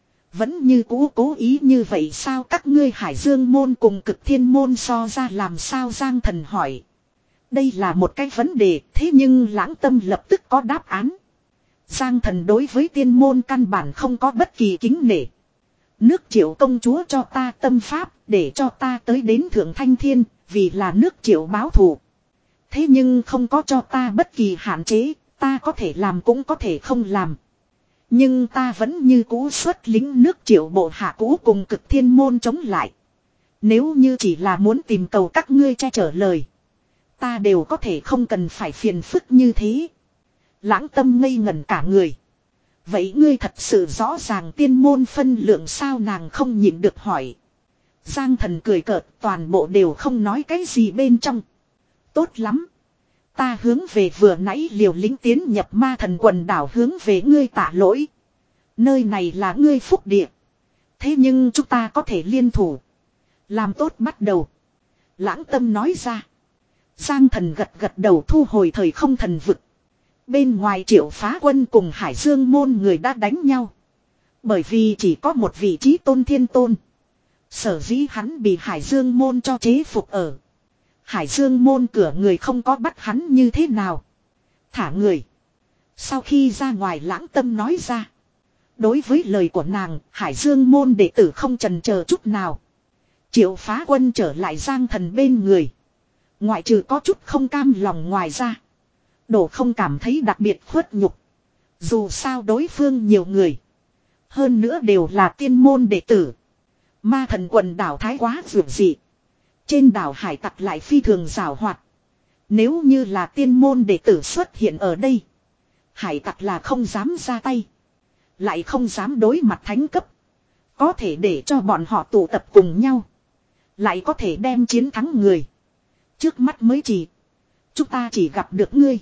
Vẫn như cũ cố ý như vậy sao? Các ngươi Hải Dương môn cùng Cực Thiên môn so ra làm sao? Giang Thần hỏi. Đây là một cái vấn đề, thế nhưng Lãng Tâm lập tức có đáp án. Giang Thần đối với tiên môn căn bản không có bất kỳ kính nể. Nước Triệu công chúa cho ta tâm pháp, để cho ta tới đến Thượng Thanh Thiên, vì là nước Triệu báo thù. Thế nhưng không có cho ta bất kỳ hạn chế, ta có thể làm cũng có thể không làm. Nhưng ta vẫn như cũ xuất lính nước Triệu bộ hạ cũ cùng Cực Thiên môn chống lại. Nếu như chỉ là muốn tìm cầu các ngươi che chở lời, ta đều có thể không cần phải phiền phức như thế. Lãng Tâm ngây ngẩn cả người. Vậy ngươi thật sự rõ ràng tiên môn phân lượng sao? Nàng không nhịn được hỏi. Giang Thần cười cợt, toàn bộ đều không nói cái gì bên trong. Tốt lắm. Ta hướng về vừa nãy liều lĩnh tiến nhập ma thần quần đảo hướng về ngươi tạ lỗi. Nơi này là ngươi phúc địa. Thế nhưng chúng ta có thể liên thủ. Làm tốt bắt đầu. Lãng Tâm nói ra. Giang Thần gật gật đầu thu hồi thời không thần vực. Bên ngoài Triệu Phá Quân cùng Hải Dương môn người đã đánh nhau. Bởi vì chỉ có một vị trí tôn thiên tôn. Sở dĩ hắn bị Hải Dương môn cho chế phục ở. Hải Dương môn cửa người không có bắt hắn như thế nào. Thả người. Sau khi ra ngoài Lãng Tâm nói ra. Đối với lời của nàng, Hải Dương môn đệ tử không chần chờ chút nào. Triệu Phá Quân trở lại Giang Thần bên người. Ngoại trừ có chút không cam lòng ngoài ra. Đổ không cảm thấy đặc biệt khuất nhục. Dù sao đối phương nhiều người. Hơn nữa đều là tiên môn đệ tử. Ma Thần quần đảo thái quá vượt dị. Trên đảo hải tặc lại phi thường rào hoạt. Nếu như là tiên môn đệ tử xuất hiện ở đây. Hải tặc là không dám ra tay. Lại không dám đối mặt thánh cấp. Có thể để cho bọn họ tụ tập cùng nhau. Lại có thể đem chiến thắng người. Trước mắt mới chỉ. Chúng ta chỉ gặp được ngươi.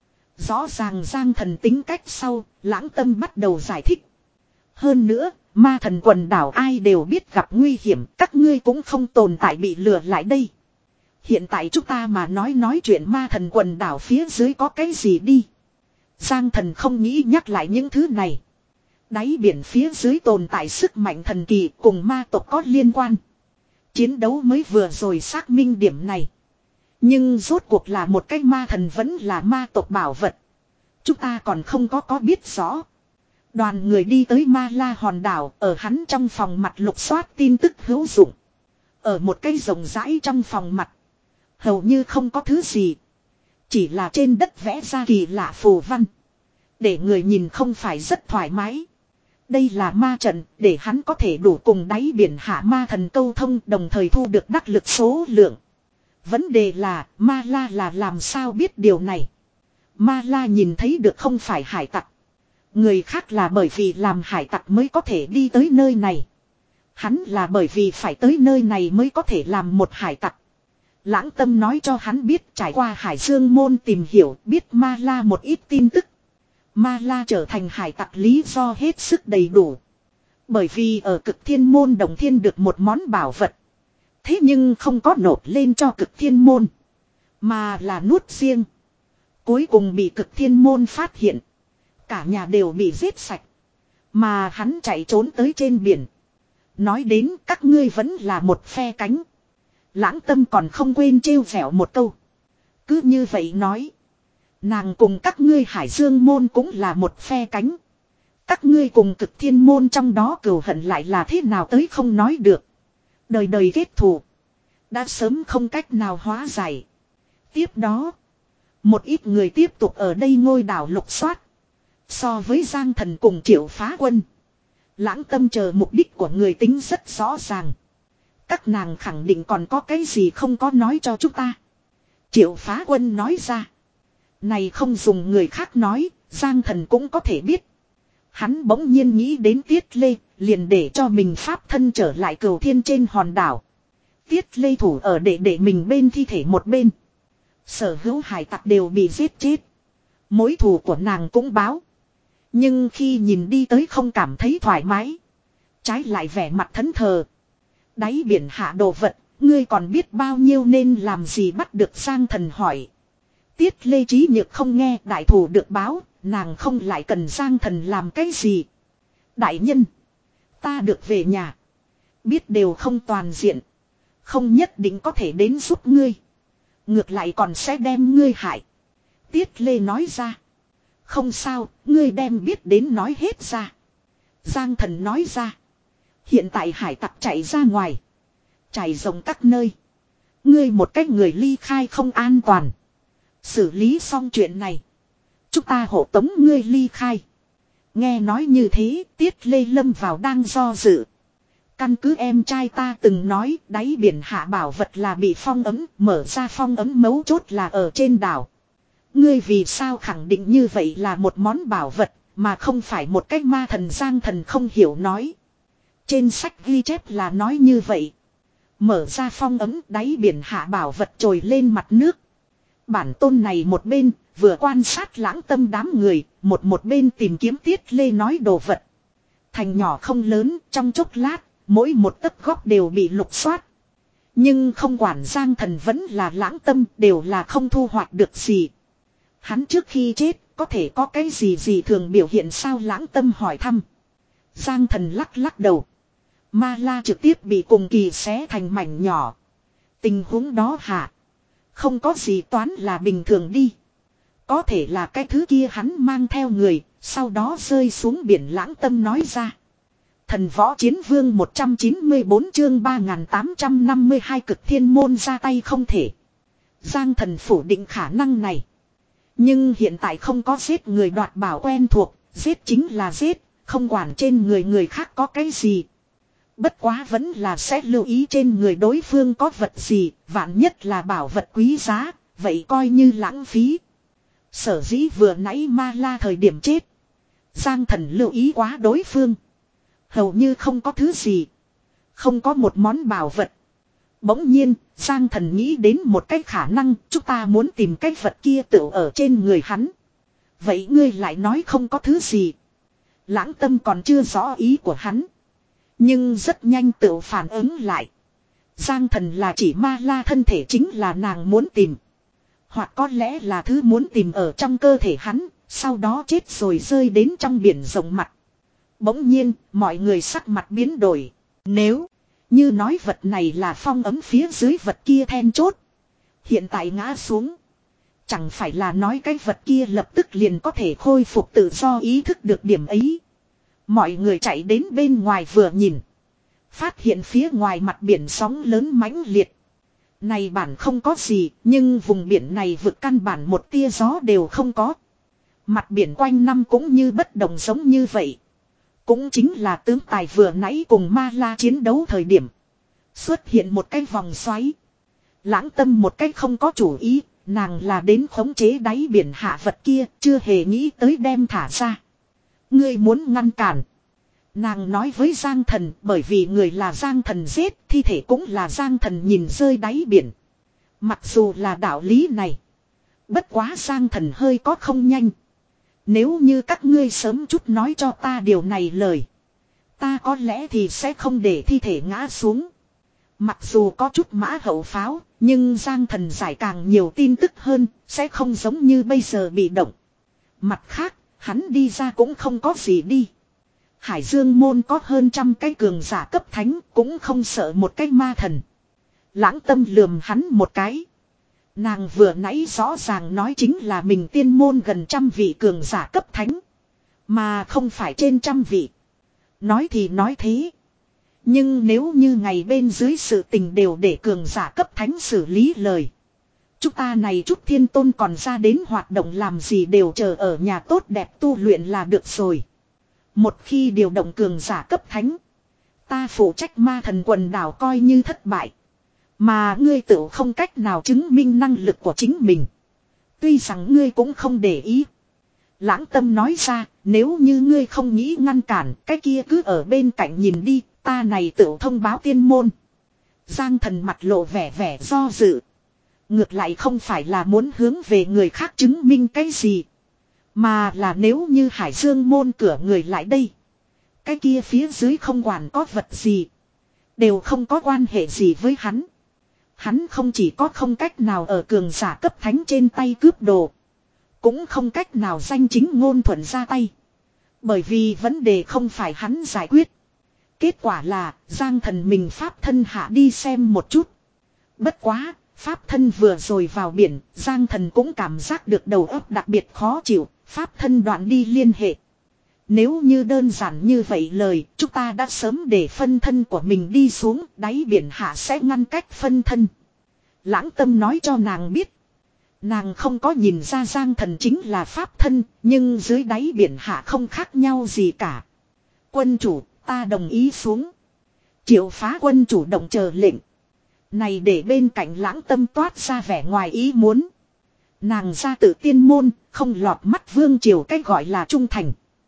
Rõ ràng Giang Thần tính cách sau, Lãng Tâm bắt đầu giải thích. Hơn nữa, Ma Thần quần đảo ai đều biết gặp nguy hiểm, các ngươi cũng không tồn tại bị lừa lại đây. Hiện tại chúng ta mà nói nói chuyện Ma Thần quần đảo phía dưới có cái gì đi. Giang Thần không nghĩ nhắc lại những thứ này. Đáy biển phía dưới tồn tại sức mạnh thần kỳ cùng ma tộc có liên quan. Chiến đấu mới vừa rồi xác minh điểm này. Nhưng rốt cuộc là một cái ma thần vẫn là ma tộc bảo vật. Chúng ta còn không có có biết rõ. Đoàn người đi tới Ma La hòn đảo, ở hắn trong phòng mặt lục soát tin tức hữu dụng. Ở một cái rộng rãi trong phòng mặt. Hầu như không có thứ gì. Chỉ là trên đất vẽ ra kỳ lạ phù văn. Để người nhìn không phải rất thoải mái. Đây là ma trận, để hắn có thể đủ cùng đáy biển hạ ma thần câu thông đồng thời thu được đắc lực số lượng. Vấn đề là, Ma La là làm sao biết điều này? Ma La nhìn thấy được không phải hải tặc. Người khác là bởi vì làm hải tặc mới có thể đi tới nơi này. Hắn là bởi vì phải tới nơi này mới có thể làm một hải tặc. Lãng Tâm nói cho hắn biết trải qua Hải Dương môn tìm hiểu biết Ma La một ít tin tức. Ma La trở thành hải tặc lý do hết sức đầy đủ. Bởi vì ở Cực Thiên môn Đồng Thiên được một món bảo vật. Thế nhưng không có nộp lên cho Cực Thiên môn. Mà là nuốt riêng. Cuối cùng bị Cực Thiên môn phát hiện. Cả nhà đều bị giết sạch. Mà hắn chạy trốn tới trên biển. Nói đến các ngươi vẫn là một phe cánh. Lãng Tâm còn không quên trêu vẻo một câu. Cứ như vậy nói. Nàng cùng các ngươi Hải Dương môn cũng là một phe cánh. Các ngươi cùng Cực Thiên môn trong đó cừu hận lại là thế nào tới không nói được. Đời đời kết thù. Đã sớm không cách nào hóa giải. Tiếp đó. Một ít người tiếp tục ở đây ngôi đảo lục soát. So với Giang Thần cùng Triệu Phá Quân. Lãng Tâm chờ mục đích của người tính rất rõ ràng. Các nàng khẳng định còn có cái gì không có nói cho chúng ta. Triệu Phá Quân nói ra. Này không dùng người khác nói, Giang Thần cũng có thể biết. Hắn bỗng nhiên nghĩ đến Tiết Lê, liền để cho mình pháp thân trở lại Cửu Thiên trên hòn đảo. Tiết Lê thủ ở để để mình bên thi thể một bên. Sở hữu hải tặc đều bị giết chết. Mối thù của nàng cũng báo. Nhưng khi nhìn đi tới không cảm thấy thoải mái. Trái lại vẻ mặt thẫn thờ. Đáy biển hạ đồ vật, ngươi còn biết bao nhiêu nên làm gì bắt được Giang Thần hỏi. Tiết Lê Trí Nhược không nghe đại thủ được báo, nàng không lại cần Giang Thần làm cái gì. Đại nhân, ta được về nhà. Biết đều không toàn diện. Không nhất định có thể đến giúp ngươi. Ngược lại còn sẽ đem ngươi hại. Tiết Lê nói ra. Không sao, ngươi đem biết đến nói hết ra. Giang Thần nói ra. Hiện tại hải tặc chạy ra ngoài. Chạy rộng các nơi. Ngươi một cách người ly khai không an toàn. Xử lý xong chuyện này. Chúng ta hộ tống ngươi ly khai. Nghe nói như thế, Tiết Lê lâm vào đang do dự. Căn cứ em trai ta từng nói, đáy biển hạ bảo vật là bị phong ấm, mở ra phong ấm mấu chốt là ở trên đảo. Ngươi vì sao khẳng định như vậy là một món bảo vật, mà không phải một cách ma thần Giang Thần không hiểu nói. Trên sách ghi chép là nói như vậy. Mở ra phong ấm đáy biển hạ bảo vật trồi lên mặt nước. Bản tôn này một bên, vừa quan sát Lãng Tâm đám người, một một bên tìm kiếm Tiết Lê nói đồ vật. Thành nhỏ không lớn, trong chốc lát, mỗi một tấc góc đều bị lục soát. Nhưng không quản Giang Thần vẫn là Lãng Tâm, đều là không thu hoạch được gì. Hắn trước khi chết, có thể có cái gì gì thường biểu hiện sao Lãng Tâm hỏi thăm. Giang Thần lắc lắc đầu. Ma la trực tiếp bị cùng kỳ xé thành mảnh nhỏ. Tình huống đó hạ. Không có gì toán là bình thường đi. Có thể là cái thứ kia hắn mang theo người. Sau đó rơi xuống biển Lãng Tâm nói ra. Thần võ chiến vương một trăm chín mươi bốn chương ba nghìn tám trăm năm mươi hai cực thiên môn ra tay không thể. Giang Thần phủ định khả năng này. Nhưng hiện tại không có giết người đoạt bảo quen thuộc. Giết chính là giết. Không quản trên người người khác có cái gì. Bất quá vẫn là sẽ lưu ý trên người đối phương có vật gì. Vạn nhất là bảo vật quý giá. Vậy coi như lãng phí. Sở dĩ vừa nãy ma la thời điểm chết. Giang Thần lưu ý quá đối phương. Hầu như không có thứ gì. Không có một món bảo vật. Bỗng nhiên, Giang Thần nghĩ đến một cái khả năng. Chúng ta muốn tìm cái vật kia tựu ở trên người hắn. Vậy ngươi lại nói không có thứ gì. Lãng Tâm còn chưa rõ ý của hắn. Nhưng rất nhanh tựu phản ứng lại. Giang Thần là chỉ ma la thân thể chính là nàng muốn tìm. Hoặc có lẽ là thứ muốn tìm ở trong cơ thể hắn. Sau đó chết rồi rơi đến trong biển rộng mặt. Bỗng nhiên, mọi người sắc mặt biến đổi. Nếu như nói vật này là phong ấm phía dưới vật kia then chốt. Hiện tại ngã xuống. Chẳng phải là nói cái vật kia lập tức liền có thể khôi phục tự do ý thức được điểm ấy. Mọi người chạy đến bên ngoài vừa nhìn. Phát hiện phía ngoài mặt biển sóng lớn mãnh liệt. Này bản không có gì, nhưng vùng biển này vượt căn bản một tia gió đều không có. Mặt biển quanh năm cũng như bất động giống như vậy. Cũng chính là tướng tài vừa nãy cùng ma la chiến đấu thời điểm. Xuất hiện một cái vòng xoáy. Lãng Tâm một cái không có chủ ý, nàng là đến khống chế đáy biển hạ vật kia, chưa hề nghĩ tới đem thả ra. Ngươi muốn ngăn cản. Nàng nói với Giang Thần, bởi vì người là Giang Thần giết, thi thể cũng là Giang Thần nhìn rơi đáy biển. Mặc dù là đạo lý này. Bất quá Giang Thần hơi có không nhanh. Nếu như các ngươi sớm chút nói cho ta điều này lời. Ta có lẽ thì sẽ không để thi thể ngã xuống. Mặc dù có chút mã hậu pháo, nhưng Giang Thần giải càng nhiều tin tức hơn, sẽ không giống như bây giờ bị động. Mặt khác, hắn đi ra cũng không có gì đi. Hải Dương môn có hơn trăm cái cường giả cấp thánh, cũng không sợ một cái ma thần. Lãng Tâm lườm hắn một cái. Nàng vừa nãy rõ ràng nói chính là mình tiên môn gần trăm vị cường giả cấp thánh. Mà không phải trên trăm vị. Nói thì nói thế. Nhưng nếu như ngày bên dưới sự tình đều để cường giả cấp thánh xử lý lời. Chúng ta này chút thiên tôn còn ra đến hoạt động làm gì đều chờ ở nhà tốt đẹp tu luyện là được rồi. Một khi điều động cường giả cấp thánh. Ta phụ trách ma thần quần đảo coi như thất bại. Mà ngươi tự không cách nào chứng minh năng lực của chính mình. Tuy rằng ngươi cũng không để ý. Lãng Tâm nói ra, nếu như ngươi không nghĩ ngăn cản, cái kia cứ ở bên cạnh nhìn đi, ta này tự thông báo tiên môn. Giang Thần mặt lộ vẻ vẻ do dự. Ngược lại không phải là muốn hướng về người khác chứng minh cái gì. Mà là nếu như Hải Dương môn cửa người lại đây. Cái kia phía dưới không quản có vật gì. Đều không có quan hệ gì với hắn. Hắn không chỉ có không cách nào ở cường giả cấp thánh trên tay cướp đồ. Cũng không cách nào danh chính ngôn thuận ra tay. Bởi vì vấn đề không phải hắn giải quyết. Kết quả là Giang Thần mình pháp thân hạ đi xem một chút. Bất quá, pháp thân vừa rồi vào biển, Giang Thần cũng cảm giác được đầu óc đặc biệt khó chịu, pháp thân đoạn đi liên hệ. Nếu như đơn giản như vậy lời, chúng ta đã sớm để phân thân của mình đi xuống, đáy biển hạ sẽ ngăn cách phân thân. Lãng Tâm nói cho nàng biết. Nàng không có nhìn ra Giang Thần chính là pháp thân, nhưng dưới đáy biển hạ không khác nhau gì cả. Quân chủ, ta đồng ý xuống. Triệu Phá Quân chủ động chờ lệnh. Này để bên cạnh Lãng Tâm toát ra vẻ ngoài ý muốn. Nàng ra tự tiên môn, không lọt mắt vương triều cách gọi là trung thành.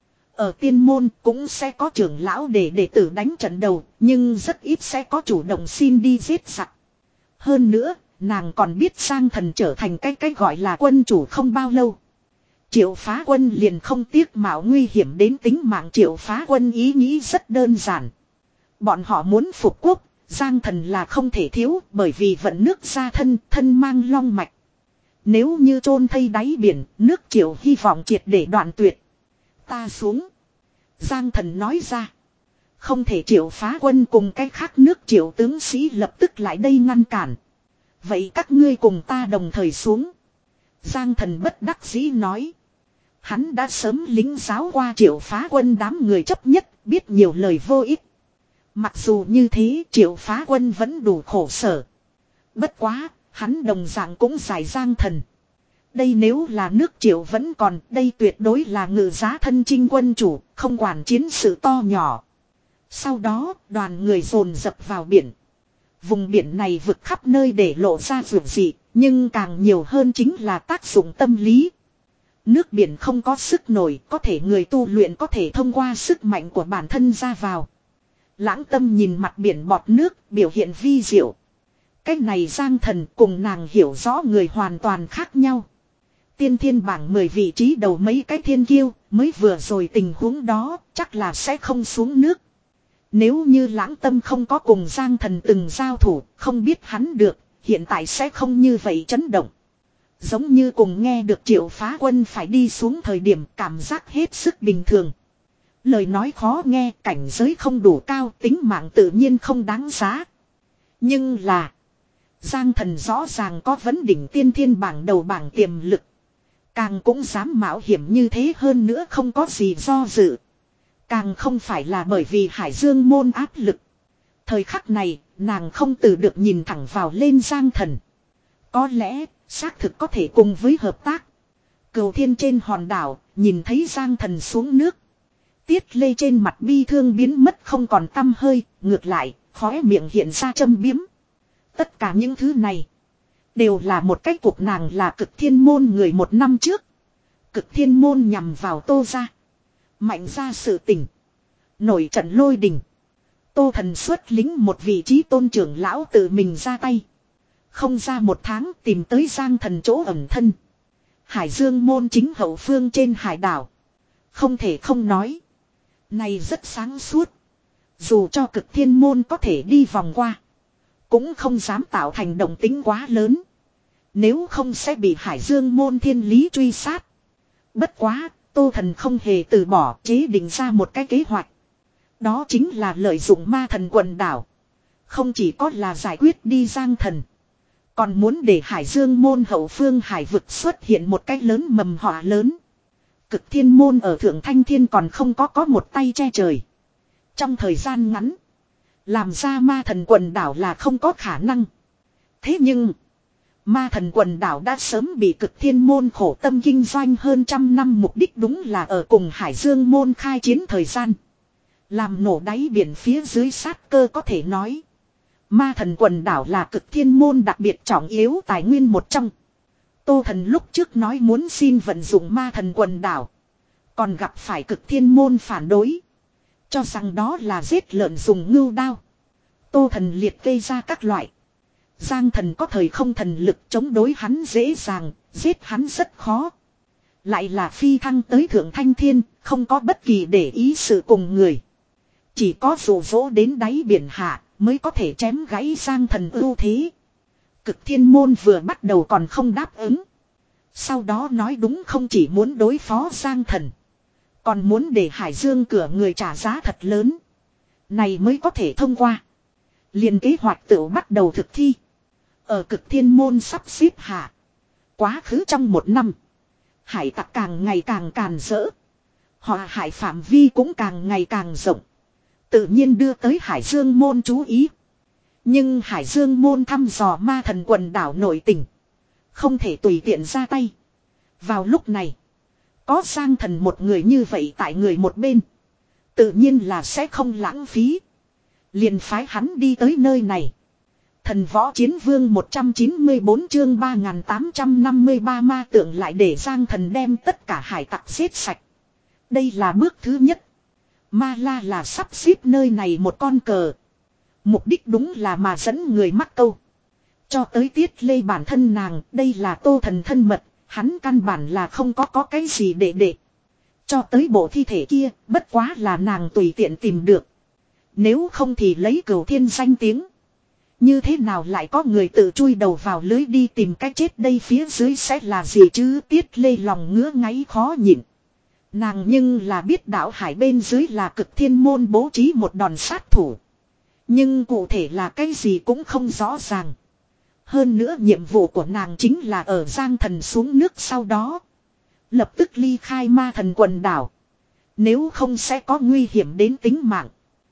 Ở tiên môn cũng sẽ có trưởng lão để đệ tử đánh trận đầu, nhưng rất ít sẽ có chủ động xin đi giết giặc. Hơn nữa, nàng còn biết Giang Thần trở thành cái cái gọi là quân chủ không bao lâu. Triệu Phá Quân liền không tiếc mạo nguy hiểm đến tính mạng. Triệu Phá Quân ý nghĩ rất đơn giản. Bọn họ muốn phục quốc, Giang Thần là không thể thiếu, bởi vì vận nước ra thân, thân mang long mạch. Nếu như chôn thây đáy biển, nước Triệu hy vọng triệt để đoạn tuyệt. Ta xuống. Giang Thần nói ra. Không thể Triệu Phá Quân cùng cái khác nước Triệu tướng sĩ lập tức lại đây ngăn cản. Vậy các ngươi cùng ta đồng thời xuống. Giang Thần bất đắc dĩ nói. Hắn đã sớm lính giáo qua Triệu Phá Quân đám người chấp nhất, biết nhiều lời vô ích. Mặc dù như thế Triệu Phá Quân vẫn đủ khổ sở. Bất quá, hắn đồng dạng cũng giải Giang Thần. Đây nếu là nước Triệu vẫn còn, đây tuyệt đối là ngự giá thân chinh quân chủ, không quản chiến sự to nhỏ. Sau đó, đoàn người dồn dập vào biển. Vùng biển này vực khắp nơi để lộ ra vượt dị, nhưng càng nhiều hơn chính là tác dụng tâm lý. Nước biển không có sức nổi, có thể người tu luyện có thể thông qua sức mạnh của bản thân ra vào. Lãng Tâm nhìn mặt biển bọt nước, biểu hiện vi diệu. Cách này Giang Thần cùng nàng hiểu rõ người hoàn toàn khác nhau. Tiên thiên bảng mười vị trí đầu mấy cái thiên kiêu, mới vừa rồi tình huống đó, chắc là sẽ không xuống nước. Nếu như Lãng Tâm không có cùng Giang Thần từng giao thủ, không biết hắn được, hiện tại sẽ không như vậy chấn động. Giống như cùng nghe được Triệu Phá Quân phải đi xuống thời điểm cảm giác hết sức bình thường. Lời nói khó nghe, cảnh giới không đủ cao, tính mạng tự nhiên không đáng giá. Nhưng là, Giang Thần rõ ràng có vấn đỉnh tiên thiên bảng đầu bảng tiềm lực. Càng cũng dám mạo hiểm như thế, hơn nữa không có gì do dự. Càng không phải là bởi vì Hải Dương môn áp lực. Thời khắc này, nàng không từ được nhìn thẳng vào lên Giang Thần. Có lẽ, xác thực có thể cùng với hợp tác. Cửu Thiên trên hòn đảo, nhìn thấy Giang Thần xuống nước. Tiết Lê trên mặt bi thương biến mất không còn tăm hơi, ngược lại, khóe miệng hiện ra châm biếm. Tất cả những thứ này, đều là một cách cuộc nàng là Cực Thiên môn người một năm trước. Cực Thiên môn nhằm vào Tô gia. Mạnh ra sự tình. Nổi trận lôi đình. Tô Thần xuất lính một vị trí tôn trưởng lão tự mình ra tay. Không ra một tháng tìm tới Giang Thần chỗ ẩn thân. Hải Dương môn chính hậu phương trên hải đảo. Không thể không nói. Này rất sáng suốt. Dù cho Cực Thiên môn có thể đi vòng qua. Cũng không dám tạo thành động tính quá lớn. Nếu không sẽ bị Hải Dương môn thiên lý truy sát. Bất quá, Tô Thần không hề từ bỏ, chế định ra một cái kế hoạch. Đó chính là lợi dụng ma thần quần đảo. Không chỉ có là giải quyết đi Giang Thần. Còn muốn để Hải Dương môn hậu phương hải vực xuất hiện một cái lớn mầm họa lớn. Cực Thiên môn ở Thượng Thanh Thiên còn không có có một tay che trời. Trong thời gian ngắn, làm ra ma thần quần đảo là không có khả năng. Thế nhưng, ma thần quần đảo đã sớm bị Cực Thiên môn khổ tâm kinh doanh hơn trăm năm, mục đích đúng là ở cùng Hải Dương môn khai chiến thời gian. Làm nổ đáy biển phía dưới sát cơ, có thể nói. Ma thần quần đảo là Cực Thiên môn đặc biệt trọng yếu tài nguyên một trong. Tô Thần lúc trước nói muốn xin vận dụng ma thần quần đảo. Còn gặp phải Cực Thiên môn phản đối. Cho rằng đó là giết lợn dùng ngưu đao. Tô Thần liệt kê ra các loại. Giang Thần có thời không thần lực chống đối hắn dễ dàng, giết hắn rất khó. Lại là phi thăng tới Thượng Thanh Thiên, không có bất kỳ để ý sự cùng người. Chỉ có dụ dỗ đến đáy biển hạ, mới có thể chém gãy Giang Thần ưu thế. Cực Thiên môn vừa bắt đầu còn không đáp ứng. Sau đó nói đúng không chỉ muốn đối phó Giang Thần. Còn muốn để Hải Dương cửa người trả giá thật lớn. Này mới có thể thông qua. Liền kế hoạch tự bắt đầu thực thi. Ở Cực Thiên môn sắp xếp hạ. Quá khứ trong một năm. Hải tặc càng ngày càng càn rỡ. Họ hải phạm vi cũng càng ngày càng rộng. Tự nhiên đưa tới Hải Dương môn chú ý. Nhưng Hải Dương môn thăm dò ma thần quần đảo nội tình. Không thể tùy tiện ra tay. Vào lúc này, có Giang Thần một người như vậy tại người một bên. Tự nhiên là sẽ không lãng phí. Liền phái hắn đi tới nơi này. Thần võ chiến vương một trăm chín mươi bốn chương ba nghìn tám trăm năm mươi ba ma tượng lại để Giang Thần đem tất cả hải tặc giết sạch. Đây là bước thứ nhất. Ma La là sắp xếp nơi này một con cờ. Mục đích đúng là mà dẫn người mắc câu. Cho tới Tiết Lê bản thân nàng, đây là Tô Thần thân mật, hắn căn bản là không có có cái gì để để. Cho tới bộ thi thể kia, bất quá là nàng tùy tiện tìm được. Nếu không thì lấy Cửu Thiên danh tiếng. Như thế nào lại có người tự chui đầu vào lưới đi tìm cách chết, đây phía dưới sẽ là gì chứ? Tiết Lê lòng ngứa ngáy khó nhịn. Nàng nhưng là biết đảo hải bên dưới là cực thiên môn bố trí một đòn sát thủ. Nhưng cụ thể là cái gì cũng không rõ ràng. Hơn nữa nhiệm vụ của nàng chính là ở Giang Thần xuống nước sau đó. Lập tức ly khai ma thần quần đảo. Nếu không sẽ có nguy hiểm đến tính mạng.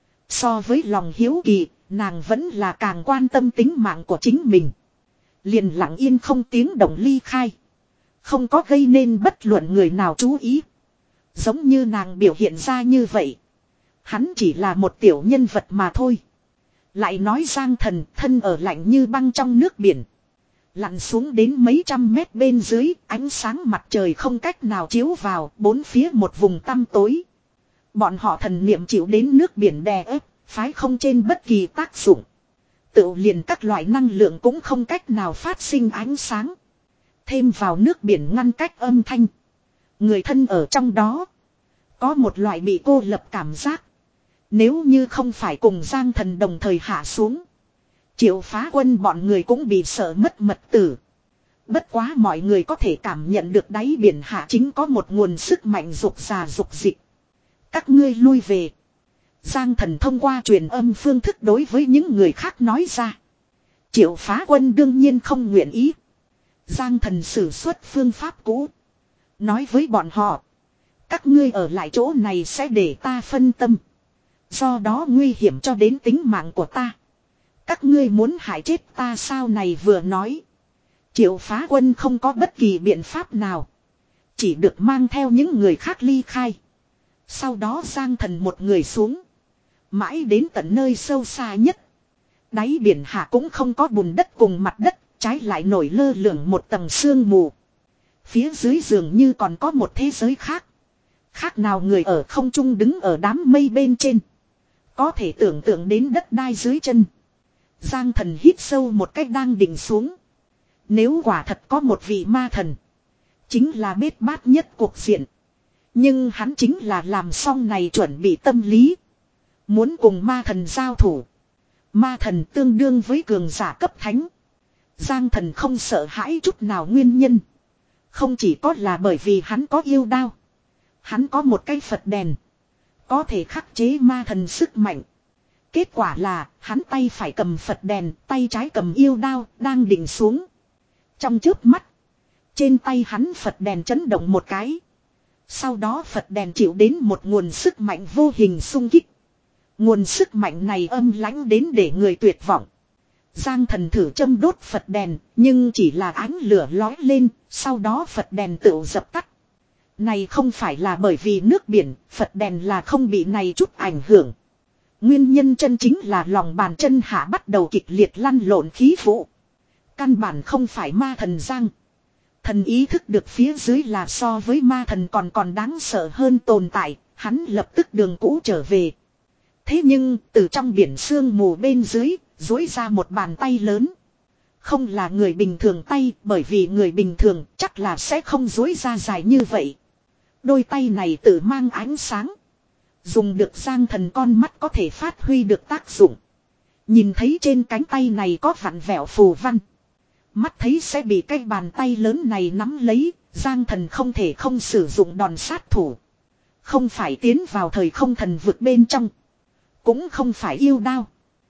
So với lòng hiếu kỳ, nàng vẫn là càng quan tâm tính mạng của chính mình. Liền lặng yên không tiếng động ly khai. Không có gây nên bất luận người nào chú ý. Giống như nàng biểu hiện ra như vậy. Hắn chỉ là một tiểu nhân vật mà thôi. Lại nói Giang Thần thân ở lạnh như băng trong nước biển. Lặn xuống đến mấy trăm mét bên dưới, ánh sáng mặt trời không cách nào chiếu vào, bốn phía một vùng tăm tối. Bọn họ thần niệm chịu đến nước biển đè ép, phái không trên bất kỳ tác dụng. Tự liền các loại năng lượng cũng không cách nào phát sinh ánh sáng. Thêm vào nước biển ngăn cách âm thanh. Người thân ở trong đó. Có một loại bị cô lập cảm giác. Nếu như không phải cùng Giang Thần đồng thời hạ xuống. Triệu Phá Quân bọn người cũng bị sợ mất mật tử. Bất quá mọi người có thể cảm nhận được đáy biển hạ chính có một nguồn sức mạnh dục già dục dịch. Các ngươi lui về. Giang Thần thông qua truyền âm phương thức đối với những người khác nói ra. Triệu Phá Quân đương nhiên không nguyện ý. Giang Thần sử xuất phương pháp cũ. Nói với bọn họ. Các ngươi ở lại chỗ này sẽ để ta phân tâm. Do đó nguy hiểm cho đến tính mạng của ta. Các ngươi muốn hại chết ta sao này vừa nói. Triệu Phá Quân không có bất kỳ biện pháp nào. Chỉ được mang theo những người khác ly khai. Sau đó Giang Thần một người xuống. Mãi đến tận nơi sâu xa nhất. Đáy biển hạ cũng không có bùn đất cùng mặt đất. Trái lại nổi lơ lửng một tầng sương mù. Phía dưới dường như còn có một thế giới khác. Khác nào người ở không trung đứng ở đám mây bên trên. Có thể tưởng tượng đến đất đai dưới chân. Giang Thần hít sâu một cách đang định xuống. Nếu quả thật có một vị ma thần. Chính là bết bát nhất cuộc diện. Nhưng hắn chính là làm xong này chuẩn bị tâm lý. Muốn cùng ma thần giao thủ. Ma thần tương đương với cường giả cấp thánh. Giang Thần không sợ hãi chút nào nguyên nhân. Không chỉ có là bởi vì hắn có yêu đao. Hắn có một cây Phật đèn. Có thể khắc chế ma thần sức mạnh. Kết quả là hắn tay phải cầm Phật đèn, tay trái cầm yêu đao, đang định xuống. Trong chớp mắt. Trên tay hắn Phật đèn chấn động một cái. Sau đó Phật đèn chịu đến một nguồn sức mạnh vô hình xung kích. Nguồn sức mạnh này âm lãnh đến để người tuyệt vọng. Giang Thần thử châm đốt Phật đèn, nhưng chỉ là ánh lửa lói lên, sau đó Phật đèn tự dập tắt. Này không phải là bởi vì nước biển, Phật đèn là không bị này chút ảnh hưởng. Nguyên nhân chân chính là lòng bàn chân hạ bắt đầu kịch liệt lăn lộn khí vụ. Căn bản không phải ma thần Giang. Thần ý thức được phía dưới là so với ma thần còn còn đáng sợ hơn tồn tại, hắn lập tức đường cũ trở về. Thế nhưng, từ trong biển sương mù bên dưới, duỗi ra một bàn tay lớn. Không là người bình thường tay, bởi vì người bình thường chắc là sẽ không duỗi ra dài như vậy. Đôi tay này tự mang ánh sáng. Dùng được Giang Thần con mắt có thể phát huy được tác dụng. Nhìn thấy trên cánh tay này có vặn vẹo phù văn. Mắt thấy sẽ bị cái bàn tay lớn này nắm lấy, Giang Thần không thể không sử dụng đòn sát thủ. Không phải tiến vào thời không thần vực bên trong. Cũng không phải yêu đao.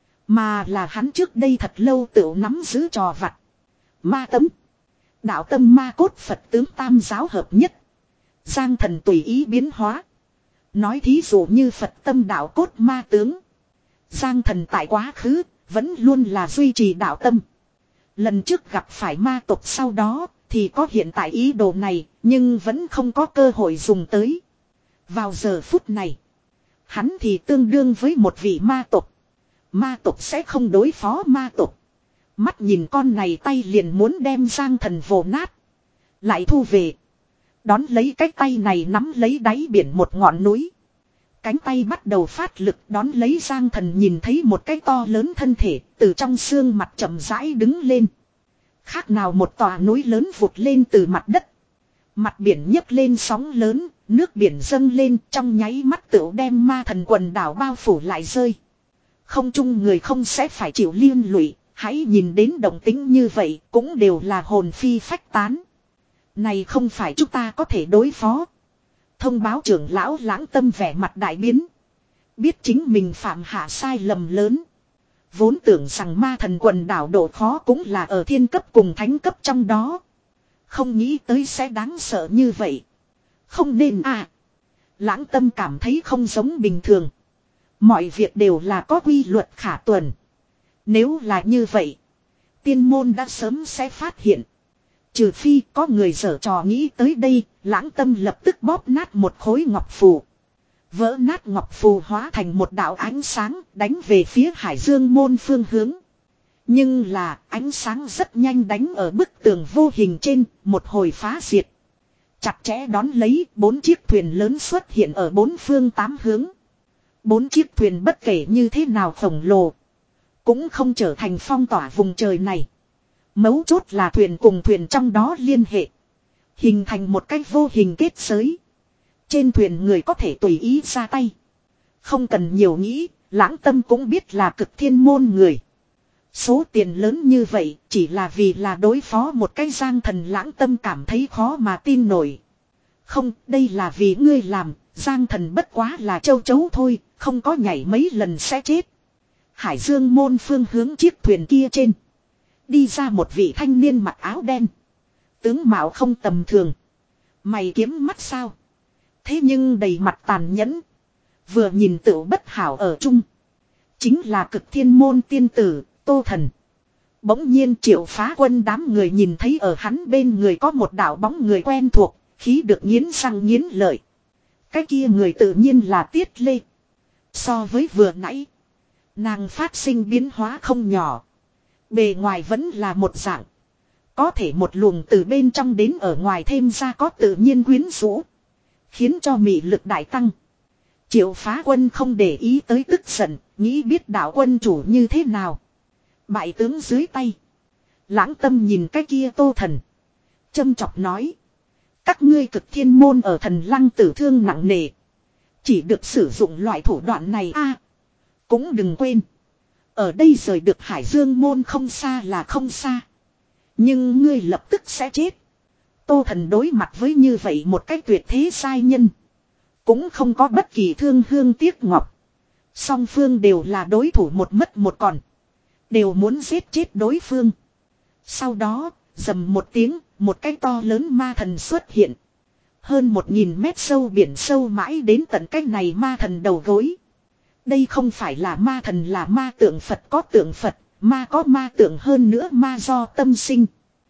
Mà là hắn trước đây thật lâu tự nắm giữ trò vặt. Ma tấm. Đạo tâm ma cốt Phật tướng tam giáo hợp nhất. Giang Thần tùy ý biến hóa. Nói thí dụ như Phật tâm đạo cốt ma tướng. Giang Thần tại quá khứ, vẫn luôn là duy trì đạo tâm. Lần trước gặp phải ma tộc sau đó, thì có hiện tại ý đồ này, nhưng vẫn không có cơ hội dùng tới. Vào giờ phút này, hắn thì tương đương với một vị ma tộc. Ma tộc sẽ không đối phó ma tộc. Mắt nhìn con này tay liền muốn đem Giang Thần vồ nát. Lại thu về. Đón lấy cái tay này nắm lấy đáy biển một ngọn núi. Cánh tay bắt đầu phát lực đón lấy Giang Thần nhìn thấy một cái to lớn thân thể từ trong xương mặt chậm rãi đứng lên. Khác nào một tòa núi lớn vụt lên từ mặt đất. Mặt biển nhấc lên sóng lớn, nước biển dâng lên trong nháy mắt tựu đem ma thần quần đảo bao phủ lại rơi. Không chung người không sẽ phải chịu liên lụy, hãy nhìn đến động tính như vậy cũng đều là hồn phi phách tán. Này không phải chúng ta có thể đối phó. Thông báo trưởng lão Lãng Tâm vẻ mặt đại biến. Biết chính mình phạm hạ sai lầm lớn. Vốn tưởng rằng ma thần quần đảo độ khó cũng là ở thiên cấp cùng thánh cấp trong đó. Không nghĩ tới sẽ đáng sợ như vậy. Không nên à. Lãng Tâm cảm thấy không giống bình thường. Mọi việc đều là có quy luật khả tuần. Nếu là như vậy, tiên môn đã sớm sẽ phát hiện. Trừ phi có người giở trò nghĩ tới đây, Lãng Tâm lập tức bóp nát một khối ngọc phù. Vỡ nát ngọc phù hóa thành một đạo ánh sáng đánh về phía Hải Dương môn phương hướng. Nhưng là ánh sáng rất nhanh đánh ở bức tường vô hình trên, một hồi phá diệt. Chặt chẽ đón lấy, bốn chiếc thuyền lớn xuất hiện ở bốn phương tám hướng. Bốn chiếc thuyền bất kể như thế nào khổng lồ, cũng không trở thành phong tỏa vùng trời này. Mấu chốt là thuyền cùng thuyền trong đó liên hệ, hình thành một cách vô hình kết giới. Trên thuyền người có thể tùy ý ra tay. Không cần nhiều nghĩ, Lãng Tâm cũng biết là Cực Thiên môn người. Số tiền lớn như vậy chỉ là vì là đối phó một cái giang thần, Lãng Tâm cảm thấy khó mà tin nổi. Không, đây là vì ngươi làm, giang thần bất quá là châu chấu thôi, không có nhảy mấy lần sẽ chết. Hải Dương môn phương hướng chiếc thuyền kia trên. Đi ra một vị thanh niên mặc áo đen. Tướng mạo không tầm thường. Mày kiếm mắt sao? Thế nhưng đầy mặt tàn nhẫn. Vừa nhìn tựu bất hảo ở chung. Chính là Cực Thiên môn tiên tử, Tô Thần. Bỗng nhiên Triệu Phá Quân đám người nhìn thấy ở hắn bên người có một đạo bóng người quen thuộc, khí được nghiến răng nghiến lợi. Cái kia người tự nhiên là Tiết Lê. So với vừa nãy, nàng phát sinh biến hóa không nhỏ. Bề ngoài vẫn là một dạng. Có thể một luồng từ bên trong đến ở ngoài thêm ra có tự nhiên quyến rũ, khiến cho mị lực đại tăng. Triệu Phá Quân không để ý tới tức giận, nghĩ biết đạo quân chủ như thế nào. Bại tướng dưới tay. Lãng Tâm nhìn cái kia Tô Thần, châm chọc nói: các ngươi Cực Thiên môn ở Thần Lăng tử thương nặng nề, chỉ được sử dụng loại thủ đoạn này a. À, cũng đừng quên, ở đây rời được Hải Dương môn không xa là không xa, nhưng ngươi lập tức sẽ chết. Tô Thần đối mặt với như vậy một cách tuyệt thế sai nhân, cũng không có bất kỳ thương hương tiếc ngọc. Song phương đều là đối thủ một mất một còn, đều muốn giết chết đối phương. Sau đó, rầm một tiếng, một cái to lớn ma thần xuất hiện. Hơn một nghìn mét sâu biển sâu mãi đến tận cái này ma thần đầu gối. Đây không phải là ma thần, là ma tượng Phật, có tượng Phật, ma có ma tượng, hơn nữa ma do tâm sinh.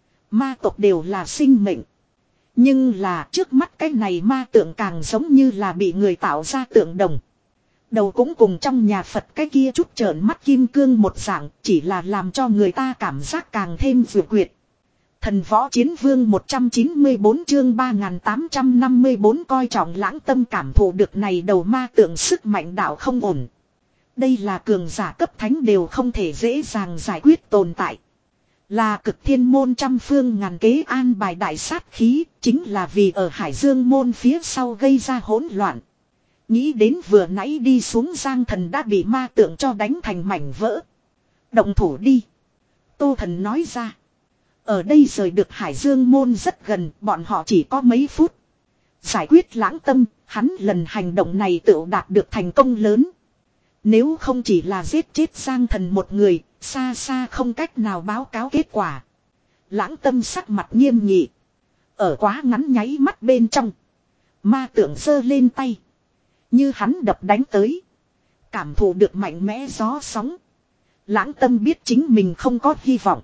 Ma tộc đều là sinh mệnh. Nhưng là trước mắt cái này ma tượng càng giống như là bị người tạo ra tượng đồng. Đầu cũng cùng trong nhà Phật cái kia chút trợn mắt kim cương một dạng, chỉ là làm cho người ta cảm giác càng thêm vừa quyệt. Thần Võ Chiến Vương một trăm chín mươi bốn chương ba nghìn tám trăm năm mươi bốn coi trọng. Lãng Tâm cảm thụ được này đầu ma tượng sức mạnh đạo không ổn. Đây là cường giả cấp thánh đều không thể dễ dàng giải quyết tồn tại. Là Cực Thiên môn trăm phương ngàn kế an bài đại sát khí, chính là vì ở Hải Dương môn phía sau gây ra hỗn loạn. Nghĩ đến vừa nãy đi xuống giang thần đã bị ma tượng cho đánh thành mảnh vỡ. Động thủ đi. Tô Thần nói ra. Ở đây rời được Hải Dương môn rất gần, bọn họ chỉ có mấy phút. Giải quyết Lãng Tâm, hắn lần hành động này tự đạt được thành công lớn. Nếu không chỉ là giết chết giang thần một người, xa xa không cách nào báo cáo kết quả. Lãng Tâm sắc mặt nghiêm nghị. Ở quá ngắn nháy mắt bên trong, ma tượng giơ lên tay, như hắn đập đánh tới. Cảm thụ được mạnh mẽ gió sóng, Lãng Tâm biết chính mình không có hy vọng.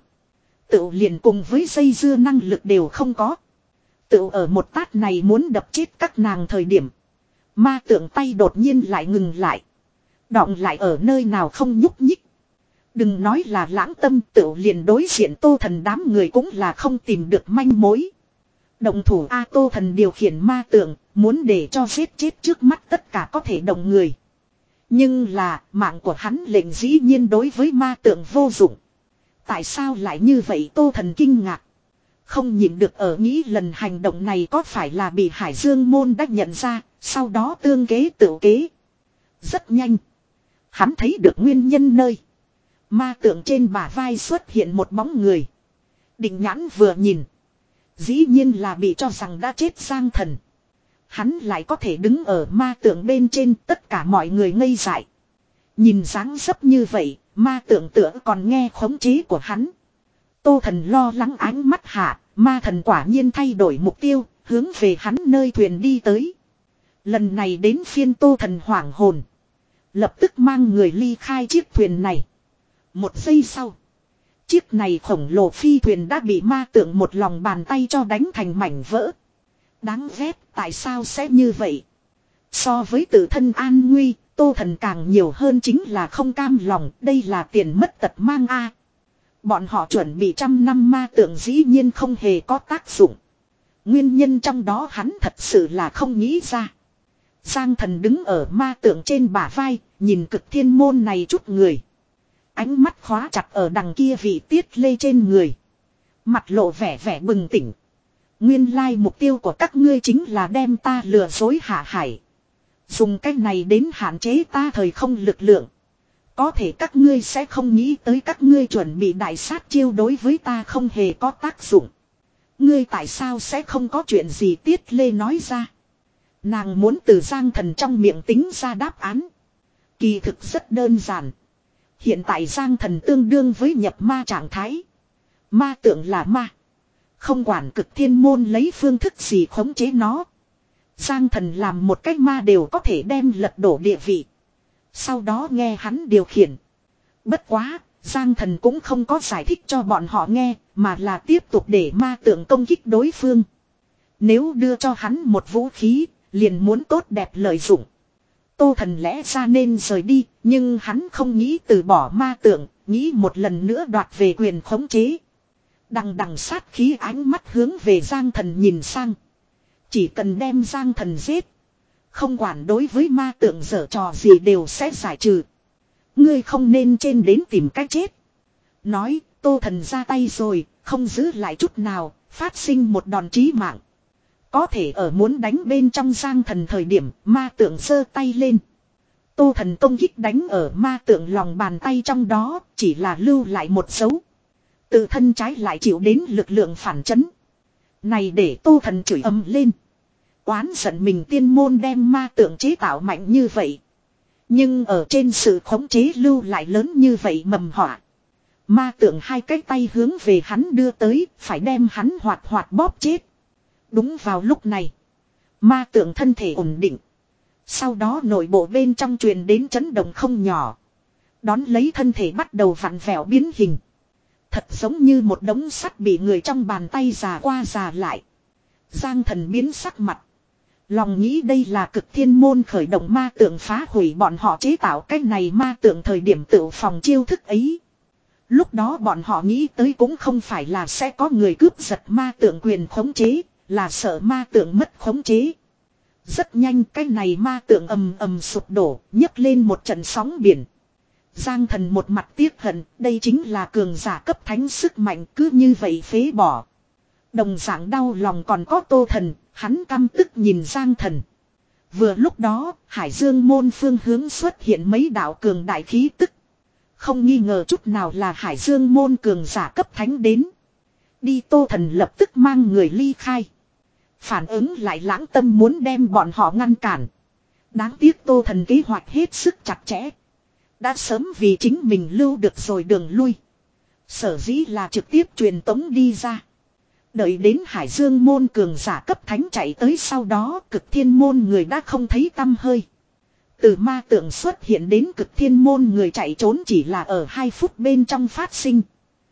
Tự liền cùng với dây dưa năng lực đều không có. Tự ở một tát này muốn đập chết các nàng thời điểm, ma tượng tay đột nhiên lại ngừng lại, đọng lại ở nơi nào không nhúc nhích. Đừng nói là Lãng Tâm, tự liền đối diện Tô Thần đám người cũng là không tìm được manh mối. Động thủ A. Tô Thần điều khiển ma tượng, muốn để cho giết chết trước mắt tất cả có thể động người. Nhưng là mạng của hắn lệnh dĩ nhiên đối với ma tượng vô dụng. Tại sao lại như vậy? Tô Thần kinh ngạc, không nhịn được ở nghĩ lần hành động này có phải là bị Hải Dương môn đã nhận ra, sau đó tương kế tự kế. Rất nhanh, hắn thấy được nguyên nhân nơi ma tượng trên bả vai xuất hiện một bóng người. Định nhãn vừa nhìn, dĩ nhiên là bị cho rằng đã chết giang thần. hắn lại có thể đứng ở ma tượng bên trên, tất cả mọi người ngây dại. Nhìn dáng dấp như vậy, ma tượng tựa còn nghe khống chế của hắn. Tô Thần lo lắng ánh mắt hạ, ma thần quả nhiên thay đổi mục tiêu, hướng về hắn nơi thuyền đi tới. Lần này đến phiên Tô Thần hoảng hồn. Lập tức mang người ly khai chiếc thuyền này. Một giây sau, chiếc này khổng lồ phi thuyền đã bị ma tượng một lòng bàn tay cho đánh thành mảnh vỡ. Đáng ghét, tại sao sẽ như vậy? So với tự thân an nguy, Tô Thần càng nhiều hơn chính là không cam lòng, đây là tiền mất tật mang a. Bọn họ chuẩn bị trăm năm ma tượng dĩ nhiên không hề có tác dụng. Nguyên nhân trong đó hắn thật sự là không nghĩ ra. Giang Thần đứng ở ma tượng trên bả vai, nhìn Cực Thiên Môn này chút người. Ánh mắt khóa chặt ở đằng kia vị Tiết Lê trên người. Mặt lộ vẻ vẻ bừng tỉnh. Nguyên lai mục tiêu của các ngươi chính là đem ta lừa dối hạ hải. Dùng cách này đến hạn chế ta thời không lực lượng. Có thể các ngươi sẽ không nghĩ tới các ngươi chuẩn bị đại sát chiêu đối với ta không hề có tác dụng. Ngươi tại sao sẽ không có chuyện gì Tiết Lê nói ra. Nàng muốn từ Giang Thần trong miệng tính ra đáp án. Kỳ thực rất đơn giản. Hiện tại Giang Thần tương đương với nhập ma trạng thái. Ma tượng là ma. Không quản Cực Thiên Môn lấy phương thức gì khống chế nó. Giang Thần làm một cách ma đều có thể đem lật đổ địa vị. Sau đó nghe hắn điều khiển. Bất quá, Giang Thần cũng không có giải thích cho bọn họ nghe, mà là tiếp tục để ma tượng công kích đối phương. Nếu đưa cho hắn một vũ khí, liền muốn tốt đẹp lợi dụng. Tô Thần lẽ ra nên rời đi, nhưng hắn không nghĩ từ bỏ ma tượng, nghĩ một lần nữa đoạt về quyền khống chế. Đằng đằng sát khí ánh mắt hướng về Giang Thần nhìn sang. Chỉ cần đem Giang Thần giết. Không quản đối với ma tượng giở trò gì đều sẽ giải trừ. Ngươi không nên trên đến tìm cách chết. Nói, Tô Thần ra tay rồi, không giữ lại chút nào, phát sinh một đòn chí mạng. Có thể ở muốn đánh bên trong Giang Thần thời điểm, ma tượng giơ tay lên. Tô Thần công kích đánh ở ma tượng lòng bàn tay trong đó, chỉ là lưu lại một dấu. Tự thân trái lại chịu đến lực lượng phản chấn. Này để Tô Thần chửi ầm lên. Oán giận mình tiên môn đem ma tượng chế tạo mạnh như vậy. Nhưng ở trên sự khống chế lưu lại lớn như vậy mầm họa. Ma tượng hai cái tay hướng về hắn đưa tới, phải đem hắn hoạt hoạt bóp chết. Đúng vào lúc này, ma tượng thân thể ổn định. Sau đó nội bộ bên trong truyền đến chấn động không nhỏ. Đón lấy thân thể bắt đầu vặn vẹo biến hình. Thật giống như một đống sắt bị người trong bàn tay già qua già lại. Giang Thần biến sắc mặt. Lòng nghĩ đây là Cực Thiên Môn khởi động ma tượng phá hủy bọn họ chế tạo cái này ma tượng thời điểm tự phòng chiêu thức ấy. Lúc đó bọn họ nghĩ tới cũng không phải là sẽ có người cướp giật ma tượng quyền khống chế, là sợ ma tượng mất khống chế. Rất nhanh cái này ma tượng ầm ầm sụp đổ, nhấc lên một trận sóng biển. Giang Thần một mặt tiếc hận, đây chính là cường giả cấp thánh sức mạnh cứ như vậy phế bỏ. Đồng dạng đau lòng còn có Tô Thần, hắn căm tức nhìn Giang Thần. Vừa lúc đó, Hải Dương môn phương hướng xuất hiện mấy đạo cường đại khí tức. Không nghi ngờ chút nào là Hải Dương môn cường giả cấp thánh đến. Đi Tô Thần lập tức mang người ly khai. Phản ứng lại Lãng Tâm muốn đem bọn họ ngăn cản. Đáng tiếc Tô Thần kế hoạch hết sức chặt chẽ. Đã sớm vì chính mình lưu được rồi đường lui. Sở dĩ là trực tiếp truyền tống đi ra. Đợi đến Hải Dương môn cường giả cấp thánh chạy tới sau đó Cực Thiên môn người đã không thấy tăm hơi. Từ ma tượng xuất hiện đến Cực Thiên môn người chạy trốn chỉ là ở hai phút bên trong phát sinh.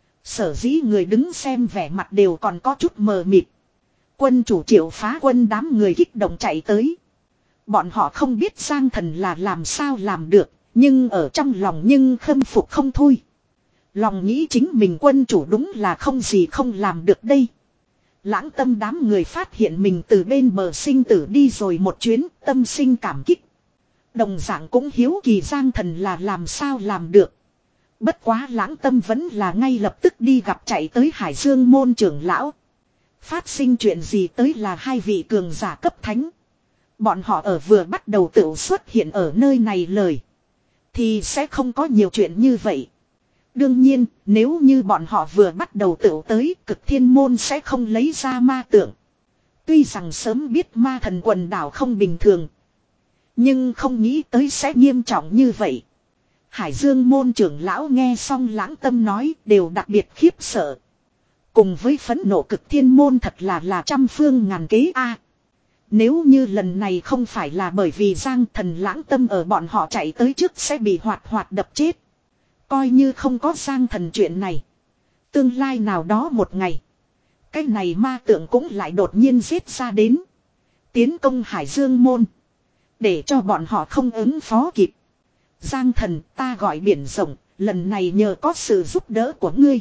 Sở dĩ người đứng xem vẻ mặt đều còn có chút mờ mịt. Quân chủ Triệu phá quân đám người kích động chạy tới. Bọn họ không biết Giang Thần là làm sao làm được, nhưng ở trong lòng nhưng khâm phục không thôi. Lòng nghĩ chính mình quân chủ đúng là không gì không làm được đây. Lãng Tâm đám người phát hiện mình từ bên bờ sinh tử đi rồi một chuyến, tâm sinh cảm kích. Đồng dạng cũng hiếu kỳ Giang Thần là làm sao làm được. Bất quá Lãng Tâm vẫn là ngay lập tức đi gặp chạy tới Hải Dương môn trưởng lão. Phát sinh chuyện gì tới là hai vị cường giả cấp thánh. Bọn họ ở vừa bắt đầu tự xuất hiện ở nơi này lời. Thì sẽ không có nhiều chuyện như vậy. Đương nhiên, nếu như bọn họ vừa bắt đầu tự tới, Cực Thiên môn sẽ không lấy ra ma tượng. Tuy rằng sớm biết ma thần quần đảo không bình thường. Nhưng không nghĩ tới sẽ nghiêm trọng như vậy. Hải Dương môn trưởng lão nghe xong Lãng Tâm nói đều đặc biệt khiếp sợ. Cùng với phẫn nộ Cực Thiên môn thật là là trăm phương ngàn kế a. Nếu như lần này không phải là bởi vì Giang Thần Lãng Tâm ở bọn họ chạy tới trước sẽ bị hoạt hoạt đập chết. Coi như không có Giang Thần chuyện này. Tương lai nào đó một ngày. Cái này ma tượng cũng lại đột nhiên giết ra đến. Tiến công Hải Dương môn. Để cho bọn họ không ứng phó kịp. Giang Thần, ta gọi biển rộng, lần này nhờ có sự giúp đỡ của ngươi.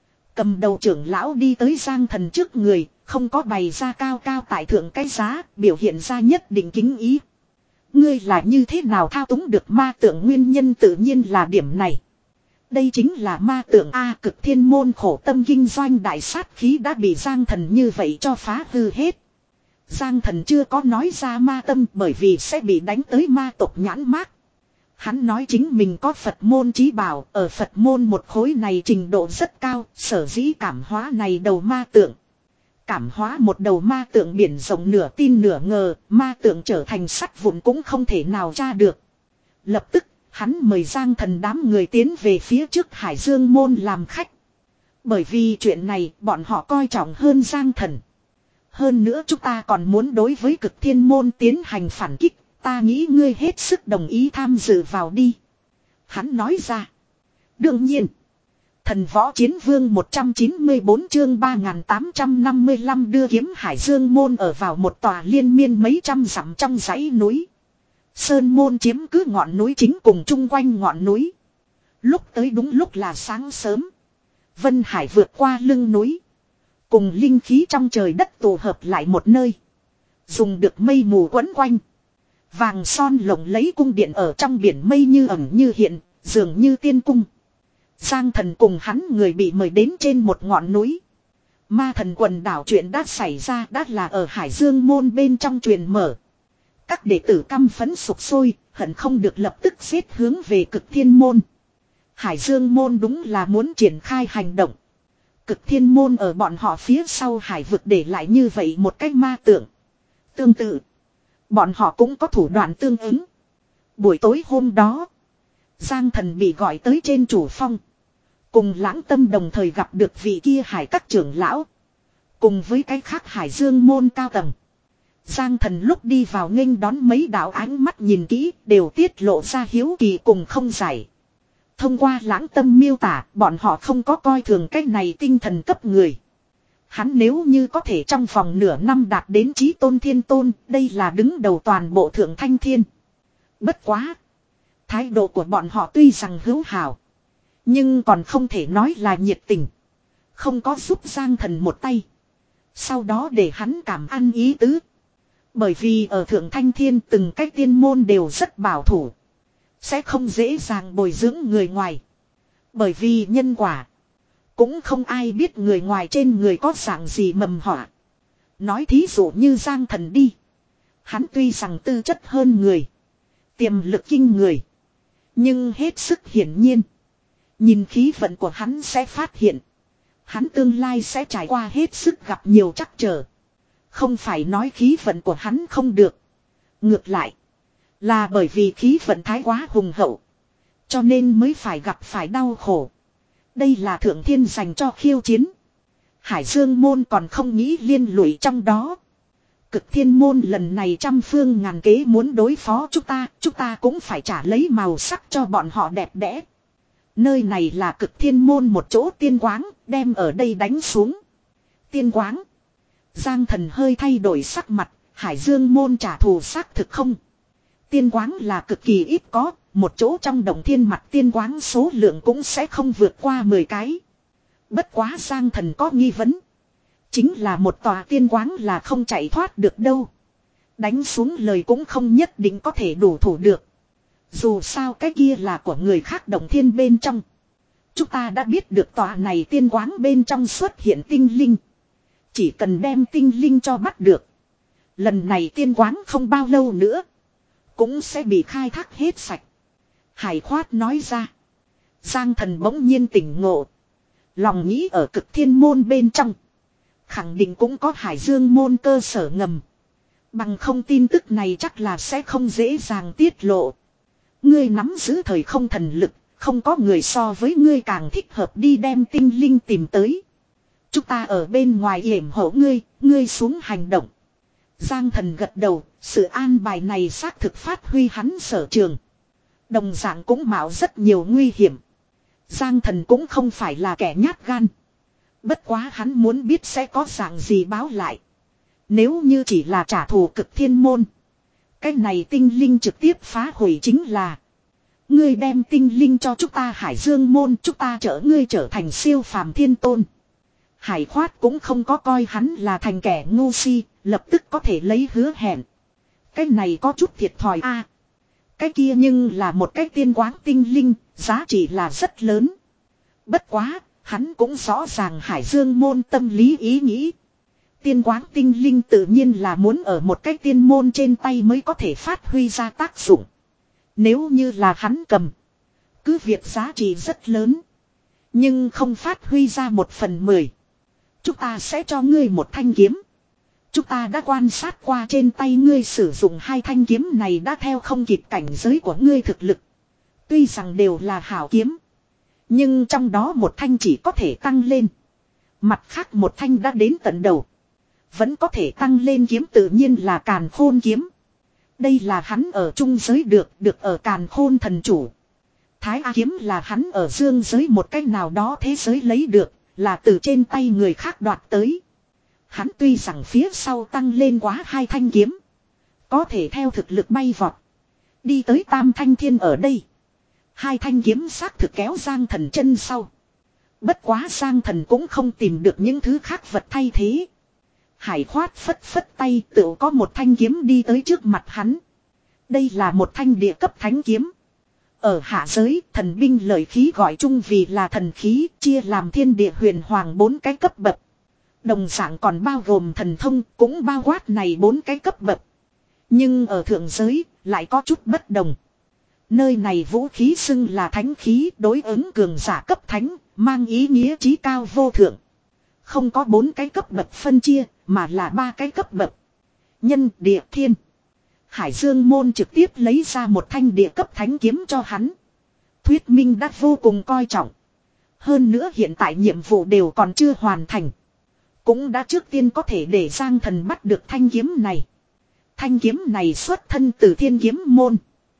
Cầm đầu trưởng lão đi tới Giang Thần trước người, không có bày ra cao cao tại thượng cái giá, biểu hiện ra nhất định kính ý. Ngươi là như thế nào thao túng được ma tượng, nguyên nhân tự nhiên là điểm này. Đây chính là ma tượng A. Cực Thiên môn khổ tâm kinh doanh đại sát khí đã bị Giang Thần như vậy cho phá hư hết. Giang Thần chưa có nói ra ma tâm bởi vì sẽ bị đánh tới ma tộc nhãn mác. Hắn nói chính mình có Phật môn chí bảo, ở Phật môn một khối này trình độ rất cao, sở dĩ cảm hóa này đầu ma tượng. Cảm hóa một đầu ma tượng biển rộng nửa tin nửa ngờ, ma tượng trở thành sắt vụn cũng không thể nào tra được. Lập tức, hắn mời Giang Thần đám người tiến về phía trước Hải Dương môn làm khách. Bởi vì chuyện này, bọn họ coi trọng hơn Giang Thần. Hơn nữa chúng ta còn muốn đối với Cực Thiên môn tiến hành phản kích. Ta nghĩ ngươi hết sức đồng ý tham dự vào đi. Hắn nói ra. Đương nhiên. Thần võ chiến vương một trăm chín mươi bốn chương ba nghìn tám trăm năm mươi lăm đưa kiếm Hải Dương môn ở vào một tòa liên miên mấy trăm dặm trong dãy núi. Sơn môn chiếm cứ ngọn núi chính cùng chung quanh ngọn núi. Lúc tới đúng lúc là sáng sớm. Vân Hải vượt qua lưng núi. Cùng linh khí trong trời đất tụ hợp lại một nơi. Dùng được mây mù quấn quanh. Vàng son lộng lấy cung điện ở trong biển mây như ẩn như hiện, dường như tiên cung. Giang Thần cùng hắn người bị mời đến trên một ngọn núi. Ma thần quần đảo chuyện đã xảy ra đã là ở Hải Dương môn bên trong truyền mở. Các đệ tử căm phẫn sục sôi, hận không được lập tức xếp hướng về Cực Thiên môn. Hải Dương môn đúng là muốn triển khai hành động. Cực Thiên môn ở bọn họ phía sau hải vực để lại như vậy một cách ma tượng. Tương tự. Bọn họ cũng có thủ đoạn tương ứng. Buổi tối hôm đó. Giang Thần bị gọi tới trên chủ phong. Cùng Lãng Tâm đồng thời gặp được vị kia hải các trưởng lão. Cùng với cái khác Hải Dương môn cao tầng. Giang Thần lúc đi vào nghênh đón mấy đạo ánh mắt nhìn kỹ đều tiết lộ ra hiếu kỳ cùng không giải. Thông qua Lãng Tâm miêu tả bọn họ không có coi thường cái này tinh thần cấp người. Hắn nếu như có thể trong vòng nửa năm đạt đến chí tôn thiên tôn, đây là đứng đầu toàn bộ thượng thanh thiên. Bất quá. Thái độ của bọn họ tuy rằng hữu hảo. Nhưng còn không thể nói là nhiệt tình. Không có giúp Giang Thần một tay. Sau đó để hắn cảm ăn ý tứ. Bởi vì ở thượng thanh thiên từng cái tiên môn đều rất bảo thủ. Sẽ không dễ dàng bồi dưỡng người ngoài. Bởi vì nhân quả. Cũng không ai biết người ngoài trên người có dạng gì mầm họa. Nói thí dụ như Giang Thần đi. Hắn tuy rằng tư chất hơn người. Tiềm lực kinh người. Nhưng hết sức hiển nhiên. Nhìn khí vận của hắn sẽ phát hiện. Hắn tương lai sẽ trải qua hết sức gặp nhiều trắc trở. Không phải nói khí vận của hắn không được. Ngược lại. Là bởi vì khí vận thái quá hùng hậu. Cho nên mới phải gặp phải đau khổ. Đây là thượng thiên dành cho khiêu chiến. Hải Dương môn còn không nghĩ liên lụy trong đó. Cực Thiên môn lần này trăm phương ngàn kế muốn đối phó chúng ta. Chúng ta cũng phải trả lấy màu sắc cho bọn họ đẹp đẽ. Nơi này là Cực Thiên môn một chỗ tiên quáng. Đem ở đây đánh xuống. Tiên quáng. Giang Thần hơi thay đổi sắc mặt. Hải Dương môn trả thù xác thực không. Tiên quáng là cực kỳ ít có. Một chỗ trong động thiên mặt tiên quáng số lượng cũng sẽ không vượt qua mười cái. Bất quá Giang Thần có nghi vấn. Chính là một tòa tiên quáng là không chạy thoát được đâu. Đánh xuống lời cũng không nhất định có thể đủ thủ được. Dù sao cái kia là của người khác động thiên bên trong. Chúng ta đã biết được tòa này tiên quáng bên trong xuất hiện tinh linh. Chỉ cần đem tinh linh cho bắt được. Lần này tiên quáng không bao lâu nữa. Cũng sẽ bị khai thác hết sạch. Hải khoát nói ra. Giang Thần bỗng nhiên tỉnh ngộ. Lòng nghĩ ở Cực Thiên môn bên trong. Khẳng định cũng có Hải Dương môn cơ sở ngầm. Bằng không tin tức này chắc là sẽ không dễ dàng tiết lộ. Ngươi nắm giữ thời không thần lực, không có người so với ngươi càng thích hợp đi đem tinh linh tìm tới. Chúng ta ở bên ngoài yểm hộ ngươi, ngươi xuống hành động. Giang Thần gật đầu, sự an bài này xác thực phát huy hắn sở trường. Đồng dạng cũng mạo rất nhiều nguy hiểm. Giang Thần cũng không phải là kẻ nhát gan. Bất quá hắn muốn biết sẽ có dạng gì báo lại. Nếu như chỉ là trả thù cực thiên môn. Cái này tinh linh trực tiếp phá hủy chính là. Ngươi đem tinh linh cho chúng ta Hải Dương môn, chúng ta chở ngươi trở thành siêu phàm thiên tôn. Hải khoát cũng không có coi hắn là thành kẻ ngu si, lập tức có thể lấy hứa hẹn. Cái này có chút thiệt thòi a. Cái kia nhưng là một cái tiên quáng tinh linh, giá trị là rất lớn. Bất quá, hắn cũng rõ ràng Hải Dương môn tâm lý ý nghĩ. Tiên quáng tinh linh tự nhiên là muốn ở một cái tiên môn trên tay mới có thể phát huy ra tác dụng. Nếu như là hắn cầm, cứ việc giá trị rất lớn, nhưng không phát huy ra một phần mười. Chúng ta sẽ cho ngươi một thanh kiếm. Chúng ta đã quan sát qua trên tay ngươi sử dụng hai thanh kiếm này đã theo không kịp cảnh giới của ngươi thực lực. Tuy rằng đều là hảo kiếm, nhưng trong đó một thanh chỉ có thể tăng lên. Mặt khác một thanh đã đến tận đầu. Vẫn có thể tăng lên kiếm tự nhiên là Càn Khôn kiếm. Đây là hắn ở trung giới được, được ở Càn Khôn thần chủ. Thái A kiếm là hắn ở dương giới một cách nào đó thế giới lấy được, là từ trên tay người khác đoạt tới. Hắn tuy rằng phía sau tăng lên quá hai thanh kiếm, có thể theo thực lực bay vọt, đi tới tam thanh thiên ở đây. Hai thanh kiếm xác thực kéo Giang Thần chân sau. Bất quá Giang Thần cũng không tìm được những thứ khác vật thay thế. Hải khoát phất phất tay tự có một thanh kiếm đi tới trước mặt hắn. Đây là một thanh địa cấp thánh kiếm. Ở hạ giới, thần binh lợi khí gọi chung vì là thần khí, chia làm thiên địa huyền hoàng bốn cái cấp bậc. Đồng dạng còn bao gồm thần thông, cũng bao quát này bốn cái cấp bậc. Nhưng ở thượng giới, lại có chút bất đồng. Nơi này vũ khí xưng là thánh khí, đối ứng cường giả cấp thánh, mang ý nghĩa chí cao vô thượng. Không có bốn cái cấp bậc phân chia, mà là ba cái cấp bậc. Nhân, địa, thiên. Hải Dương môn trực tiếp lấy ra một thanh địa cấp thánh kiếm cho hắn. Thuyết minh đã vô cùng coi trọng. Hơn nữa hiện tại nhiệm vụ đều còn chưa hoàn thành. Cũng đã trước tiên có thể để Giang Thần bắt được thanh kiếm này. Thanh kiếm này xuất thân từ thiên kiếm môn.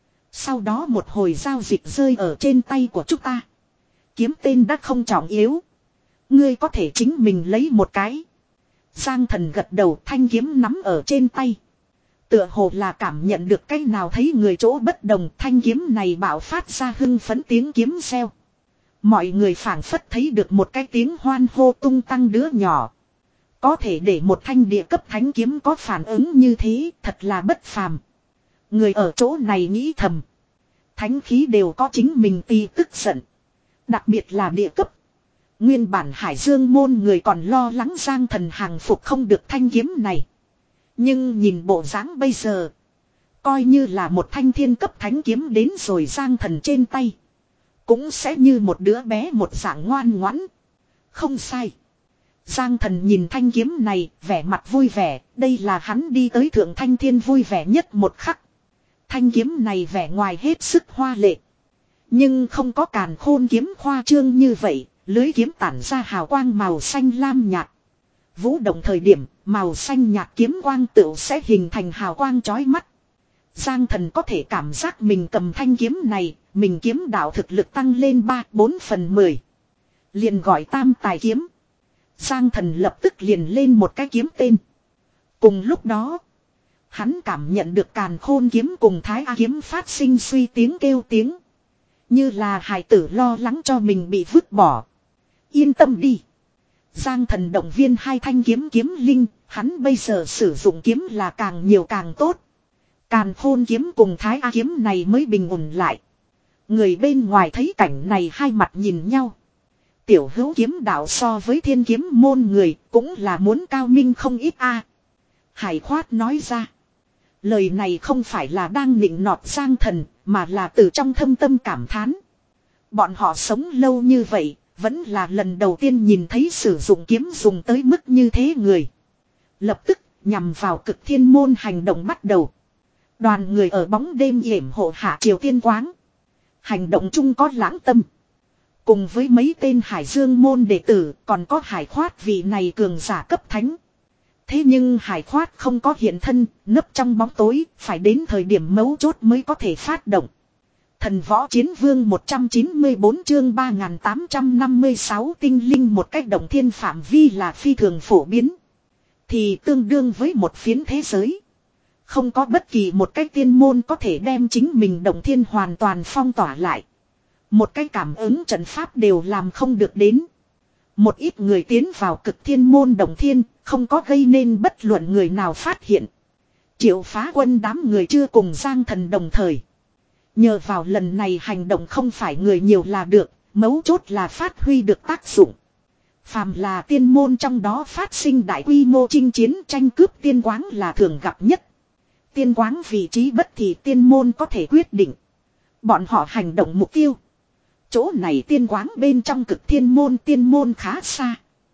Sau đó một hồi giao dịch rơi ở trên tay của chúng ta. Kiếm tên đã không trọng yếu. Ngươi có thể chính mình lấy một cái. Giang Thần gật đầu, thanh kiếm nắm ở trên tay. Tựa hồ là cảm nhận được cái nào thấy người chỗ bất đồng, thanh kiếm này bạo phát ra hưng phấn tiếng kiếm reo. Mọi người phảng phất thấy được một cái tiếng hoan hô tung tăng đứa nhỏ. Có thể để một thanh địa cấp thánh kiếm có phản ứng như thế, thật là bất phàm. Người ở chỗ này nghĩ thầm. Thánh khí đều có chính mình ti tức giận. Đặc biệt là địa cấp. Nguyên bản Hải Dương môn người còn lo lắng Giang Thần hàng phục không được thanh kiếm này. Nhưng nhìn bộ dáng bây giờ, coi như là một thanh thiên cấp thánh kiếm đến rồi Giang Thần trên tay, cũng sẽ như một đứa bé một dạng ngoan ngoãn. Không sai. Giang Thần nhìn thanh kiếm này, vẻ mặt vui vẻ, đây là hắn đi tới Thượng Thanh Thiên vui vẻ nhất một khắc. Thanh kiếm này vẻ ngoài hết sức hoa lệ, nhưng không có Càn Khôn kiếm khoa trương như vậy, lưới kiếm tản ra hào quang màu xanh lam nhạt. Vũ động thời điểm, màu xanh nhạt kiếm quang tựu sẽ hình thành hào quang chói mắt. Giang Thần có thể cảm giác mình cầm thanh kiếm này, mình kiếm đạo thực lực tăng lên ba bốn phần mười. Liền gọi tam tài kiếm. Giang Thần lập tức liền lên một cái kiếm tên. Cùng lúc đó, hắn cảm nhận được Càn Khôn kiếm cùng Thái A kiếm phát sinh suy tiếng kêu tiếng. Như là hài tử lo lắng cho mình bị vứt bỏ. Yên tâm đi. Giang Thần động viên hai thanh kiếm kiếm linh, hắn bây giờ sử dụng kiếm là càng nhiều càng tốt. Càn Khôn kiếm cùng Thái A kiếm này mới bình ổn lại. Người bên ngoài thấy cảnh này hai mặt nhìn nhau. Tiểu hữu kiếm đạo so với thiên kiếm môn người cũng là muốn cao minh không ít a. Hải khoát nói ra. Lời này không phải là đang nịnh nọt Giang Thần, mà là từ trong thâm tâm cảm thán. Bọn họ sống lâu như vậy, Vẫn là lần đầu tiên nhìn thấy sử dụng kiếm dùng tới mức như thế người. Lập tức nhằm vào Cực Thiên Môn hành động bắt đầu. Đoàn người ở bóng đêm yểm hộ hạ Triều Tiên Quáng. Hành động chung có Lãng Tâm. Cùng với mấy tên Hải Dương môn đệ tử còn có Hải Khoát vị này cường giả cấp thánh. Thế nhưng Hải Khoát không có hiện thân, nấp trong bóng tối, phải đến thời điểm mấu chốt mới có thể phát động. Thần Võ Chiến Vương một trăm chín mươi bốn chương ba nghìn tám trăm năm mươi sáu tinh linh một cách động thiên phạm vi là phi thường phổ biến. Thì tương đương với một phiến thế giới. Không có bất kỳ một cái tiên môn có thể đem chính mình động thiên hoàn toàn phong tỏa lại. Một cái cảm ứng trận pháp đều làm không được đến. Một ít người tiến vào Cực Thiên Môn động thiên, không có gây nên bất luận người nào phát hiện. Triệu Phá Quân đám người chưa cùng Giang Thần đồng thời. Nhờ vào lần này hành động không phải người nhiều là được, mấu chốt là phát huy được tác dụng. Phàm là tiên môn trong đó phát sinh đại quy mô chinh chiến tranh cướp tiên quáng là thường gặp nhất. Tiên quáng vị trí bất thì tiên môn có thể quyết định. Bọn họ hành động mục tiêu. Chỗ này tiên quáng bên trong Cực Thiên Môn tiên môn khá xa.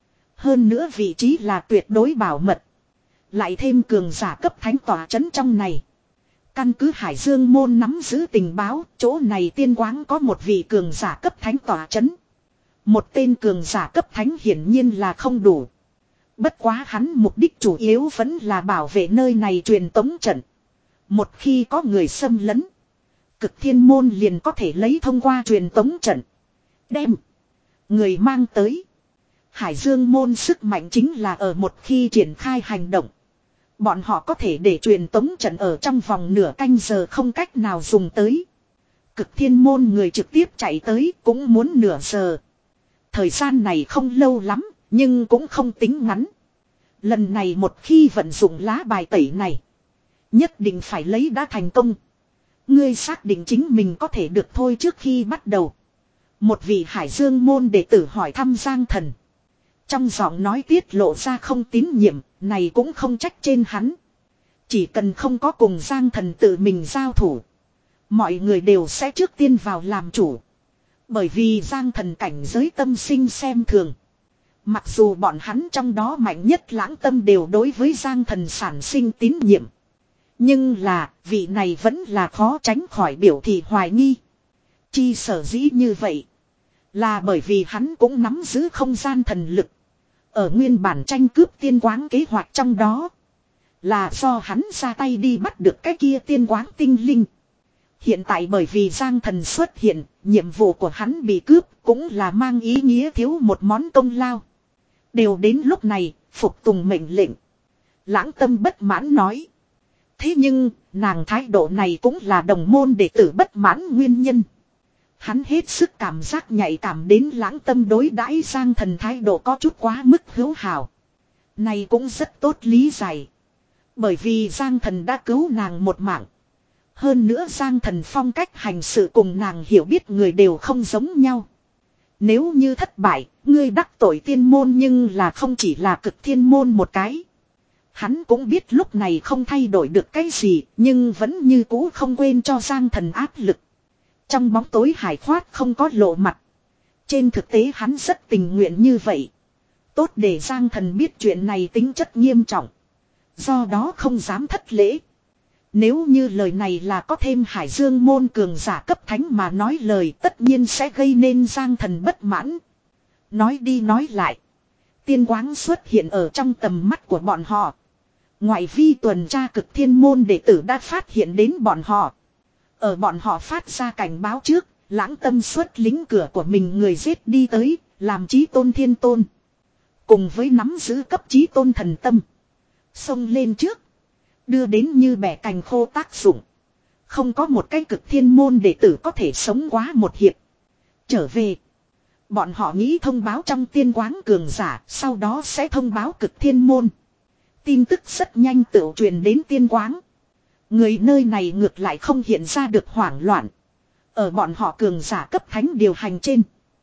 Hơn nữa vị trí là tuyệt đối bảo mật. Lại thêm cường giả cấp thánh tỏa trấn trong này. Căn cứ Hải Dương môn nắm giữ tình báo, chỗ này tiên quáng có một vị cường giả cấp thánh tỏa trấn. Một tên cường giả cấp thánh hiển nhiên là không đủ. Bất quá hắn mục đích chủ yếu vẫn là bảo vệ nơi này truyền tống trận. Một khi có người xâm lấn, Cực Thiên Môn liền có thể lấy thông qua truyền tống trận. Đem người mang tới. Hải Dương môn sức mạnh chính là ở một khi triển khai hành động. Bọn họ có thể để truyền tống trận ở trong vòng nửa canh giờ không cách nào dùng tới. Cực Thiên Môn người trực tiếp chạy tới cũng muốn nửa giờ. Thời gian này không lâu lắm, nhưng cũng không tính ngắn. Lần này một khi vận dụng lá bài tẩy này, nhất định phải lấy đã thành công. Ngươi xác định chính mình có thể được thôi. Trước khi bắt đầu, một vị Hải Dương môn đệ tử hỏi thăm Giang Thần. Trong giọng nói tiết lộ ra không tín nhiệm, này cũng không trách trên hắn. Chỉ cần không có cùng Giang Thần tự mình giao thủ, mọi người đều sẽ trước tiên vào làm chủ. Bởi vì Giang Thần cảnh giới tâm sinh xem thường. Mặc dù bọn hắn trong đó mạnh nhất Lãng Tâm đều đối với Giang Thần sản sinh tín nhiệm. Nhưng là, vị này vẫn là khó tránh khỏi biểu thị hoài nghi. Chi sở dĩ như vậy, là bởi vì hắn cũng nắm giữ không gian thần lực. Ở nguyên bản tranh cướp tiên quáng kế hoạch trong đó, là do hắn ra tay đi bắt được cái kia tiên quáng tinh linh. Hiện tại bởi vì Giang Thần xuất hiện, nhiệm vụ của hắn bị cướp cũng là mang ý nghĩa thiếu một món công lao. Đều đến lúc này, phục tùng mệnh lệnh. Lãng Tâm bất mãn nói. Thế nhưng, nàng thái độ này cũng là đồng môn đệ tử bất mãn nguyên nhân. Hắn hết sức cảm giác nhạy cảm đến Lãng Tâm đối đãi Giang Thần thái độ có chút quá mức hữu hảo. Này cũng rất tốt lý giải. Bởi vì Giang Thần đã cứu nàng một mạng. Hơn nữa Giang Thần phong cách hành sự cùng nàng hiểu biết người đều không giống nhau. Nếu như thất bại, ngươi đắc tội tiên môn nhưng là không chỉ là Cực Thiên Môn một cái. Hắn cũng biết lúc này không thay đổi được cái gì, nhưng vẫn như cũ không quên cho Giang Thần áp lực. Trong bóng tối Hải Khoát không có lộ mặt. Trên thực tế hắn rất tình nguyện như vậy. Tốt để Giang Thần biết chuyện này tính chất nghiêm trọng. Do đó không dám thất lễ. Nếu như lời này là có thêm Hải Dương môn cường giả cấp thánh mà nói lời, tất nhiên sẽ gây nên Giang Thần bất mãn. Nói đi nói lại, tiên quáng xuất hiện ở trong tầm mắt của bọn họ. Ngoại vi tuần tra Cực Thiên Môn đệ tử đã phát hiện đến bọn họ. Ở bọn họ phát ra cảnh báo trước, Lãng Tâm xuất lính cửa của mình người giết đi tới, làm chí tôn thiên tôn. Cùng với nắm giữ cấp chí tôn thần tâm. Xông lên trước, đưa đến như bẻ cành khô tác dụng. Không có một cái Cực Thiên Môn đệ tử có thể sống quá một hiệp. Trở về, bọn họ nghĩ thông báo trong tiên quáng cường giả, sau đó sẽ thông báo Cực Thiên Môn. Tin tức rất nhanh tự truyền đến tiên quáng. Người nơi này ngược lại không hiện ra được hoảng loạn. Ở bọn họ cường giả cấp thánh điều hành trên,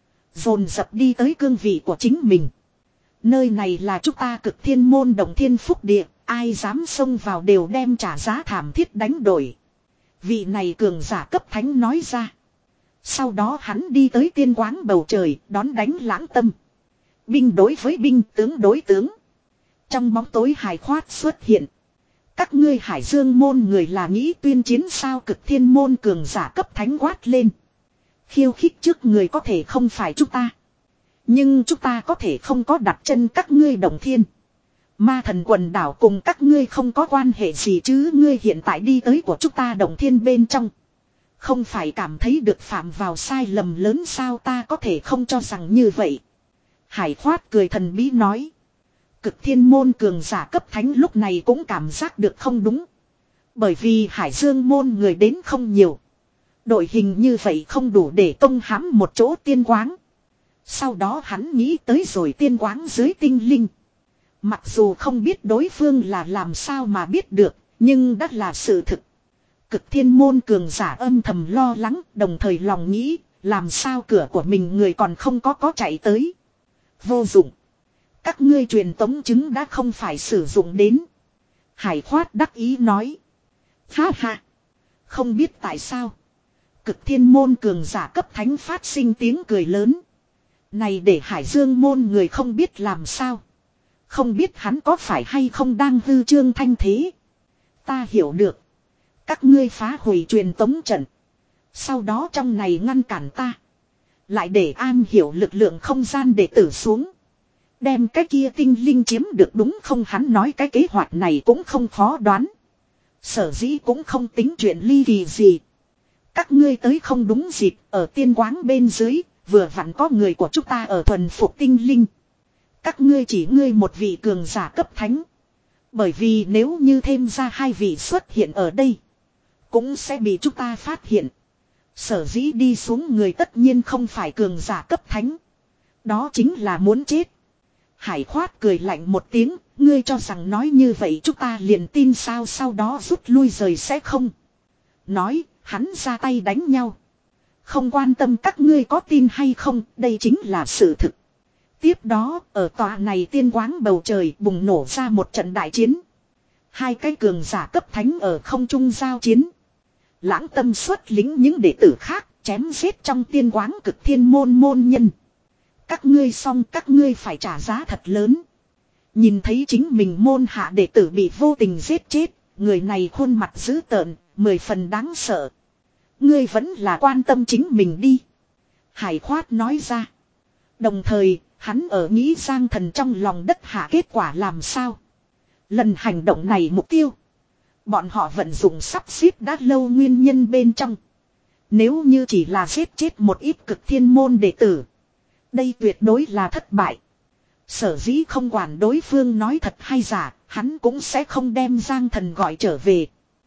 dồn dập đi tới cương vị của chính mình. Nơi này là chúng ta Cực Thiên Môn Động Thiên Phúc Địa, ai dám xông vào đều đem trả giá thảm thiết đánh đổi. Vị này cường giả cấp thánh nói ra. Sau đó hắn đi tới tiên quáng bầu trời đón đánh Lãng Tâm. Binh đối với binh, tướng đối tướng. Trong bóng tối Hải Khoát xuất hiện. Các ngươi Hải Dương môn người là nghĩ tuyên chiến sao? Cực Thiên môn cường giả cấp thánh quát lên. Khiêu khích trước người có thể không phải chúng ta. Nhưng chúng ta có thể không có đặt chân các ngươi Động Thiên. Ma Thần quần đảo cùng các ngươi không có quan hệ gì chứ. Ngươi hiện tại đi tới của chúng ta Động Thiên bên trong. Không phải cảm thấy được phạm vào sai lầm lớn sao? Ta có thể không cho rằng như vậy. Hải Khoát cười thần bí nói. Cực Thiên môn cường giả cấp thánh lúc này cũng cảm giác được không đúng. Bởi vì Hải Dương môn người đến không nhiều. Đội hình như vậy không đủ để công hãm một chỗ tiên quáng. Sau đó hắn nghĩ tới rồi tiên quáng dưới tinh linh. Mặc dù không biết đối phương là làm sao mà biết được, nhưng đó là sự thực. Cực Thiên môn cường giả âm thầm lo lắng, đồng thời lòng nghĩ, làm sao cửa của mình người còn không có có chạy tới. Vô dụng. Các ngươi truyền tống chứng đã không phải sử dụng đến. Hải Khoát đắc ý nói. Ha ha. Không biết tại sao. Cực Thiên môn cường giả cấp thánh phát sinh tiếng cười lớn. Này để Hải Dương môn người không biết làm sao. Không biết hắn có phải hay không đang hư trương thanh thế. Ta hiểu được. Các ngươi phá hủy truyền tống trận. Sau đó trong này ngăn cản ta. Lại để an hiểu lực lượng không gian để tử xuống. Đem cái kia tinh linh chiếm được đúng không? Hắn nói cái kế hoạch này cũng không khó đoán. Sở dĩ cũng không tính chuyện ly kỳ gì. Các ngươi tới không đúng dịp, ở tiên quáng bên dưới, vừa vặn có người của chúng ta ở thuần phục tinh linh. Các ngươi chỉ ngươi một vị cường giả cấp thánh. Bởi vì nếu như thêm ra hai vị xuất hiện ở đây, cũng sẽ bị chúng ta phát hiện. Sở dĩ đi xuống người tất nhiên không phải cường giả cấp thánh. Đó chính là muốn chết. Hải Khoát cười lạnh một tiếng, ngươi cho rằng nói như vậy chúng ta liền tin sao? Sau đó rút lui rời sẽ không. Nói, hắn ra tay đánh nhau. Không quan tâm các ngươi có tin hay không, đây chính là sự thực. Tiếp đó, ở tòa này tiên quáng bầu trời bùng nổ ra một trận đại chiến. Hai cái cường giả cấp thánh ở không trung giao chiến. Lãng Tâm xuất lính những đệ tử khác, chém giết trong tiên quáng Cực Thiên môn môn nhân. Các ngươi xong, các ngươi phải trả giá thật lớn. Nhìn thấy chính mình môn hạ đệ tử bị vô tình giết chết, người này khuôn mặt dữ tợn, mười phần đáng sợ. Ngươi vẫn là quan tâm chính mình đi. Hải Khoát nói ra. Đồng thời, hắn ở nghĩ Giang Thần trong lòng đất hạ kết quả làm sao. Lần hành động này mục tiêu. Bọn họ vận dụng sắp xếp đã lâu nguyên nhân bên trong. Nếu như chỉ là giết chết một ít Cực Thiên môn đệ tử. Đây tuyệt đối là thất bại. Sở dĩ không quản đối phương nói thật hay giả, hắn cũng sẽ không đem Giang Thần gọi trở về.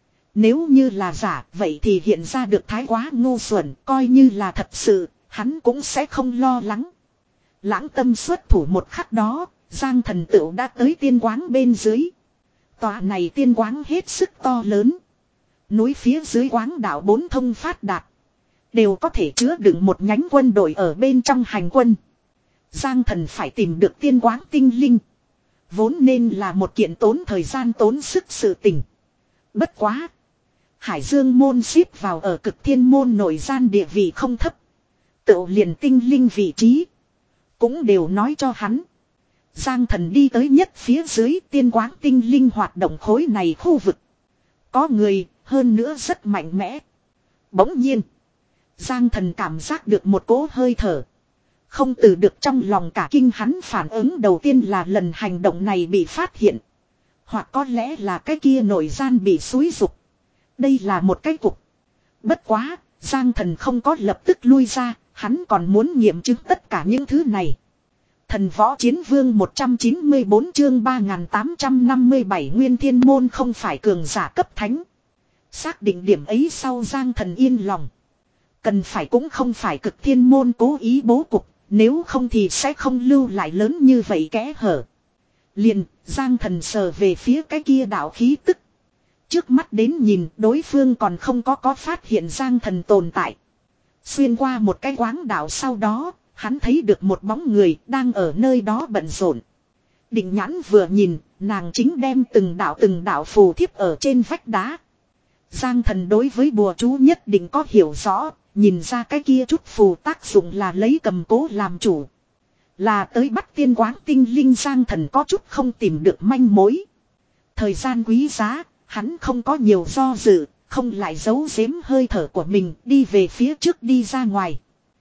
Nếu như là giả, vậy thì hiện ra được thái quá ngu xuẩn, coi như là thật sự, hắn cũng sẽ không lo lắng. Lãng Tâm xuất thủ một khắc đó, Giang Thần tựu đã tới tiên quáng bên dưới. Tòa này tiên quáng hết sức to lớn. Núi phía dưới quáng đảo bốn thông phát đạt. Đều có thể chứa đựng một nhánh quân đội ở bên trong hành quân. Giang Thần phải tìm được tiên quáng tinh linh. Vốn nên là một kiện tốn thời gian tốn sức sự tình. Bất quá. Hải Dương môn xếp vào ở Cực Thiên môn nội gian địa vị không thấp. Tự liền tinh linh vị trí. Cũng đều nói cho hắn. Giang Thần đi tới nhất phía dưới tiên quáng tinh linh hoạt động khối này khu vực. Có người, hơn nữa rất mạnh mẽ. Bỗng nhiên. Giang Thần cảm giác được một cỗ hơi thở. Không từ được trong lòng cả kinh, hắn phản ứng đầu tiên là lần hành động này bị phát hiện. Hoặc có lẽ là cái kia nội gian bị xúi dục. Đây là một cái cục. Bất quá, Giang Thần không có lập tức lui ra, hắn còn muốn nghiệm chứng tất cả những thứ này. Thần Võ Chiến Vương một trăm chín mươi bốn chương ba nghìn tám trăm năm mươi bảy Nguyên Thiên môn không phải cường giả cấp thánh. Xác định điểm ấy sau Giang Thần yên lòng. Cần phải cũng không phải Cực Thiên môn cố ý bố cục, nếu không thì sẽ không lưu lại lớn như vậy kẽ hở. Liền, Giang Thần sờ về phía cái kia đạo khí tức. Trước mắt đến nhìn đối phương còn không có có phát hiện Giang Thần tồn tại. Xuyên qua một cái quáng đảo sau đó, hắn thấy được một bóng người đang ở nơi đó bận rộn. Định nhãn vừa nhìn, nàng chính đem từng đạo từng đạo phù thiếp ở trên vách đá. Giang Thần đối với bùa chú nhất định có hiểu rõ, nhìn ra cái kia chút phù tác dụng là lấy cầm cố làm chủ. Là tới bắt tiên quáng tinh linh Giang Thần có chút không tìm được manh mối. Thời gian quý giá, hắn không có nhiều do dự, không lại giấu giếm hơi thở của mình đi về phía trước đi ra ngoài.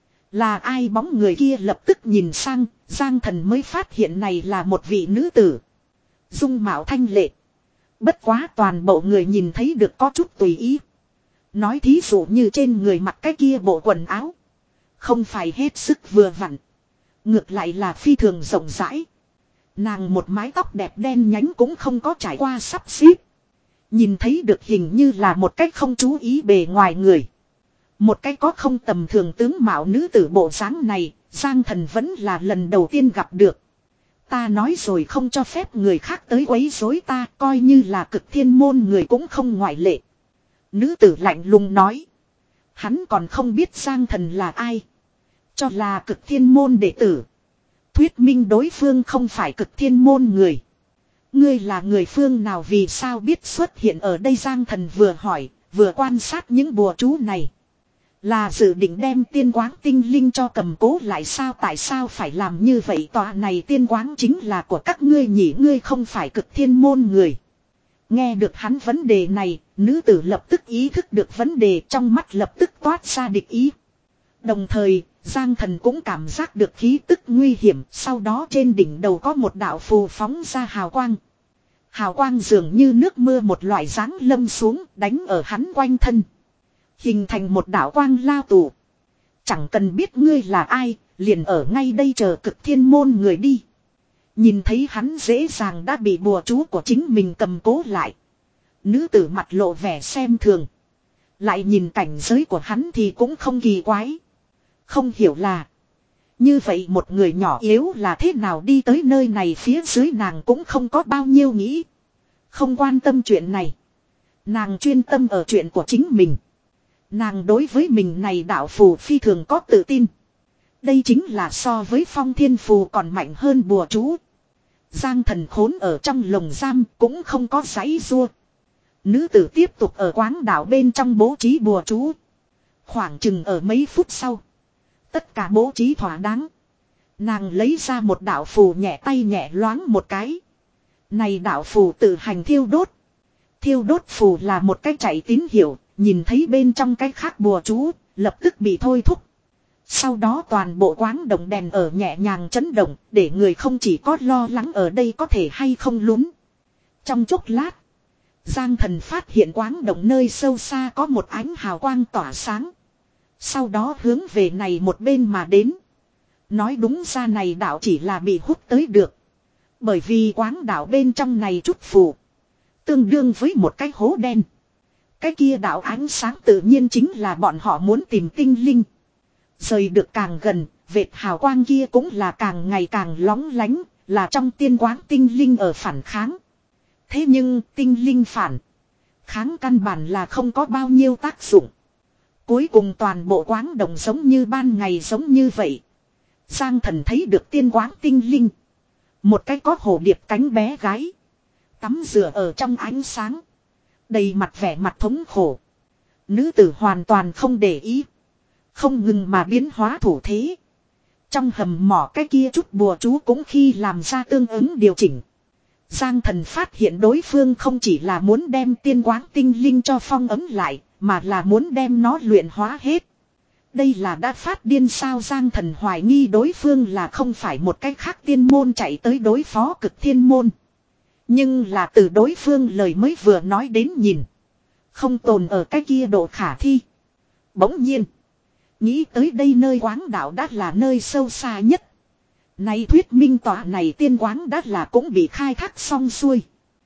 Là ai bóng người kia lập tức nhìn sang, Giang Thần mới phát hiện này là một vị nữ tử. Dung mạo thanh lệ. Bất quá toàn bộ người nhìn thấy được có chút tùy ý. Nói thí dụ như trên người mặc cái kia bộ quần áo. Không phải hết sức vừa vặn. Ngược lại là phi thường rộng rãi. Nàng một mái tóc đẹp đen nhánh cũng không có trải qua sắp xếp. Nhìn thấy được hình như là một cách không chú ý bề ngoài người. Một cái có không tầm thường tướng mạo nữ tử bộ dáng này, Giang Thần vẫn là lần đầu tiên gặp được. Ta nói rồi không cho phép người khác tới quấy rối ta, coi như là Cực Thiên môn người cũng không ngoại lệ. Nữ tử lạnh lùng nói. Hắn còn không biết Giang Thần là ai. Cho là Cực Thiên môn đệ tử. Thuyết minh đối phương không phải Cực Thiên môn người. Ngươi là người phương nào vì sao biết xuất hiện ở đây Giang Thần vừa hỏi, vừa quan sát những bùa chú này. Là dự định đem tiên quáng tinh linh cho cầm cố lại sao tại sao phải làm như vậy tòa này tiên quáng chính là của các ngươi nhỉ ngươi không phải Cực Thiên môn người. Nghe được hắn vấn đề này, nữ tử lập tức ý thức được vấn đề trong mắt lập tức toát ra địch ý. Đồng thời, Giang Thần cũng cảm giác được khí tức nguy hiểm, sau đó trên đỉnh đầu có một đạo phù phóng ra hào quang. Hào quang dường như nước mưa một loại dáng lâm xuống đánh ở hắn quanh thân. Hình thành một đạo quang lao tù. Chẳng cần biết ngươi là ai, liền ở ngay đây chờ Cực Thiên môn người đi. Nhìn thấy hắn dễ dàng đã bị bùa chú của chính mình cầm cố lại. Nữ tử mặt lộ vẻ xem thường. Lại nhìn cảnh giới của hắn thì cũng không kỳ quái. Không hiểu là. Như vậy một người nhỏ yếu là thế nào đi tới nơi này phía dưới nàng cũng không có bao nhiêu nghĩ. Không quan tâm chuyện này. Nàng chuyên tâm ở chuyện của chính mình. Nàng đối với mình này đạo phù phi thường có tự tin. Đây chính là so với phong thiên phù còn mạnh hơn bùa chú. Giang Thần khốn ở trong lồng giam cũng không có giãy giụa. Nữ tử tiếp tục ở quáng đảo bên trong bố trí bùa chú. Khoảng chừng ở mấy phút sau. Tất cả bố trí thỏa đáng. Nàng lấy ra một đạo phù nhẹ tay nhẹ loáng một cái. Này đạo phù tự hành thiêu đốt. Thiêu đốt phù là một cái chạy tín hiệu. Nhìn thấy bên trong cái khác bùa chú. Lập tức bị thôi thúc. Sau đó toàn bộ quáng động đèn ở nhẹ nhàng chấn động. Để người không chỉ có lo lắng ở đây có thể hay không lún. Trong chốc lát. Giang Thần phát hiện quáng động nơi sâu xa có một ánh hào quang tỏa sáng. Sau đó hướng về này một bên mà đến. Nói đúng ra này đạo chỉ là bị hút tới được. Bởi vì quáng đạo bên trong này chút phù. Tương đương với một cái hố đen. Cái kia đạo ánh sáng tự nhiên chính là bọn họ muốn tìm tinh linh. Rời được càng gần, vệt hào quang kia cũng là càng ngày càng lóng lánh, là trong tiên quáng tinh linh ở phản kháng. Thế nhưng tinh linh phản kháng căn bản là không có bao nhiêu tác dụng. Cuối cùng toàn bộ quáng đồng giống như ban ngày giống như vậy. Giang Thần thấy được tiên quáng tinh linh. Một cái có hổ điệp cánh bé gái. Tắm rửa ở trong ánh sáng. Đầy mặt vẻ mặt thống khổ. Nữ tử hoàn toàn không để ý. Không ngừng mà biến hóa thủ thế. Trong hầm mỏ cái kia chút bùa chú cũng khi làm ra tương ứng điều chỉnh. Giang Thần phát hiện đối phương không chỉ là muốn đem tiên quáng tinh linh cho phong ấm lại. Mà là muốn đem nó luyện hóa hết. Đây là đã phát điên sao Giang Thần hoài nghi đối phương là không phải một cách khác tiên môn chạy tới đối phó Cực Thiên môn. Nhưng là từ đối phương lời mới vừa nói đến nhìn. Không tồn ở cái kia độ khả thi. Bỗng nhiên. Nghĩ tới đây nơi quáng đạo đã là nơi sâu xa nhất. Này thuyết minh tọa này tiên quáng đã là cũng bị khai thác xong xuôi.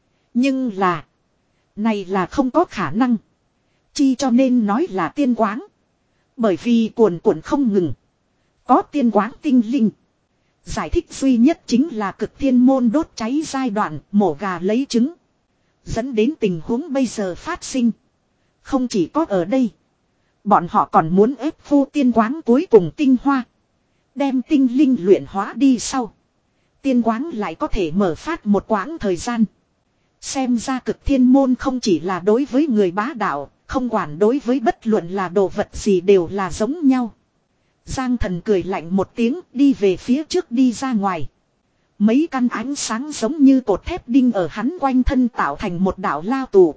Nhưng là. Này là không có khả năng. Chi cho nên nói là tiên quáng. Bởi vì cuồn cuộn không ngừng. Có tiên quáng tinh linh. Giải thích duy nhất chính là Cực Thiên môn đốt cháy giai đoạn mổ gà lấy trứng. Dẫn đến tình huống bây giờ phát sinh. Không chỉ có ở đây. Bọn họ còn muốn ép phu tiên quáng cuối cùng tinh hoa. Đem tinh linh luyện hóa đi sau. Tiên quáng lại có thể mở phát một quãng thời gian. Xem ra Cực Thiên môn không chỉ là đối với người bá đạo. Không quản đối với bất luận là đồ vật gì đều là giống nhau. Giang Thần cười lạnh một tiếng đi về phía trước đi ra ngoài. Mấy căn ánh sáng giống như cột thép đinh ở hắn quanh thân tạo thành một đạo lao tù.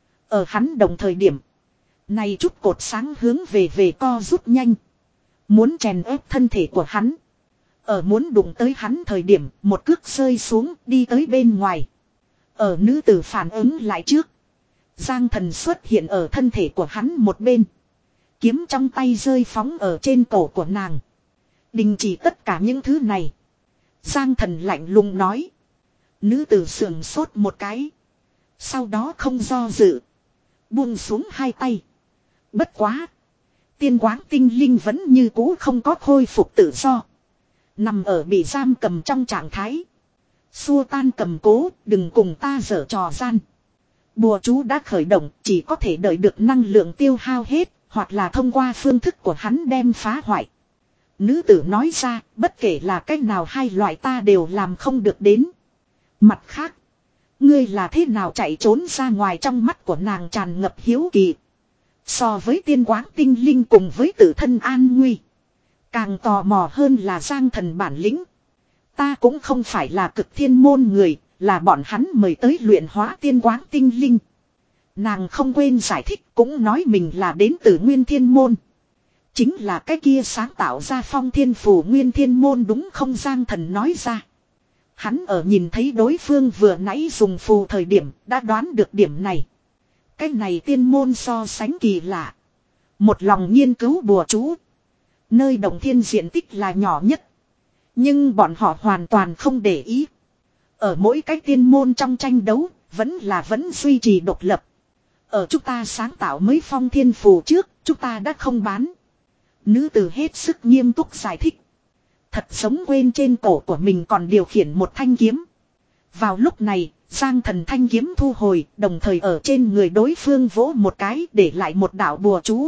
Ở hắn đồng thời điểm. Này chút cột sáng hướng về về co rút nhanh. Muốn chèn ép thân thể của hắn. Ở muốn đụng tới hắn thời điểm một cước rơi xuống đi tới bên ngoài. Ở nữ tử phản ứng lại trước. Giang Thần xuất hiện ở thân thể của hắn một bên. Kiếm trong tay rơi phóng ở trên cổ của nàng. Đình chỉ tất cả những thứ này. Giang Thần lạnh lùng nói. Nữ tử sườn sốt một cái. Sau đó không do dự. Buông xuống hai tay. Bất quá. Tiên quáng tinh linh vẫn như cũ không có khôi phục tự do. Nằm ở bị giam cầm trong trạng thái. Xua tan cầm cố, đừng cùng ta giở trò gian. Bùa chú đã khởi động, chỉ có thể đợi được năng lượng tiêu hao hết, hoặc là thông qua phương thức của hắn đem phá hoại. Nữ tử nói ra, bất kể là cách nào hai loại ta đều làm không được đến. Mặt khác, ngươi là thế nào chạy trốn ra ngoài, trong mắt của nàng tràn ngập hiếu kỳ. So với tiên quáng tinh linh cùng với tự thân an nguy. Càng tò mò hơn là Giang Thần bản lĩnh. Ta cũng không phải là cực thiên môn người, là bọn hắn mời tới luyện hóa tiên quáng tinh linh. Nàng không quên giải thích, cũng nói mình là đến từ Nguyên Thiên Môn. Chính là cái kia sáng tạo ra Phong Thiên Phủ Nguyên Thiên Môn đúng không? Giang Thần nói ra. Hắn ở nhìn thấy đối phương vừa nãy dùng phù thời điểm đã đoán được điểm này. Cái này tiên môn so sánh kỳ lạ. Một lòng nghiên cứu bùa chú. Nơi động thiên diện tích là nhỏ nhất. Nhưng bọn họ hoàn toàn không để ý. Ở mỗi cái tiên môn trong tranh đấu, vẫn là vẫn duy trì độc lập. Ở chúng ta sáng tạo mới Phong Thiên Phù trước, chúng ta đã không bán. Nữ tử hết sức nghiêm túc giải thích. Thật sống quên trên cổ của mình còn điều khiển một thanh kiếm. Vào lúc này, Giang Thần thanh kiếm thu hồi, đồng thời ở trên người đối phương vỗ một cái để lại một đạo bùa chú.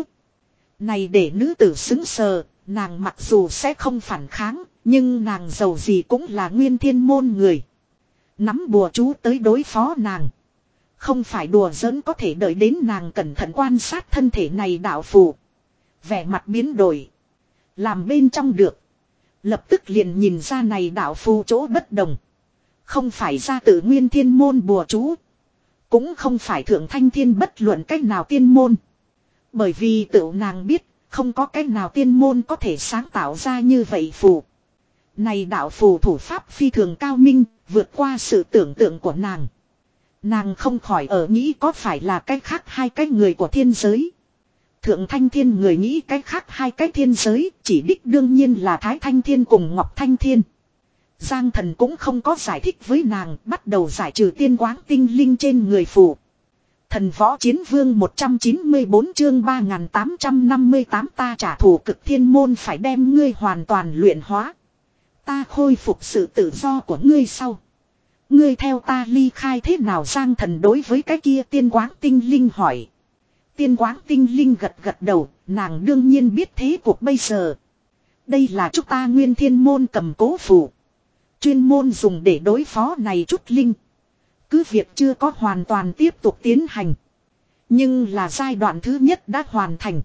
Này để nữ tử xứng sờ, nàng mặc dù sẽ không phản kháng, nhưng nàng giàu gì cũng là Nguyên Thiên Môn người. Nắm bùa chú tới đối phó nàng. Không phải đùa giỡn, có thể đợi đến nàng cẩn thận quan sát thân thể này đạo phù. Vẻ mặt biến đổi. Làm bên trong được. Lập tức liền nhìn ra này đạo phù chỗ bất đồng. Không phải ra tự Nguyên Thiên Môn bùa chú. Cũng không phải Thượng Thanh Thiên bất luận cách nào tiên môn. Bởi vì tự nàng biết, không có cách nào tiên môn có thể sáng tạo ra như vậy phù. Này đạo phù thủ pháp phi thường cao minh, vượt qua sự tưởng tượng của nàng. Nàng không khỏi ở nghĩ có phải là cách khác hai cái người của thiên giới. Thượng Thanh Thiên người nghĩ cách khác hai cái thiên giới, chỉ đích đương nhiên là Thái Thanh Thiên cùng Ngọc Thanh Thiên. Giang Thần cũng không có giải thích với nàng, bắt đầu giải trừ tiên quáng tinh linh trên người phù. Thần Võ Chiến Vương một trăm chín mươi bốn chương ba nghìn tám trăm năm mươi tám ta trả thù cực thiên môn phải đem ngươi hoàn toàn luyện hóa. Ta khôi phục sự tự do của ngươi sau. Ngươi theo ta ly khai thế nào? Giang Thần đối với cái kia tiên quáng tinh linh hỏi. Tiên quáng tinh linh gật gật đầu, nàng đương nhiên biết thế cuộc bây giờ. Đây là chúng ta Nguyên Thiên Môn cầm cố phù. Chuyên môn dùng để đối phó này chút linh. Cứ việc chưa có hoàn toàn tiếp tục tiến hành. Nhưng là giai đoạn thứ nhất đã hoàn thành.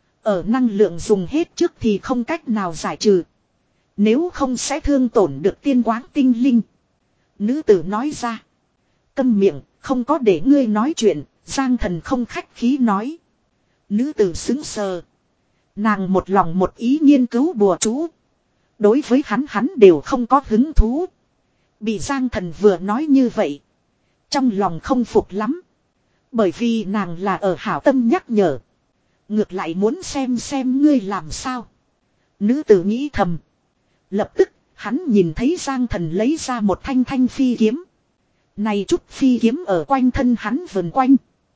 Ở năng lượng dùng hết trước thì không cách nào giải trừ. Nếu không sẽ thương tổn được tiên quáng tinh linh. Nữ tử nói ra. Câm miệng, không có để ngươi nói chuyện. Giang Thần không khách khí nói. Nữ tử xứng sờ. Nàng một lòng một ý nghiên cứu bùa chú. Đối với hắn hắn đều không có hứng thú. Bị Giang Thần vừa nói như vậy. Trong lòng không phục lắm. Bởi vì nàng là ở hảo tâm nhắc nhở. Ngược lại muốn xem xem ngươi làm sao. Nữ tử nghĩ thầm. Lập tức hắn nhìn thấy Giang Thần lấy ra một thanh thanh phi kiếm. Này chút phi kiếm ở quanh thân hắn vần quanh.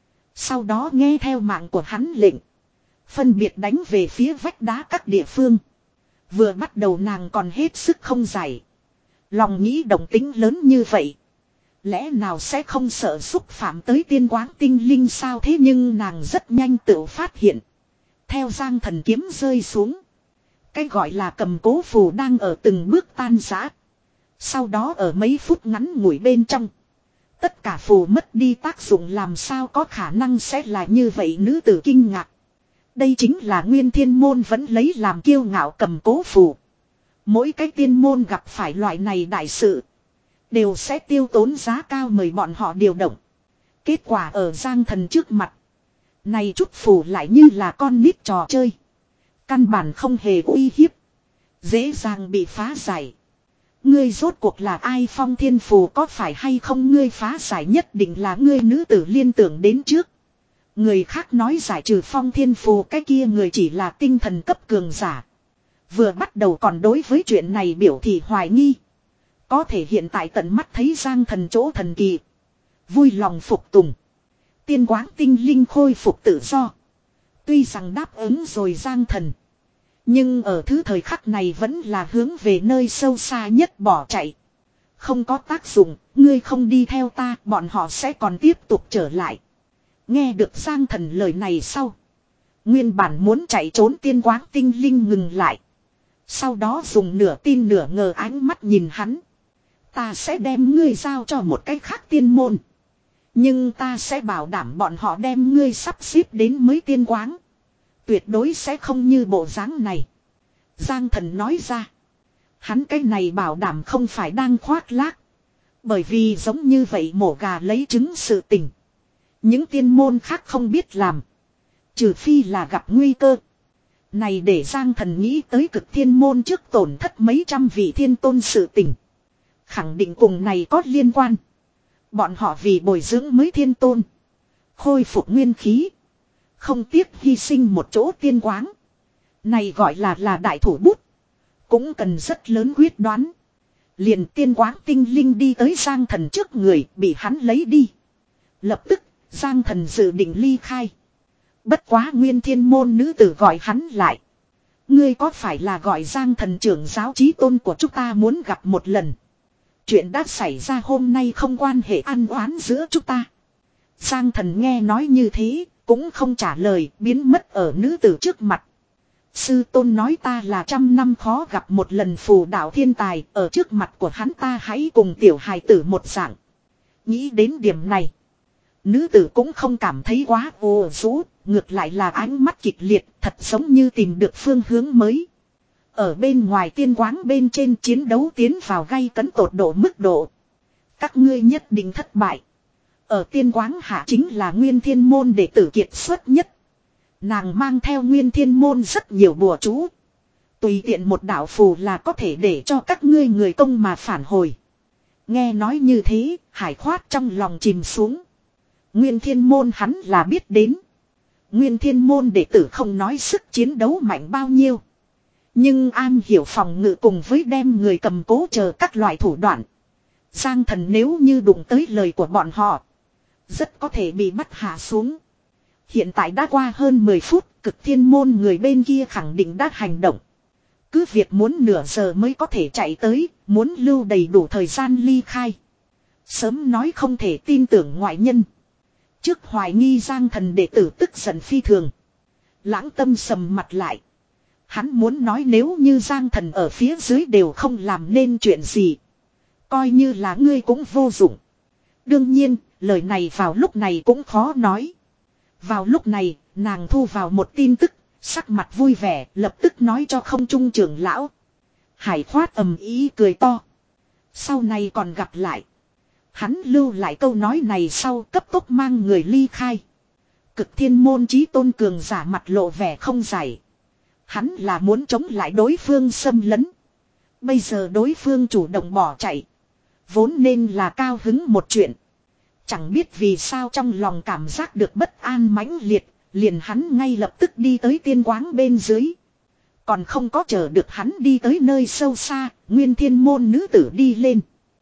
Sau đó nghe theo mạng của hắn lệnh. Phân biệt đánh về phía vách đá các địa phương. Vừa bắt đầu nàng còn hết sức không giải. Lòng nghĩ động tính lớn như vậy. Lẽ nào sẽ không sợ xúc phạm tới tiên quáng tinh linh sao? Thế nhưng nàng rất nhanh tự phát hiện. Theo Giang Thần kiếm rơi xuống. Cái gọi là cầm cố phù đang ở từng bước tan rã. Sau đó ở mấy phút ngắn ngủi bên trong. Tất cả phù mất đi tác dụng làm sao có khả năng sẽ là như vậy, nữ tử kinh ngạc. Đây chính là Nguyên Thiên Môn vẫn lấy làm kiêu ngạo cầm cố phù. Mỗi cái tiên môn gặp phải loại này đại sự, đều sẽ tiêu tốn giá cao mời bọn họ điều động. Kết quả ở Giang Thần trước mặt, này chút phù lại như là con nít trò chơi. Căn bản không hề uy hiếp, dễ dàng bị phá giải. Ngươi rốt cuộc là ai? Phong thiên phù có phải hay không ngươi phá giải nhất định là ngươi, nữ tử liên tưởng đến trước. Người khác nói giải trừ phong thiên phù, cái kia người chỉ là tinh thần cấp cường giả. Vừa bắt đầu còn đối với chuyện này biểu thị hoài nghi. Có thể hiện tại tận mắt thấy Giang Thần chỗ thần kỳ, vui lòng phục tùng. Tiên quáng tinh linh khôi phục tự do. Tuy rằng đáp ứng rồi Giang Thần, nhưng ở thứ thời khắc này vẫn là hướng về nơi sâu xa nhất bỏ chạy. Không có tác dụng, ngươi không đi theo ta, bọn họ sẽ còn tiếp tục trở lại. Nghe được Giang Thần lời này sau, nguyên bản muốn chạy trốn tiên quáng tinh linh ngừng lại. Sau đó dùng nửa tin nửa ngờ ánh mắt nhìn hắn. Ta sẽ đem ngươi giao cho một cái khác tiên môn, nhưng ta sẽ bảo đảm bọn họ đem ngươi sắp xếp đến mới tiên quáng. Tuyệt đối sẽ không như bộ dáng này. Giang Thần nói ra. Hắn cái này bảo đảm không phải đang khoác lác. Bởi vì giống như vậy mổ gà lấy trứng sự tình, những tiên môn khác không biết làm. Trừ phi là gặp nguy cơ. Này để Giang Thần nghĩ tới Cực Thiên môn trước tổn thất mấy trăm vị thiên tôn sự tình. Khẳng định cùng này có liên quan. Bọn họ vì bồi dưỡng mới thiên tôn, khôi phục nguyên khí, không tiếc hy sinh một chỗ tiên quáng. Này gọi là là đại thủ bút, cũng cần rất lớn quyết đoán. Liền tiên quáng tinh linh đi tới Giang Thần trước người, bị hắn lấy đi. Lập tức Giang Thần dự định ly khai. Bất quá Nguyên Thiên môn nữ tử gọi hắn lại. Ngươi có phải là gọi Giang Thần trưởng giáo chí tôn của chúng ta muốn gặp một lần? Chuyện đã xảy ra hôm nay không quan hệ ăn oán giữa chúng ta. Giang Thần nghe nói như thế, cũng không trả lời, biến mất ở nữ tử trước mặt. Sư tôn nói ta là trăm năm khó gặp một lần phù đạo thiên tài, ở trước mặt của hắn ta hãy cùng tiểu hài tử một dạng. Nghĩ đến điểm này, nữ tử cũng không cảm thấy quá ồ rũ, ngược lại là ánh mắt kịch liệt, thật giống như tìm được phương hướng mới. Ở bên ngoài tiên quáng bên trên chiến đấu tiến vào gay cấn tột độ mức độ. Các ngươi nhất định thất bại. Ở tiên quáng hạ chính là Nguyên Thiên môn đệ tử kiệt xuất nhất. Nàng mang theo Nguyên Thiên môn rất nhiều bùa chú. Tùy tiện một đạo phù là có thể để cho các ngươi người công mà phản hồi. Nghe nói như thế, Hải Khoát trong lòng chìm xuống. Nguyên Thiên môn hắn là biết đến. Nguyên Thiên môn đệ tử không nói sức chiến đấu mạnh bao nhiêu, nhưng an hiểu phòng ngự cùng với đem người cầm cố chờ các loại thủ đoạn. Giang Thần nếu như đụng tới lời của bọn họ, rất có thể bị bắt hạ xuống. Hiện tại đã qua hơn mười phút, Cực Thiên môn người bên kia khẳng định đã hành động. Cứ việc muốn nửa giờ mới có thể chạy tới, muốn lưu đầy đủ thời gian ly khai. Sớm nói không thể tin tưởng ngoại nhân. Trước hoài nghi Giang Thần đệ tử tức giận phi thường. Lãng Tâm sầm mặt lại. Hắn muốn nói nếu như Giang Thần ở phía dưới đều không làm nên chuyện gì, coi như là ngươi cũng vô dụng. Đương nhiên, lời này vào lúc này cũng khó nói. Vào lúc này, nàng thu vào một tin tức, sắc mặt vui vẻ, lập tức nói cho không trung trưởng lão. Hải Khoát ầm ý cười to. Sau này còn gặp lại. Hắn lưu lại câu nói này sau cấp tốc mang người ly khai. Cực Thiên môn chí tôn cường giả mặt lộ vẻ không giải. Hắn là muốn chống lại đối phương xâm lấn. Bây giờ đối phương chủ động bỏ chạy, vốn nên là cao hứng một chuyện. Chẳng biết vì sao trong lòng cảm giác được bất an mãnh liệt, liền hắn ngay lập tức đi tới tiên quáng bên dưới. Còn không có chờ được hắn đi tới nơi sâu xa, Nguyên Thiên môn nữ tử đi lên.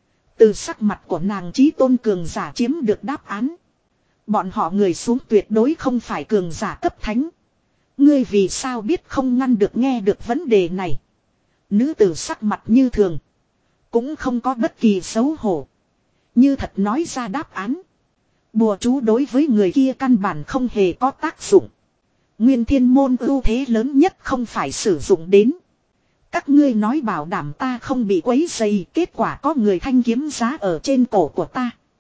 Từ sắc mặt của nàng chí tôn cường giả chiếm được đáp án. Bọn họ người xuống tuyệt đối không phải cường giả cấp thánh. Ngươi vì sao biết không ngăn được nghe được vấn đề này. Nữ tử sắc mặt như thường, cũng không có bất kỳ xấu hổ, như thật nói ra đáp án. Bùa chú đối với người kia căn bản không hề có tác dụng. Nguyên Thiên môn ưu thế lớn nhất không phải sử dụng đến. Các ngươi nói bảo đảm ta không bị quấy rầy, kết quả có người thanh kiếm giá ở trên cổ của ta.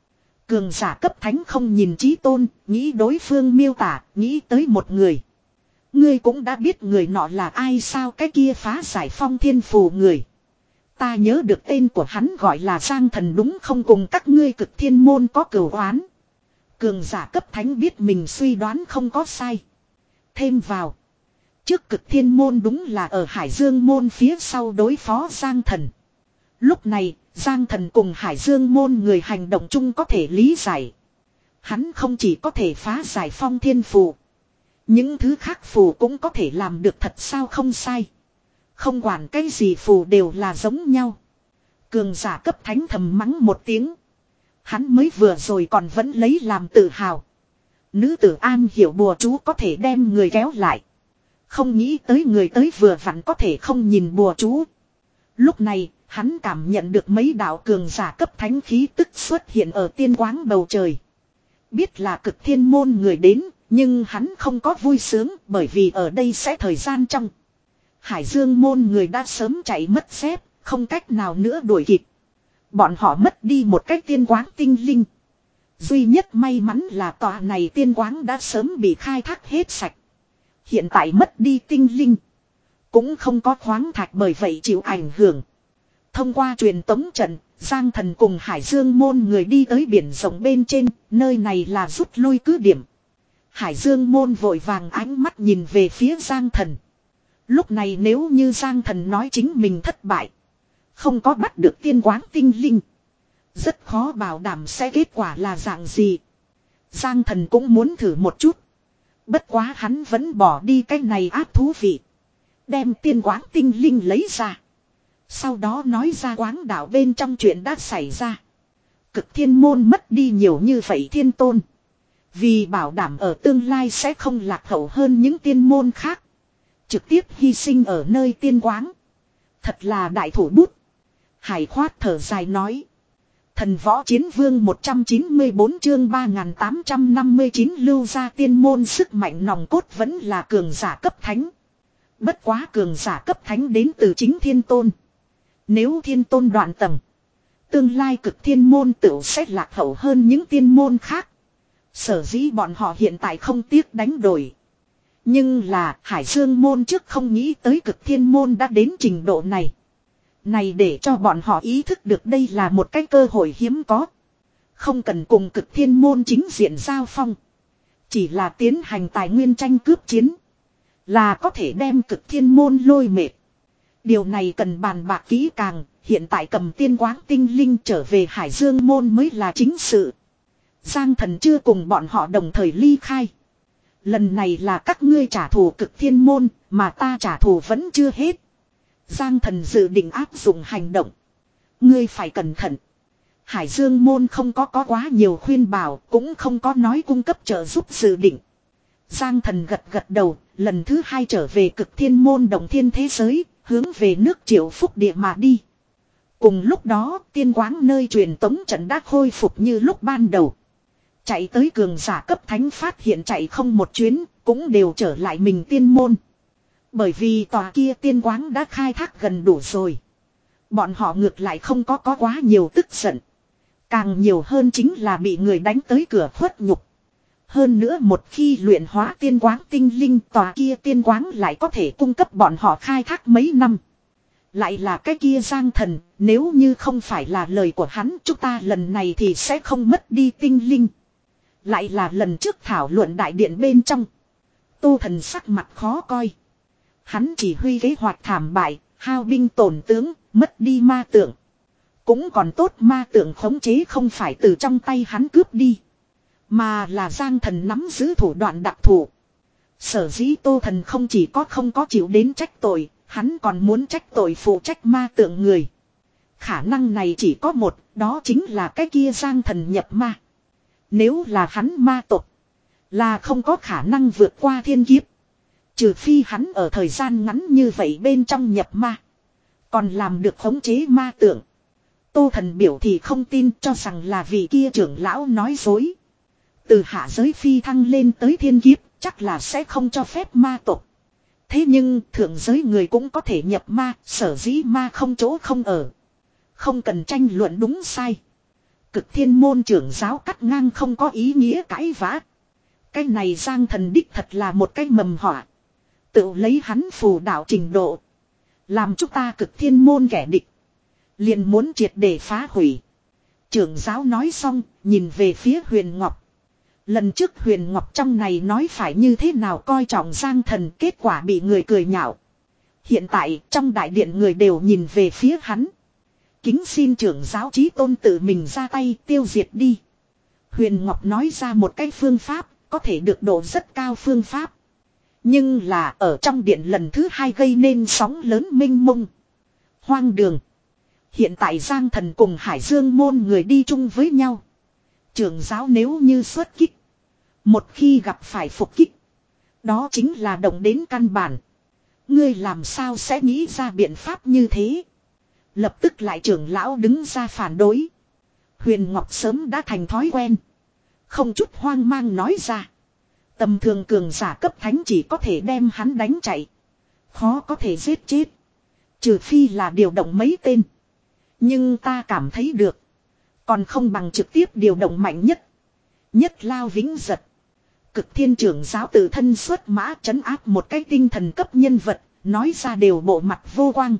Cường giả cấp thánh không nhìn chí tôn, nghĩ đối phương miêu tả, nghĩ tới một người. Ngươi cũng đã biết người nọ là ai sao, cái kia phá giải phong thiên phù người. Ta nhớ được tên của hắn gọi là Giang Thần đúng không, cùng các ngươi Cực Thiên môn có cửu oán. Cường giả cấp thánh biết mình suy đoán không có sai. Thêm vào. Trước Cực Thiên môn đúng là ở Hải Dương môn phía sau đối phó Giang Thần. Lúc này, Giang Thần cùng Hải Dương môn người hành động chung có thể lý giải. Hắn không chỉ có thể phá giải phong thiên phù. Những thứ khác phù cũng có thể làm được, thật sao không sai. Không quản cái gì phù đều là giống nhau. Cường giả cấp thánh thầm mắng một tiếng. Hắn mới vừa rồi còn vẫn lấy làm tự hào. Nữ tử An hiểu bùa chú có thể đem người kéo lại. Không nghĩ tới người tới vừa vặn có thể không nhìn bùa chú. Lúc này, hắn cảm nhận được mấy đạo cường giả cấp thánh khí tức xuất hiện ở tiên quáng bầu trời. Biết là Cực Thiên môn người đến, nhưng hắn không có vui sướng bởi vì ở đây sẽ thời gian trong. Hải Dương môn người đã sớm chạy mất dép, không cách nào nữa đuổi kịp. Bọn họ mất đi một cách tiên quáng tinh linh. Duy nhất may mắn là tòa này tiên quáng đã sớm bị khai thác hết sạch. Hiện tại mất đi tinh linh. Cũng không có khoáng thạch bởi vậy chịu ảnh hưởng. Thông qua truyền tống trận, Giang Thần cùng Hải Dương môn người đi tới biển rộng bên trên, nơi này là rút lui cứ điểm. Hải Dương môn vội vàng ánh mắt nhìn về phía Giang Thần. Lúc này nếu như Giang Thần nói chính mình thất bại, không có bắt được tiên quáng tinh linh, rất khó bảo đảm sẽ kết quả là dạng gì. Giang Thần cũng muốn thử một chút. Bất quá hắn vẫn bỏ đi cái này ác thú vị. Đem tiên quáng tinh linh lấy ra. Sau đó nói ra quáng đảo bên trong chuyện đã xảy ra. Cực Thiên môn mất đi nhiều như vậy thiên tôn. Vì bảo đảm ở tương lai sẽ không lạc hậu hơn những tiên môn khác. Trực tiếp hy sinh ở nơi tiên quáng. Thật là đại thủ bút. Hải khoát thở dài nói. Thần võ chiến vương một trăm chín mươi bốn chương ba nghìn tám trăm năm mươi chín lưu ra tiên môn sức mạnh nòng cốt vẫn là cường giả cấp thánh. Bất quá cường giả cấp thánh đến từ chính thiên tôn. Nếu thiên tôn đoạn tầng, tương lai Cực Thiên môn tựu sẽ lạc hậu hơn những tiên môn khác. Sở dĩ bọn họ hiện tại không tiếc đánh đổi. Nhưng là Hải Dương môn trước không nghĩ tới Cực Thiên môn đã đến trình độ này. Này để cho bọn họ ý thức được đây là một cái cơ hội hiếm có. Không cần cùng Cực Thiên môn chính diện giao phong. Chỉ là tiến hành tài nguyên tranh cướp chiến. Là có thể đem Cực Thiên môn lôi mệt. Điều này cần bàn bạc kỹ càng. Hiện tại cầm tiên quáng tinh linh trở về Hải Dương môn mới là chính sự. Giang Thần chưa cùng bọn họ đồng thời ly khai. Lần này là các ngươi trả thù Cực Thiên môn, mà ta trả thù vẫn chưa hết. Giang Thần dự định áp dụng hành động. Ngươi phải cẩn thận. Hải Dương môn không có có quá nhiều khuyên bảo, cũng không có nói cung cấp trợ giúp dự định. Giang Thần gật gật đầu, lần thứ hai trở về Cực Thiên môn động thiên thế giới, hướng về nước Triệu Phúc địa mà đi. Cùng lúc đó, tiên quáng nơi truyền tống trận đã khôi phục như lúc ban đầu. Chạy tới cường giả cấp thánh phát hiện chạy không một chuyến, cũng đều trở lại mình tiên môn. Bởi vì tòa kia tiên quáng đã khai thác gần đủ rồi. Bọn họ ngược lại không có có quá nhiều tức giận. Càng nhiều hơn chính là bị người đánh tới cửa khuất nhục. Hơn nữa một khi luyện hóa tiên quáng tinh linh, tòa kia tiên quáng lại có thể cung cấp bọn họ khai thác mấy năm. Lại là cái kia Giang Thần, nếu như không phải là lời của hắn, chúng ta lần này thì sẽ không mất đi tinh linh. Lại là lần trước thảo luận đại điện bên trong. Tô Thần sắc mặt khó coi. Hắn chỉ huy kế hoạch thảm bại, hao binh tổn tướng, mất đi ma tượng. Cũng còn tốt ma tượng khống chế không phải từ trong tay hắn cướp đi. Mà là Giang Thần nắm giữ thủ đoạn đặc thù. Sở dĩ Tô Thần không chỉ có không có chịu đến trách tội, hắn còn muốn trách tội phụ trách ma tượng người. Khả năng này chỉ có một, đó chính là cái kia Giang Thần nhập ma. Nếu là hắn ma tộc, là không có khả năng vượt qua thiên kiếp. Trừ phi hắn ở thời gian ngắn như vậy bên trong nhập ma, còn làm được khống chế ma tượng. Tô Thần biểu thì không tin, cho rằng là vì kia trưởng lão nói dối. Từ hạ giới phi thăng lên tới thiên kiếp, chắc là sẽ không cho phép ma tộc. Thế nhưng thượng giới người cũng có thể nhập ma, sở dĩ ma không chỗ không ở. Không cần tranh luận đúng sai. Cực thiên môn trưởng giáo cắt ngang không có ý nghĩa cãi vã. Cái này Giang Thần đích thật là một cái mầm họa. Tự lấy hắn phù đạo trình độ. Làm chúng ta cực thiên môn kẻ địch. Liền muốn triệt để phá hủy. Trưởng giáo nói xong, nhìn về phía Huyền Ngọc. Lần trước Huyền Ngọc trong này nói phải như thế nào coi trọng Giang Thần, kết quả bị người cười nhạo. Hiện tại trong đại điện người đều nhìn về phía hắn. Kính xin trưởng giáo chí tôn tự mình ra tay tiêu diệt đi. Huyền Ngọc nói ra một cái phương pháp, có thể được độ rất cao phương pháp. Nhưng là ở trong điện lần thứ hai gây nên sóng lớn mênh mông. Hoang đường. Hiện tại Giang Thần cùng Hải Dương môn người đi chung với nhau. Trưởng giáo nếu như xuất kích. Một khi gặp phải phục kích. Đó chính là động đến căn bản. Ngươi làm sao sẽ nghĩ ra biện pháp như thế? Lập tức lại trưởng lão đứng ra phản đối. Huyền Ngọc sớm đã thành thói quen. Không chút hoang mang nói ra. Tầm thường cường giả cấp thánh chỉ có thể đem hắn đánh chạy. Khó có thể giết chết. Trừ phi là điều động mấy tên. Nhưng ta cảm thấy được. Còn không bằng trực tiếp điều động mạnh nhất. Nhất lao vĩnh giật. Cực thiên trưởng giáo tự thân xuất mã trấn áp một cái tinh thần cấp nhân vật. Nói ra đều bộ mặt vô quang.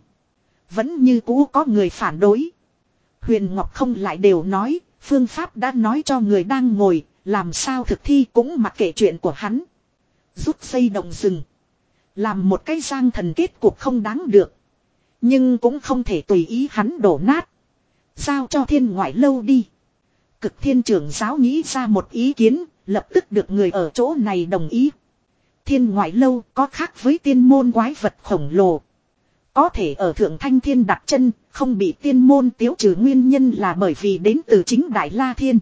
Vẫn như cũ có người phản đối. Huyền Ngọc không lại đều nói. Phương pháp đã nói cho người đang ngồi. Làm sao thực thi cũng mặc kệ chuyện của hắn. Rút dây động rừng. Làm một cái Giang Thần kết cục không đáng được. Nhưng cũng không thể tùy ý hắn đổ nát. Giao cho thiên ngoại lâu đi. Cực thiên trưởng giáo nghĩ ra một ý kiến. Lập tức được người ở chỗ này đồng ý. Thiên ngoại lâu có khác với tiên môn quái vật khổng lồ. Có thể ở thượng thanh thiên đặt chân. Không bị tiên môn tiêu trừ nguyên nhân là bởi vì đến từ chính Đại La Thiên.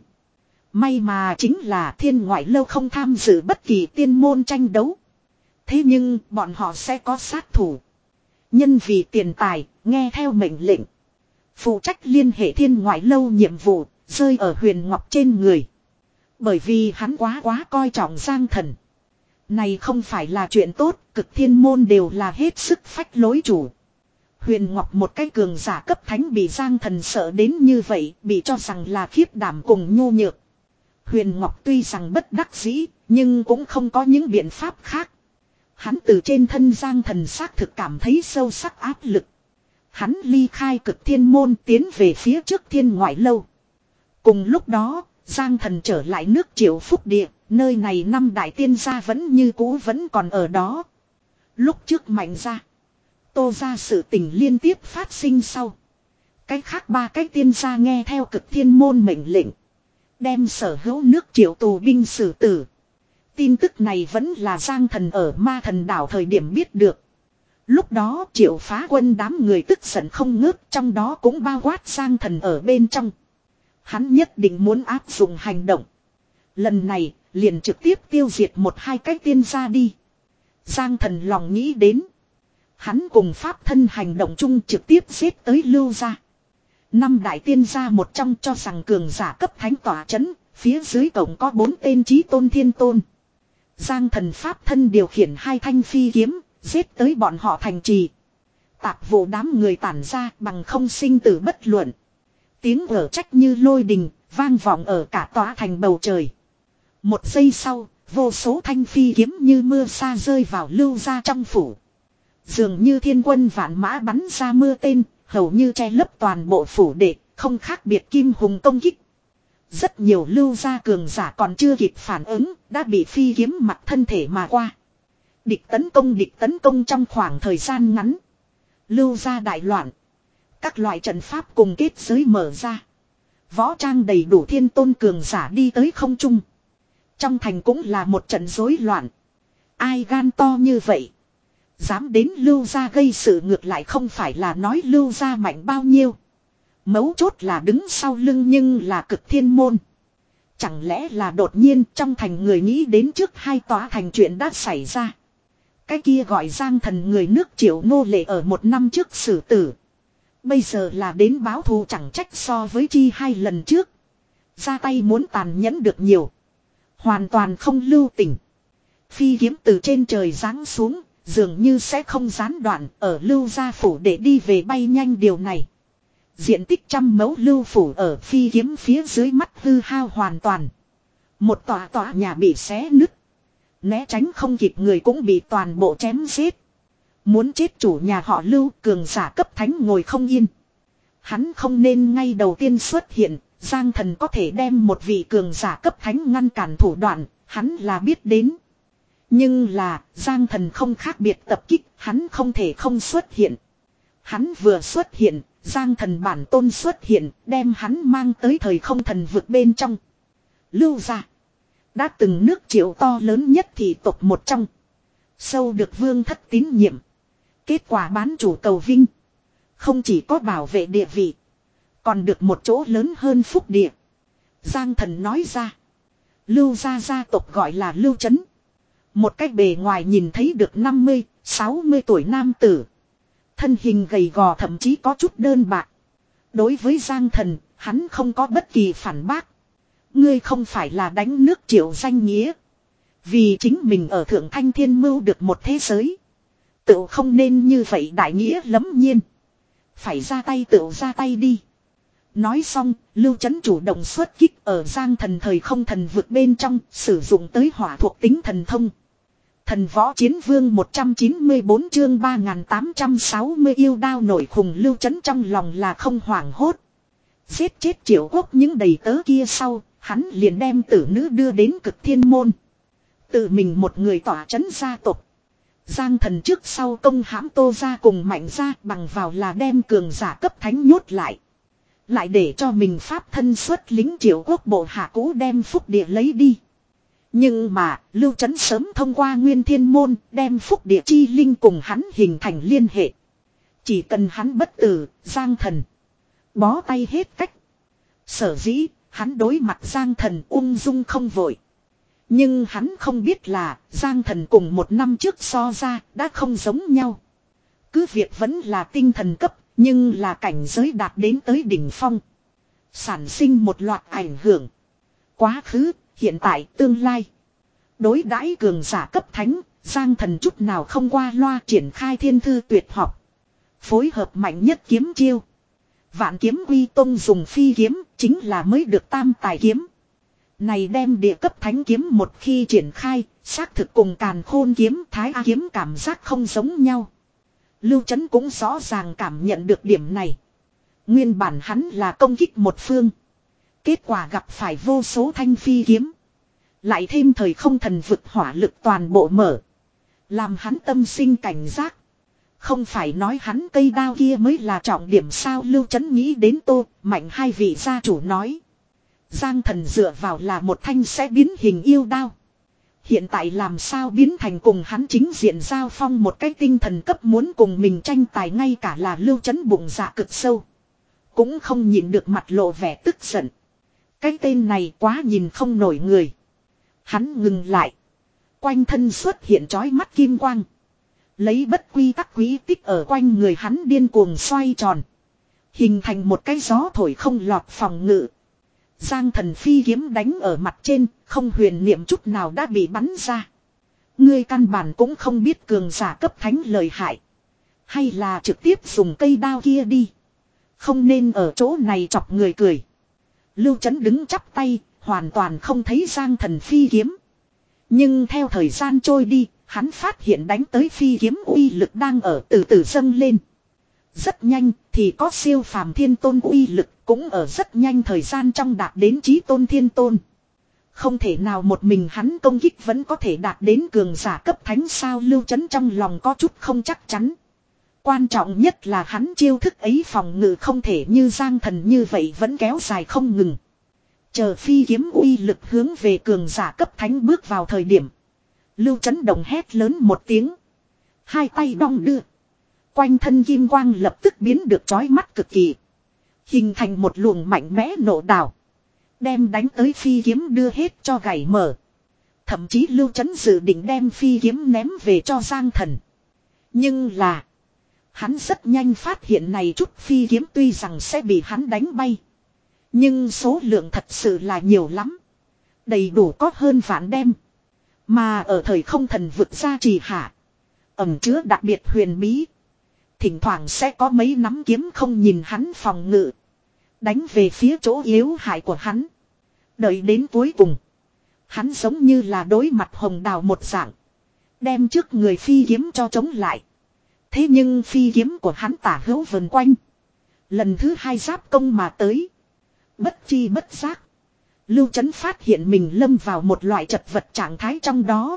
May mà chính là thiên ngoại lâu không tham dự bất kỳ tiên môn tranh đấu. Thế nhưng bọn họ sẽ có sát thủ. Nhân vì tiền tài, nghe theo mệnh lệnh. Phụ trách liên hệ thiên ngoại lâu nhiệm vụ, rơi ở Huyền Ngọc trên người. Bởi vì hắn quá quá coi trọng Giang Thần. Này không phải là chuyện tốt, cực thiên môn đều là hết sức phách lối chủ. Huyền Ngọc một cái cường giả cấp thánh bị Giang Thần sợ đến như vậy, bị cho rằng là khiếp đảm cùng nhu nhược. Huyền Ngọc tuy rằng bất đắc dĩ, nhưng cũng không có những biện pháp khác. Hắn từ trên thân Giang Thần xác thực cảm thấy sâu sắc áp lực. Hắn ly khai cực thiên môn tiến về phía trước thiên ngoại lâu. Cùng lúc đó, Giang Thần trở lại nước Triệu Phúc Địa, nơi này năm đại tiên gia vẫn như cũ vẫn còn ở đó. Lúc trước Mạnh gia, Tô gia sự tình liên tiếp phát sinh sau. Cách khác ba cái tiên gia nghe theo cực thiên môn mệnh lệnh. Đem sở hữu nước Triệu tù binh xử tử. Tin tức này vẫn là Giang Thần ở Ma Thần đảo thời điểm biết được. Lúc đó Triệu phá quân đám người tức giận không ngớt, trong đó cũng bao quát Giang Thần ở bên trong. Hắn nhất định muốn áp dụng hành động. Lần này liền trực tiếp tiêu diệt một hai cái tiên gia đi. Giang Thần lòng nghĩ đến. Hắn cùng pháp thân hành động chung trực tiếp giết tới Lưu gia. Năm đại tiên gia một trong cho rằng cường giả cấp thánh tỏa chấn, phía dưới tổng có bốn tên chí tôn thiên tôn. Giang Thần pháp thân điều khiển hai thanh phi kiếm, giết tới bọn họ thành trì. Tạp vụ đám người tản ra bằng không sinh tử bất luận. Tiếng ở trách như lôi đình, vang vọng ở cả tòa thành bầu trời. Một giây sau, vô số thanh phi kiếm như mưa sa rơi vào Lưu gia trong phủ. Dường như thiên quân vạn mã bắn ra mưa tên, hầu như che lấp toàn bộ phủ đệ, không khác biệt kim hùng công kích. Rất nhiều Lưu gia cường giả còn chưa kịp phản ứng, đã bị phi kiếm mặt thân thể mà qua. Địch tấn công địch tấn công trong khoảng thời gian ngắn. Lưu gia đại loạn. Các loại trận pháp cùng kết giới mở ra. Võ trang đầy đủ thiên tôn cường giả đi tới không trung. Trong thành cũng là một trận rối loạn. Ai gan to như vậy? Dám đến Lưu gia gây sự, ngược lại không phải là nói Lưu gia mạnh bao nhiêu. Mấu chốt là đứng sau lưng nhưng là cực thiên môn. Chẳng lẽ là đột nhiên trong thành người nghĩ đến trước hai tòa thành chuyện đã xảy ra. Cái kia gọi Giang Thần người nước Triệu nô lệ ở một năm trước xử tử. Bây giờ là đến báo thù, chẳng trách so với chi hai lần trước. Ra tay muốn tàn nhẫn được nhiều. Hoàn toàn không lưu tình. Phi kiếm từ trên trời giáng xuống, dường như sẽ không gián đoạn ở Lưu gia phủ để đi về bay nhanh điều này. Diện tích trăm mẫu lưu phủ ở phi kiếm phía dưới mắt hư hao hoàn toàn. Một tòa tòa nhà bị xé nứt. Né tránh không kịp người cũng bị toàn bộ chém giết. Muốn chết chủ nhà họ Lưu, cường giả cấp thánh ngồi không yên. Hắn không nên ngay đầu tiên xuất hiện, Giang Thần có thể đem một vị cường giả cấp thánh ngăn cản thủ đoạn, hắn là biết đến. Nhưng là, Giang Thần không khác biệt tập kích, hắn không thể không xuất hiện. Hắn vừa xuất hiện, Giang Thần bản tôn xuất hiện, đem hắn mang tới thời không thần vực bên trong. Lưu gia đã từng nước Triệu to lớn nhất thị tộc một trong. Sâu được vương thất tín nhiệm. Kết quả bán chủ cầu vinh. Không chỉ có bảo vệ địa vị. Còn được một chỗ lớn hơn phúc địa. Giang Thần nói ra. Lưu gia gia tộc gọi là Lưu Trấn. Một cách bề ngoài nhìn thấy được năm mươi, sáu mươi tuổi nam tử. Thân hình gầy gò thậm chí có chút đơn bạc. Đối với Giang Thần, hắn không có bất kỳ phản bác. Ngươi không phải là đánh nước Triệu danh nghĩa. Vì chính mình ở Thượng Thanh Thiên mưu được một thế giới. Tự không nên như vậy đại nghĩa lẫm nhiên. Phải ra tay tự ra tay đi. Nói xong, Lưu Trấn chủ động xuất kích ở Giang Thần thời không thần vực bên trong, sử dụng tới hỏa thuộc tính thần thông. Thần võ chiến vương một trăm chín mươi bốn chương ba nghìn tám trăm sáu mươi yêu đao nổi khùng. Lưu Trấn trong lòng là không hoảng hốt. Giết chết Triệu Quốc những đầy tớ kia sau, hắn liền đem tử nữ đưa đến Cực Thiên môn. Tự mình một người tỏa trấn gia tộc. Giang Thần trước sau công hãm Tô gia cùng Mạnh gia, bằng vào là đem cường giả cấp thánh nhốt lại. Lại để cho mình pháp thân xuất lính Triệu Quốc bộ hạ cũ đem phúc địa lấy đi. Nhưng mà, Lưu Trấn sớm thông qua Nguyên Thiên môn, đem phúc địa chi linh cùng hắn hình thành liên hệ. Chỉ cần hắn bất tử, Giang Thần bó tay hết cách. Sở dĩ, hắn đối mặt Giang Thần ung dung không vội. Nhưng hắn không biết là, Giang Thần cùng một năm trước so ra, đã không giống nhau. Cứ việc vẫn là tinh thần cấp, nhưng là cảnh giới đạt đến tới đỉnh phong. Sản sinh một loạt ảnh hưởng. Quá khứ, hiện tại, tương lai. Đối đãi cường giả cấp thánh, Giang Thần chút nào không qua loa triển khai thiên thư tuyệt học. Phối hợp mạnh nhất kiếm chiêu. Vạn kiếm quy tông dùng phi kiếm, chính là mới được tam tài kiếm. Này đem địa cấp thánh kiếm một khi triển khai, xác thực cùng càn khôn kiếm, thái a kiếm cảm giác không giống nhau. Lưu Trấn cũng rõ ràng cảm nhận được điểm này. Nguyên bản hắn là công kích một phương. Kết quả gặp phải vô số thanh phi kiếm. Lại thêm thời không thần vực hỏa lực toàn bộ mở. Làm hắn tâm sinh cảnh giác. Không phải nói hắn cây đao kia mới là trọng điểm sao. Lưu Trấn nghĩ đến Tô, Mạnh hai vị gia chủ nói. Giang Thần dựa vào là một thanh sẽ biến hình yêu đao. Hiện tại làm sao biến thành cùng hắn chính diện giao phong một cái tinh thần cấp muốn cùng mình tranh tài, ngay cả là Lưu Trấn bụng dạ cực sâu. Cũng không nhìn được mặt lộ vẻ tức giận. Cái tên này quá nhìn không nổi người. Hắn ngừng lại. Quanh thân xuất hiện chói mắt kim quang. Lấy bất quy tắc quý tích ở quanh người hắn điên cuồng xoay tròn. Hình thành một cái gió thổi không lọt phòng ngự. Giang Thần phi kiếm đánh ở mặt trên, không huyền niệm chút nào đã bị bắn ra. Ngươi căn bản cũng không biết cường giả cấp thánh lợi hại. Hay là trực tiếp dùng cây đao kia đi. Không nên ở chỗ này chọc người cười. Lưu Trấn đứng chắp tay, hoàn toàn không thấy Giang Thần phi kiếm. Nhưng theo thời gian trôi đi, hắn phát hiện đánh tới phi kiếm uy lực đang ở từ từ dâng lên. Rất nhanh thì có siêu phàm thiên tôn uy lực cũng ở rất nhanh thời gian trong đạt đến chí tôn thiên tôn. Không thể nào một mình hắn công kích vẫn có thể đạt đến cường giả cấp thánh sao. Lưu Trấn trong lòng có chút không chắc chắn. Quan trọng nhất là hắn chiêu thức ấy phòng ngự không thể như Giang Thần như vậy vẫn kéo dài không ngừng. Chờ phi kiếm uy lực hướng về cường giả cấp thánh bước vào thời điểm. Lưu Trấn đồng hét lớn một tiếng. Hai tay đong đưa. Quanh thân kim quang lập tức biến được chói mắt cực kỳ. Hình thành một luồng mạnh mẽ nổ đảo. Đem đánh tới phi kiếm đưa hết cho gãy mở. Thậm chí Lưu Trấn dự định đem phi kiếm ném về cho Giang Thần. Nhưng là. Hắn rất nhanh phát hiện này chút phi kiếm tuy rằng sẽ bị hắn đánh bay. Nhưng số lượng thật sự là nhiều lắm. Đầy đủ có hơn vạn đem. Mà ở thời không thần vực gia trì hạ. Ẩm chứa đặc biệt huyền bí. Thỉnh thoảng sẽ có mấy nắm kiếm không nhìn hắn phòng ngự. Đánh về phía chỗ yếu hại của hắn. Đợi đến cuối cùng. Hắn giống như là đối mặt hồng đào một dạng. Đem trước người phi kiếm cho chống lại. Thế nhưng phi kiếm của hắn tả hữu vần quanh. Lần thứ hai giáp công mà tới. Bất chi bất giác. Lưu Chấn phát hiện mình lâm vào một loại chật vật trạng thái trong đó.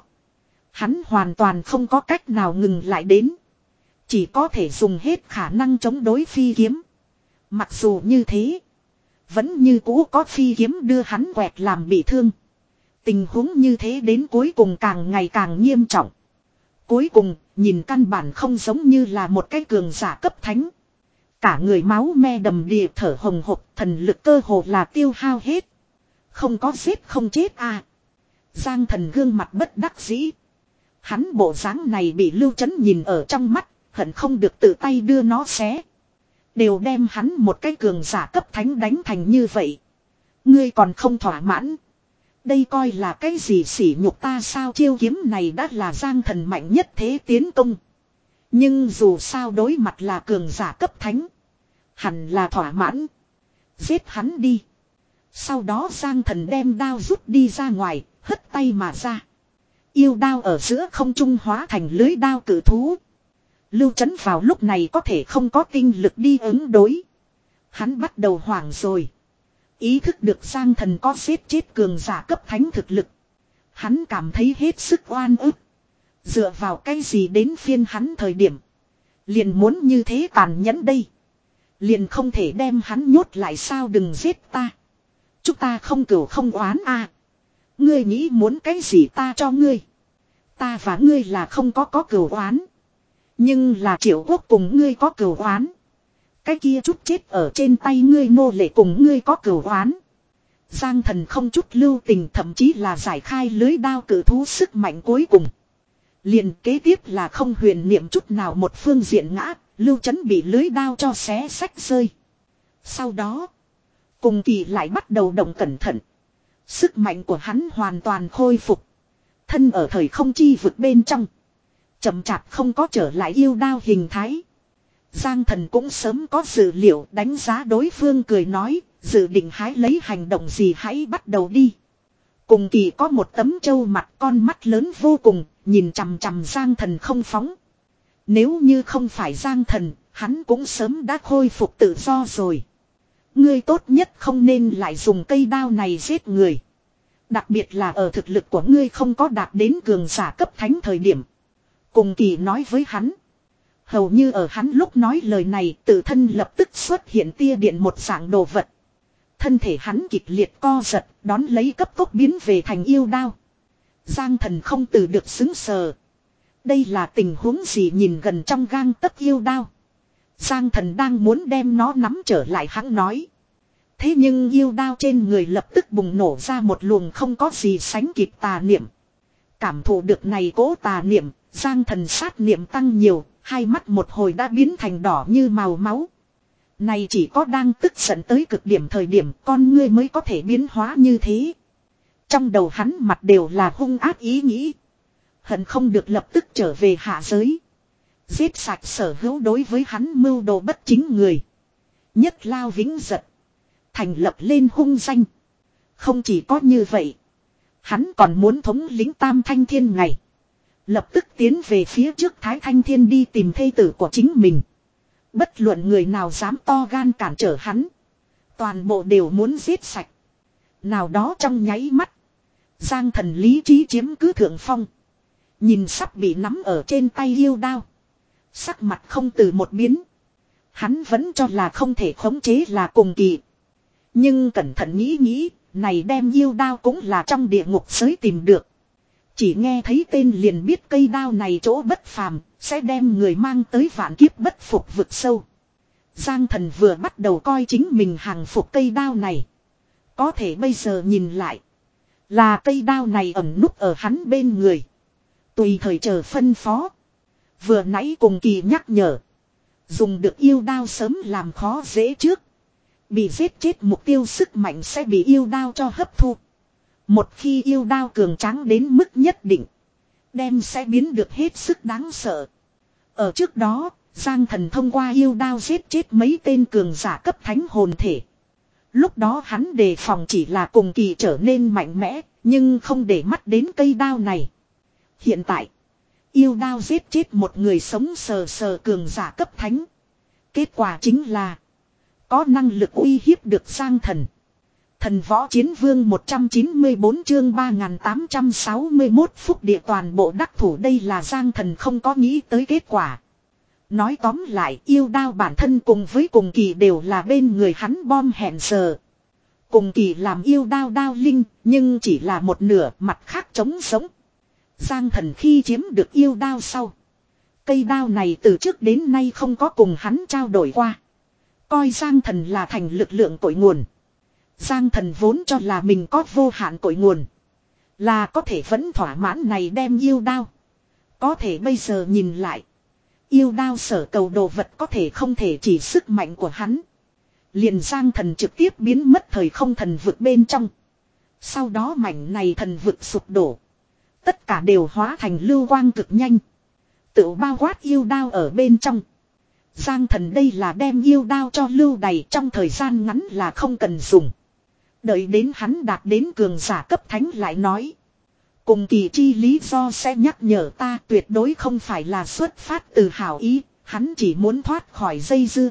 Hắn hoàn toàn không có cách nào ngừng lại đến. Chỉ có thể dùng hết khả năng chống đối phi kiếm. Mặc dù như thế. Vẫn như cũ có phi kiếm đưa hắn quẹt làm bị thương. Tình huống như thế đến cuối cùng càng ngày càng nghiêm trọng. Cuối cùng, nhìn căn bản không giống như là một cái cường giả cấp thánh. Cả người máu me đầm đìa thở hồng hộc, thần lực cơ hồ là tiêu hao hết. Không có giết không chết à. Giang Thần gương mặt bất đắc dĩ. Hắn bộ dáng này bị Lưu Chấn nhìn ở trong mắt, hận không được tự tay đưa nó xé. Đều đem hắn một cái cường giả cấp thánh đánh thành như vậy. Ngươi còn không thỏa mãn. Đây coi là cái gì sỉ nhục ta sao, chiêu kiếm này đã là Giang Thần mạnh nhất thế tiến công. Nhưng dù sao đối mặt là cường giả cấp thánh. Hẳn là thỏa mãn. Giết hắn đi. Sau đó Giang Thần đem đao rút đi ra ngoài, hất tay mà ra. Yêu đao ở giữa không trung hóa thành lưới đao cử thú. Lưu Chấn vào lúc này có thể không có tinh lực đi ứng đối. Hắn bắt đầu hoảng rồi. Ý thức được Giang Thần có giết chết cường giả cấp thánh thực lực. Hắn cảm thấy hết sức oan ức. Dựa vào cái gì đến phiên hắn thời điểm. Liền muốn như thế tàn nhẫn đây. Liền không thể đem hắn nhốt lại sao, đừng giết ta. Chúng ta không cửu không oán à. Ngươi nghĩ muốn cái gì ta cho ngươi. Ta và ngươi là không có có cửu oán. Nhưng là Triệu Quốc cùng ngươi có cửu oán. Cái kia chút chết ở trên tay ngươi nô lệ cùng ngươi có cửu oán. Giang Thần không chút lưu tình, thậm chí là giải khai lưới đao cử thú sức mạnh cuối cùng. Liền kế tiếp là không huyền niệm chút nào một phương diện ngã, Lưu Chấn bị lưới đao cho xé xách rơi. Sau đó, Cùng Kỳ lại bắt đầu động cẩn thận. Sức mạnh của hắn hoàn toàn khôi phục. Thân ở thời không chi vực bên trong. Chậm chạp không có trở lại yêu đao hình thái. Giang Thần cũng sớm có dự liệu, đánh giá đối phương cười nói, dự định hái lấy hành động gì hãy bắt đầu đi. Cùng Kỳ có một tấm trâu mặt, con mắt lớn vô cùng, nhìn chằm chằm Giang Thần không phóng. Nếu như không phải Giang Thần, hắn cũng sớm đã khôi phục tự do rồi. Ngươi tốt nhất không nên lại dùng cây đao này giết người. Đặc biệt là ở thực lực của ngươi không có đạt đến cường giả cấp thánh thời điểm. Cùng Kỳ nói với hắn. Hầu như ở hắn lúc nói lời này, tự thân lập tức xuất hiện tia điện một dạng đồ vật. Thân thể hắn kịch liệt co giật, đón lấy cấp tốc biến về thành yêu đao. Giang Thần không từ được xứng sờ. Đây là tình huống gì, nhìn gần trong gang tấc yêu đao. Giang Thần đang muốn đem nó nắm trở lại, hắn nói. Thế nhưng yêu đao trên người lập tức bùng nổ ra một luồng không có gì sánh kịp tà niệm. Cảm thụ được này cố tà niệm, Giang Thần sát niệm tăng nhiều, hai mắt một hồi đã biến thành đỏ như màu máu. Này chỉ có đang tức giận tới cực điểm thời điểm con ngươi mới có thể biến hóa như thế. Trong đầu hắn mặt đều là hung ác ý nghĩ. Hận không được lập tức trở về hạ giới. Giết sạch sở hữu đối với hắn mưu đồ bất chính người. Nhất lao vĩnh giật. Thành lập lên hung danh. Không chỉ có như vậy. Hắn còn muốn thống lĩnh Tam Thanh Thiên ngày. Lập tức tiến về phía trước Thái Thanh Thiên đi tìm thê tử của chính mình. Bất luận người nào dám to gan cản trở hắn. Toàn bộ đều muốn giết sạch. Nào đó trong nháy mắt. Giang Thần lý trí chiếm cứ thượng phong. Nhìn sắp bị nắm ở trên tay yêu đao. Sắc mặt không từ một biến. Hắn vẫn cho là không thể khống chế là Cùng Kỳ. Nhưng cẩn thận nghĩ nghĩ, này đem yêu đao cũng là trong địa ngục giới tìm được. Chỉ nghe thấy tên liền biết cây đao này chỗ bất phàm, sẽ đem người mang tới vạn kiếp bất phục vực sâu. Giang Thần vừa bắt đầu coi chính mình hàng phục cây đao này. Có thể bây giờ nhìn lại, là cây đao này ẩn núp ở hắn bên người. Tùy thời chờ phân phó. Vừa nãy Cùng Kỳ nhắc nhở. Dùng được yêu đao sớm làm khó dễ trước. Bị giết chết mục tiêu sức mạnh sẽ bị yêu đao cho hấp thu. Một khi yêu đao cường tráng đến mức nhất định. Đem sẽ biến được hết sức đáng sợ. Ở trước đó, Giang Thần thông qua yêu đao giết chết mấy tên cường giả cấp thánh hồn thể. Lúc đó hắn đề phòng chỉ là cùng kỳ trở nên mạnh mẽ, nhưng không để mắt đến cây đao này. Hiện tại, yêu đao giết chết một người sống sờ sờ cường giả cấp thánh. Kết quả chính là có năng lực uy hiếp được Giang Thần. Thần võ chiến vương một trăm chín mươi bốn chương ba nghìn tám trăm sáu mươi mốt phúc địa toàn bộ đắc thủ, đây là Giang Thần không có nghĩ tới kết quả. Nói tóm lại, yêu đao bản thân cùng với cùng kỳ đều là bên người hắn bom hẹn giờ. Cùng kỳ làm yêu đao đao linh, nhưng chỉ là một nửa, mặt khác trống sống. Giang Thần khi chiếm được yêu đao sau, cây đao này từ trước đến nay không có cùng hắn trao đổi qua. Coi Giang Thần là thành lực lượng cội nguồn. Giang Thần vốn cho là mình có vô hạn cội nguồn, là có thể vẫn thỏa mãn này đem yêu đao. Có thể bây giờ nhìn lại, yêu đao sở cầu đồ vật có thể không thể chỉ sức mạnh của hắn. Liền Giang Thần trực tiếp biến mất thời không thần vực bên trong. Sau đó mảnh này thần vực sụp đổ. Tất cả đều hóa thành lưu quang cực nhanh, tự bao quát yêu đao ở bên trong. Giang Thần đây là đem yêu đao cho lưu đầy, trong thời gian ngắn là không cần dùng. Đợi đến hắn đạt đến cường giả cấp thánh lại nói. Cùng kỳ chi lý do sẽ nhắc nhở ta, tuyệt đối không phải là xuất phát từ hảo ý, hắn chỉ muốn thoát khỏi dây dưa.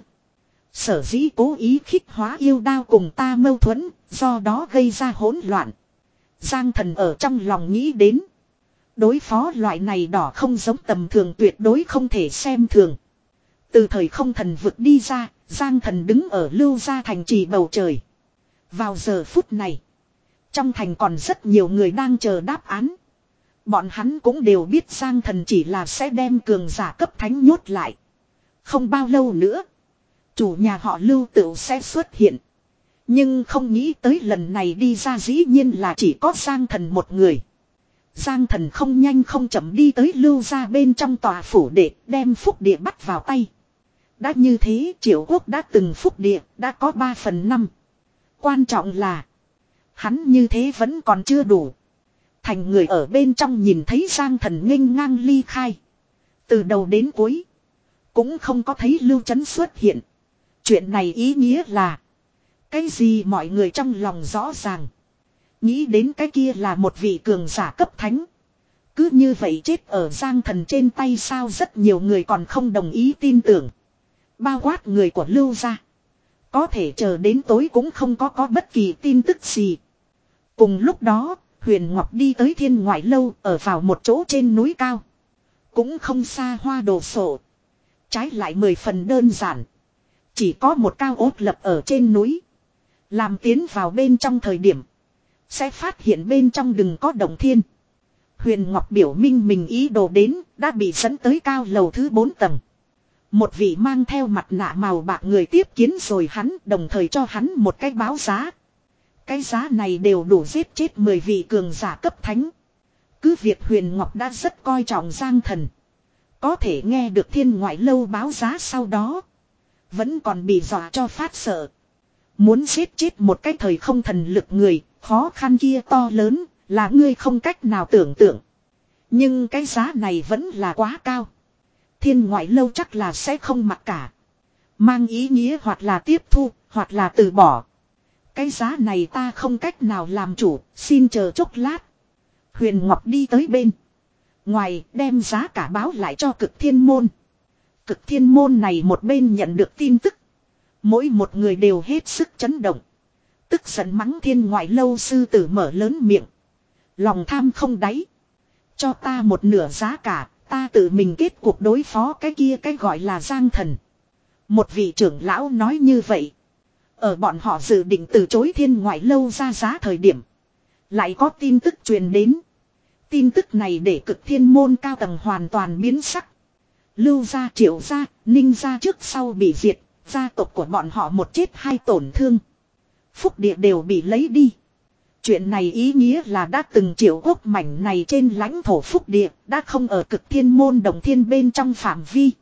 Sở dĩ cố ý khích hóa yêu đao cùng ta mâu thuẫn, do đó gây ra hỗn loạn. Giang Thần ở trong lòng nghĩ đến. Đối phó loại này đỏ không giống tầm thường, tuyệt đối không thể xem thường. Từ thời không thần vực đi ra, Giang Thần đứng ở Lưu Gia thành trì bầu trời. Vào giờ phút này, trong thành còn rất nhiều người đang chờ đáp án. Bọn hắn cũng đều biết Giang Thần chỉ là sẽ đem cường giả cấp thánh nhốt lại. Không bao lâu nữa, chủ nhà họ Lưu Tựu sẽ xuất hiện. Nhưng không nghĩ tới lần này đi ra dĩ nhiên là chỉ có Giang Thần một người. Giang Thần không nhanh không chậm đi tới Lưu Gia bên trong tòa phủ để đem phúc địa bắt vào tay. Đã như thế, Triệu Quốc đã từng phúc địa, đã có ba phần năm. Quan trọng là, hắn như thế vẫn còn chưa đủ. Thành người ở bên trong nhìn thấy Giang Thần nghênh ngang ly khai. Từ đầu đến cuối, cũng không có thấy Lưu Trấn xuất hiện. Chuyện này ý nghĩa là, cái gì mọi người trong lòng rõ ràng. Nghĩ đến cái kia là một vị cường giả cấp thánh. Cứ như vậy chết ở Giang Thần trên tay sao, rất nhiều người còn không đồng ý tin tưởng. Bao quát người của Lưu Gia. Có thể chờ đến tối cũng không có có bất kỳ tin tức gì. Cùng lúc đó, Huyền Ngọc đi tới Thiên Ngoại Lâu, ở vào một chỗ trên núi cao. Cũng không xa hoa đồ sộ. Trái lại mười phần đơn giản. Chỉ có một cao ốt lập ở trên núi. Làm tiến vào bên trong thời điểm, sẽ phát hiện bên trong đừng có động thiên. Huyền Ngọc biểu minh mình ý đồ đến, đã bị dẫn tới cao lầu thứ bốn tầng. Một vị mang theo mặt nạ màu bạc người tiếp kiến rồi hắn, đồng thời cho hắn một cái báo giá. Cái giá này đều đủ giết chết mười vị cường giả cấp thánh. Cứ việc Huyền Ngọc đã rất coi trọng Giang Thần. Có thể nghe được Thiên Ngoại Lâu báo giá sau đó, vẫn còn bị dọa cho phát sợ. Muốn giết chết một cái thời không thần lực người, khó khăn kia to lớn, là ngươi không cách nào tưởng tượng. Nhưng cái giá này vẫn là quá cao. Thiên Ngoại Lâu chắc là sẽ không mặc cả. Mang ý nghĩa hoặc là tiếp thu, hoặc là từ bỏ. Cái giá này ta không cách nào làm chủ, xin chờ chốc lát. Huyền Ngọc đi tới bên ngoài, đem giá cả báo lại cho Cực Thiên Môn. Cực Thiên Môn này một bên nhận được tin tức. Mỗi một người đều hết sức chấn động. Tức giận mắng Thiên Ngoại Lâu sư tử mở lớn miệng. Lòng tham không đáy. Cho ta một nửa giá cả, ta tự mình kết cuộc đối phó cái kia cái gọi là Giang Thần. Một vị trưởng lão nói như vậy. Ở bọn họ dự định từ chối Thiên Ngoại Lâu ra giá thời điểm, lại có tin tức truyền đến. Tin tức này để Cực Thiên Môn cao tầng hoàn toàn biến sắc. Lưu gia, Triệu gia, Ninh gia trước sau bị diệt, gia tộc của bọn họ một chết hai tổn thương. Phúc địa đều bị lấy đi. Chuyện này ý nghĩa là đã từng Triệu Quốc mảnh này trên lãnh thổ phúc địa đã không ở Cực Thiên Môn Đồng Thiên bên trong phạm vi.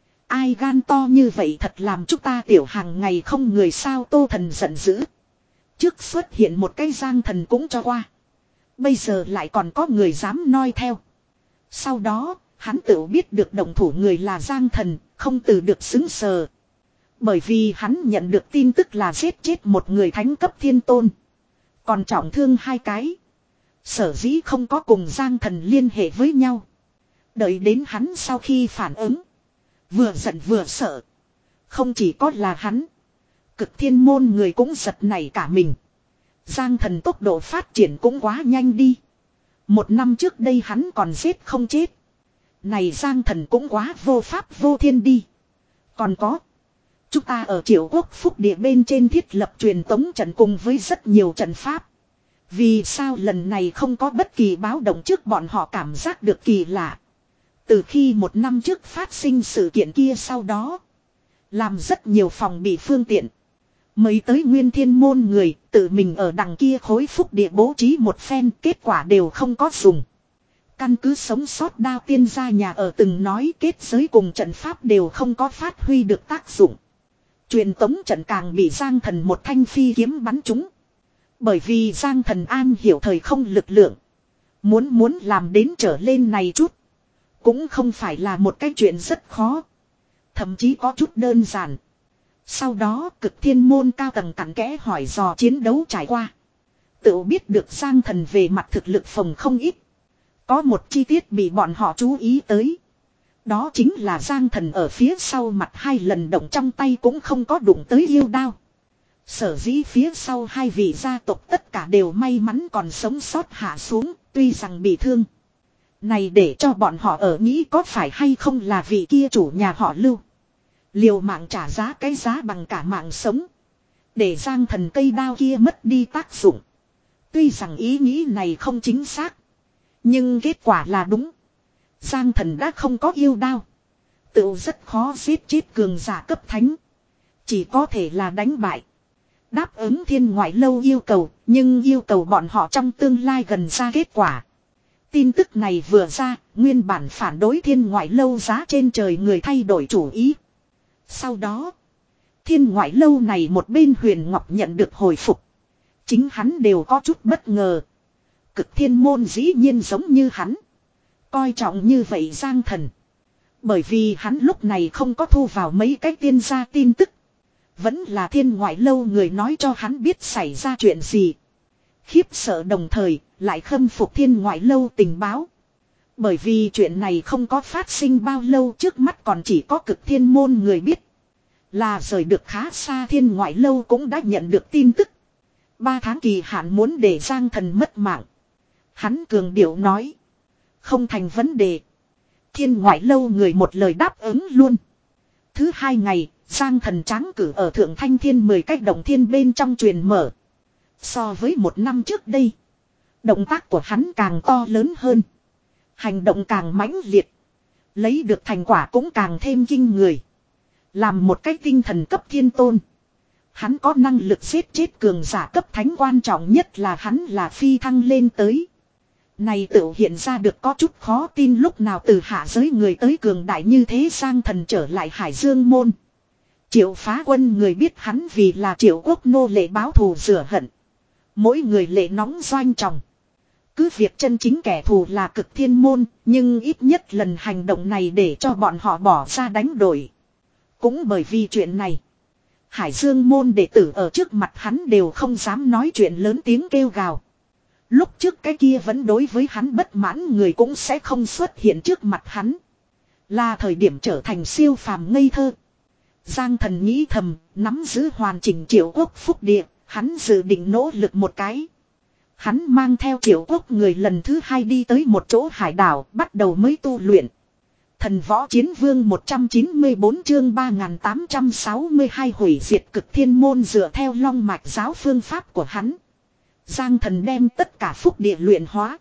Ai gan to như vậy, thật làm chúng ta tiểu hàng ngày không người sao. Tô Thần giận dữ. Trước xuất hiện một cái Giang Thần cũng cho qua, bây giờ lại còn có người dám noi theo. Sau đó Hắn tự biết được động thủ người là Giang Thần, không từ được xứng sờ. Bởi vì hắn nhận được tin tức là giết chết một người thánh cấp thiên tôn. Còn trọng thương hai cái. Sở dĩ không có cùng Giang Thần liên hệ với nhau. Đợi đến hắn sau khi phản ứng. Vừa giận vừa sợ. Không chỉ có là hắn. Cực thiên môn người cũng giật nảy cả mình. Giang Thần tốc độ phát triển cũng quá nhanh đi. Một năm trước đây hắn còn giết không chết. Này Giang Thần cũng quá vô pháp vô thiên đi. Còn có. Chúng ta ở Triệu Quốc Phúc Địa bên trên thiết lập truyền tống trận cùng với rất nhiều trận pháp. Vì sao lần này không có bất kỳ báo động trước bọn họ cảm giác được kỳ lạ. Từ khi một năm trước phát sinh sự kiện kia sau đó. Làm rất nhiều phòng bị phương tiện. Mới tới Nguyên Thiên Môn người tự mình ở đằng kia khối Phúc Địa bố trí một phen, kết quả đều không có dùng. Căn cứ sống sót Đao Tiên gia nhà ở từng nói kết giới cùng trận pháp đều không có phát huy được tác dụng. Truyền tống trận càng bị Giang Thần một thanh phi kiếm bắn trúng. Bởi vì Giang Thần an hiểu thời không lực lượng. Muốn muốn làm đến trở lên này chút. Cũng không phải là một cái chuyện rất khó. Thậm chí có chút đơn giản. Sau đó Cực Thiên Môn cao tầng cặn kẽ hỏi dò chiến đấu trải qua. Tự biết được Giang Thần về mặt thực lực phòng không ít. Có một chi tiết bị bọn họ chú ý tới. Đó chính là Giang Thần ở phía sau mặt hai lần động trong tay cũng không có đụng tới yêu đao. Sở dĩ phía sau hai vị gia tộc tất cả đều may mắn còn sống sót hạ xuống, tuy rằng bị thương. Này để cho bọn họ ở nghĩ có phải hay không là vị kia chủ nhà họ Lưu. Liều mạng trả giá cái giá bằng cả mạng sống. Để Giang Thần cây đao kia mất đi tác dụng. Tuy rằng ý nghĩ này không chính xác. Nhưng kết quả là đúng. Giang Thần đã không có yêu đao. Tự rất khó giết chết cường giả cấp thánh. Chỉ có thể là đánh bại. Đáp ứng Thiên Ngoại Lâu yêu cầu. Nhưng yêu cầu bọn họ trong tương lai gần ra kết quả. Tin tức này vừa ra. Nguyên bản phản đối Thiên Ngoại Lâu giá trên trời người thay đổi chủ ý. Sau đó. Thiên Ngoại Lâu này một bên Huyền Ngọc nhận được hồi phục. Chính hắn đều có chút bất ngờ. Cực Thiên Môn dĩ nhiên giống như hắn. Coi trọng như vậy Giang Thần. Bởi vì hắn lúc này không có thu vào mấy cái tiên gia tin tức. Vẫn là Thiên Ngoại Lâu người nói cho hắn biết xảy ra chuyện gì. Khiếp sợ đồng thời lại khâm phục Thiên Ngoại Lâu tình báo. Bởi vì chuyện này không có phát sinh bao lâu, trước mắt còn chỉ có Cực Thiên Môn người biết. Là rời được khá xa Thiên Ngoại Lâu cũng đã nhận được tin tức. Ba tháng kỳ hạn muốn để Giang Thần mất mạng. Hắn cường điệu nói. Không thành vấn đề. Thiên Ngoại Lâu người một lời đáp ứng luôn. Thứ hai ngày, Giang Thần tráng cử ở Thượng Thanh Thiên mười cách động thiên bên trong truyền mở. So với một năm trước đây, động tác của hắn càng to lớn hơn. Hành động càng mãnh liệt. Lấy được thành quả cũng càng thêm kinh người. Làm một cái tinh thần cấp thiên tôn. Hắn có năng lực giết chết cường giả cấp thánh, quan trọng nhất là hắn là phi thăng lên tới. Này tự hiện ra được có chút khó tin, lúc nào từ hạ giới người tới cường đại như thế. Giang Thần trở lại Hải Dương Môn. Triệu Phá Quân người biết hắn vì là Triệu Quốc nô lệ báo thù rửa hận. Mỗi người lệ nóng doanh trọng. Cứ việc chân chính kẻ thù là Cực Thiên Môn, nhưng ít nhất lần hành động này để cho bọn họ bỏ ra đánh đổi. Cũng bởi vì chuyện này, Hải Dương Môn đệ tử ở trước mặt hắn đều không dám nói chuyện lớn tiếng kêu gào. Lúc trước cái kia vẫn đối với hắn bất mãn người cũng sẽ không xuất hiện trước mặt hắn. Là thời điểm trở thành siêu phàm ngây thơ. Giang Thần nghĩ thầm, nắm giữ hoàn chỉnh Triệu Quốc Phúc Địa, hắn dự định nỗ lực một cái. Hắn mang theo Triệu Quốc người lần thứ hai đi tới một chỗ hải đảo, bắt đầu mới tu luyện. Thần Võ Chiến Vương một trăm chín mươi bốn chương ba nghìn tám trăm sáu mươi hai hủy diệt Cực Thiên Môn dựa theo Long Mạch giáo phương pháp của hắn. Giang Thần đem tất cả phúc địa luyện hóa.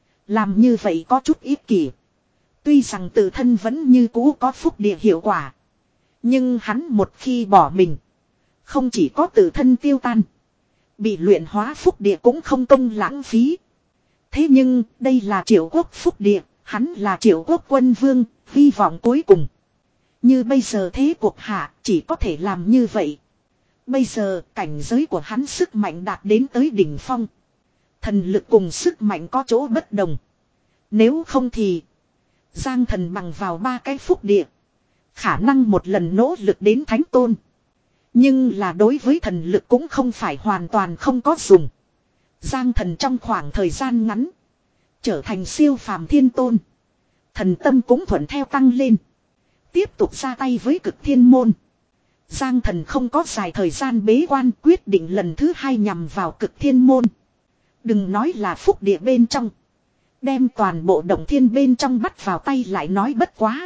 Làm như vậy có chút ích kỷ. Tuy rằng tự thân vẫn như cũ có phúc địa hiệu quả. Nhưng hắn một khi bỏ mình, không chỉ có tự thân tiêu tan, bị luyện hóa phúc địa cũng không công lãng phí. Thế nhưng đây là Triệu Quốc phúc địa, hắn là Triệu Quốc quân vương, hy vọng cuối cùng. Như bây giờ thế cuộc hạ chỉ có thể làm như vậy. Bây giờ cảnh giới của hắn sức mạnh đạt đến tới đỉnh phong. Thần lực cùng sức mạnh có chỗ bất đồng. Nếu không thì Giang thần bằng vào ba cái phúc địa. Khả năng một lần nỗ lực đến thánh tôn. Nhưng là đối với thần lực cũng không phải hoàn toàn không có dùng. Giang thần trong khoảng thời gian ngắn. Trở thành siêu phàm thiên tôn. Thần tâm cũng thuận theo tăng lên. Tiếp tục ra tay với cực thiên môn. Giang thần không có dài thời gian bế quan, quyết định lần thứ hai nhằm vào cực thiên môn. Đừng nói là phúc địa bên trong. Đem toàn bộ động thiên bên trong bắt vào tay lại nói bất quá.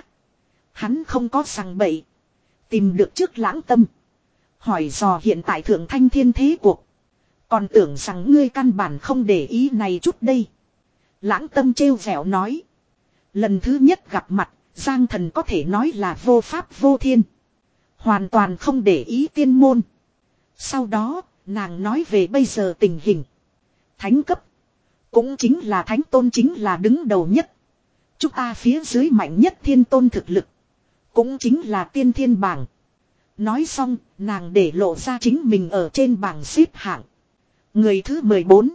Hắn không có sằng bậy. Tìm được trước Lãng Tâm. Hỏi dò hiện tại thượng thanh thiên thế cuộc. Còn tưởng rằng ngươi căn bản không để ý này chút đây. Lãng Tâm trêu vẻo nói. Lần thứ nhất gặp mặt, Giang thần có thể nói là vô pháp vô thiên. Hoàn toàn không để ý tiên môn. Sau đó, nàng nói về bây giờ tình hình. Thánh cấp. Cũng chính là thánh tôn chính là đứng đầu nhất. Chúng ta phía dưới mạnh nhất thiên tôn thực lực. Cũng chính là tiên thiên bảng. Nói xong, nàng để lộ ra chính mình ở trên bảng xếp hạng. Người thứ mười bốn.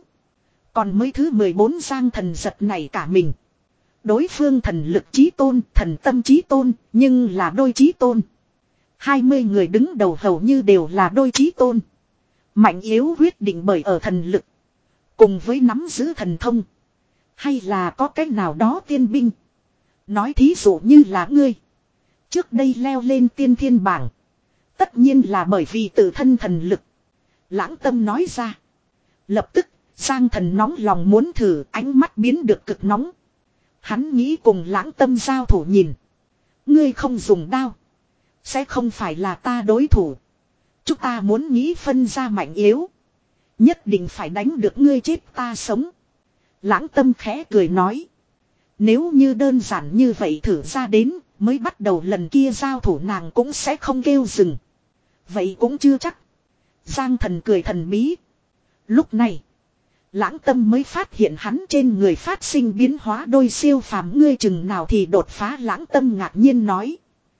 Còn mới thứ mười bốn Giang thần giật này cả mình. Đối phương thần lực chí tôn, thần tâm chí tôn, nhưng là đôi chí tôn. hai mươi người đứng đầu hầu như đều là đôi chí tôn. Mạnh yếu quyết định bởi ở thần lực. Cùng với nắm giữ thần thông. Hay là có cách nào đó tiên binh. Nói thí dụ như là ngươi. Trước đây leo lên tiên thiên bảng. Tất nhiên là bởi vì tự thân thần lực. Lãng Tâm nói ra. Lập tức, Giang thần nóng lòng muốn thử, ánh mắt biến được cực nóng. Hắn nghĩ cùng Lãng Tâm giao thủ nhìn. Ngươi không dùng đao. Sẽ không phải là ta đối thủ. Chúng ta muốn nghĩ phân ra mạnh yếu. Nhất định phải đánh được ngươi chết ta sống. Lãng Tâm khẽ cười nói. Nếu như đơn giản như vậy thử ra đến, mới bắt đầu lần kia giao thủ nàng cũng sẽ không kêu dừng. Vậy cũng chưa chắc. Giang thần cười thần bí. Lúc này, Lãng Tâm mới phát hiện hắn trên người phát sinh biến hóa đôi siêu phàm ngươi chừng nào thì đột phá. Lãng Tâm ngạc nhiên nói.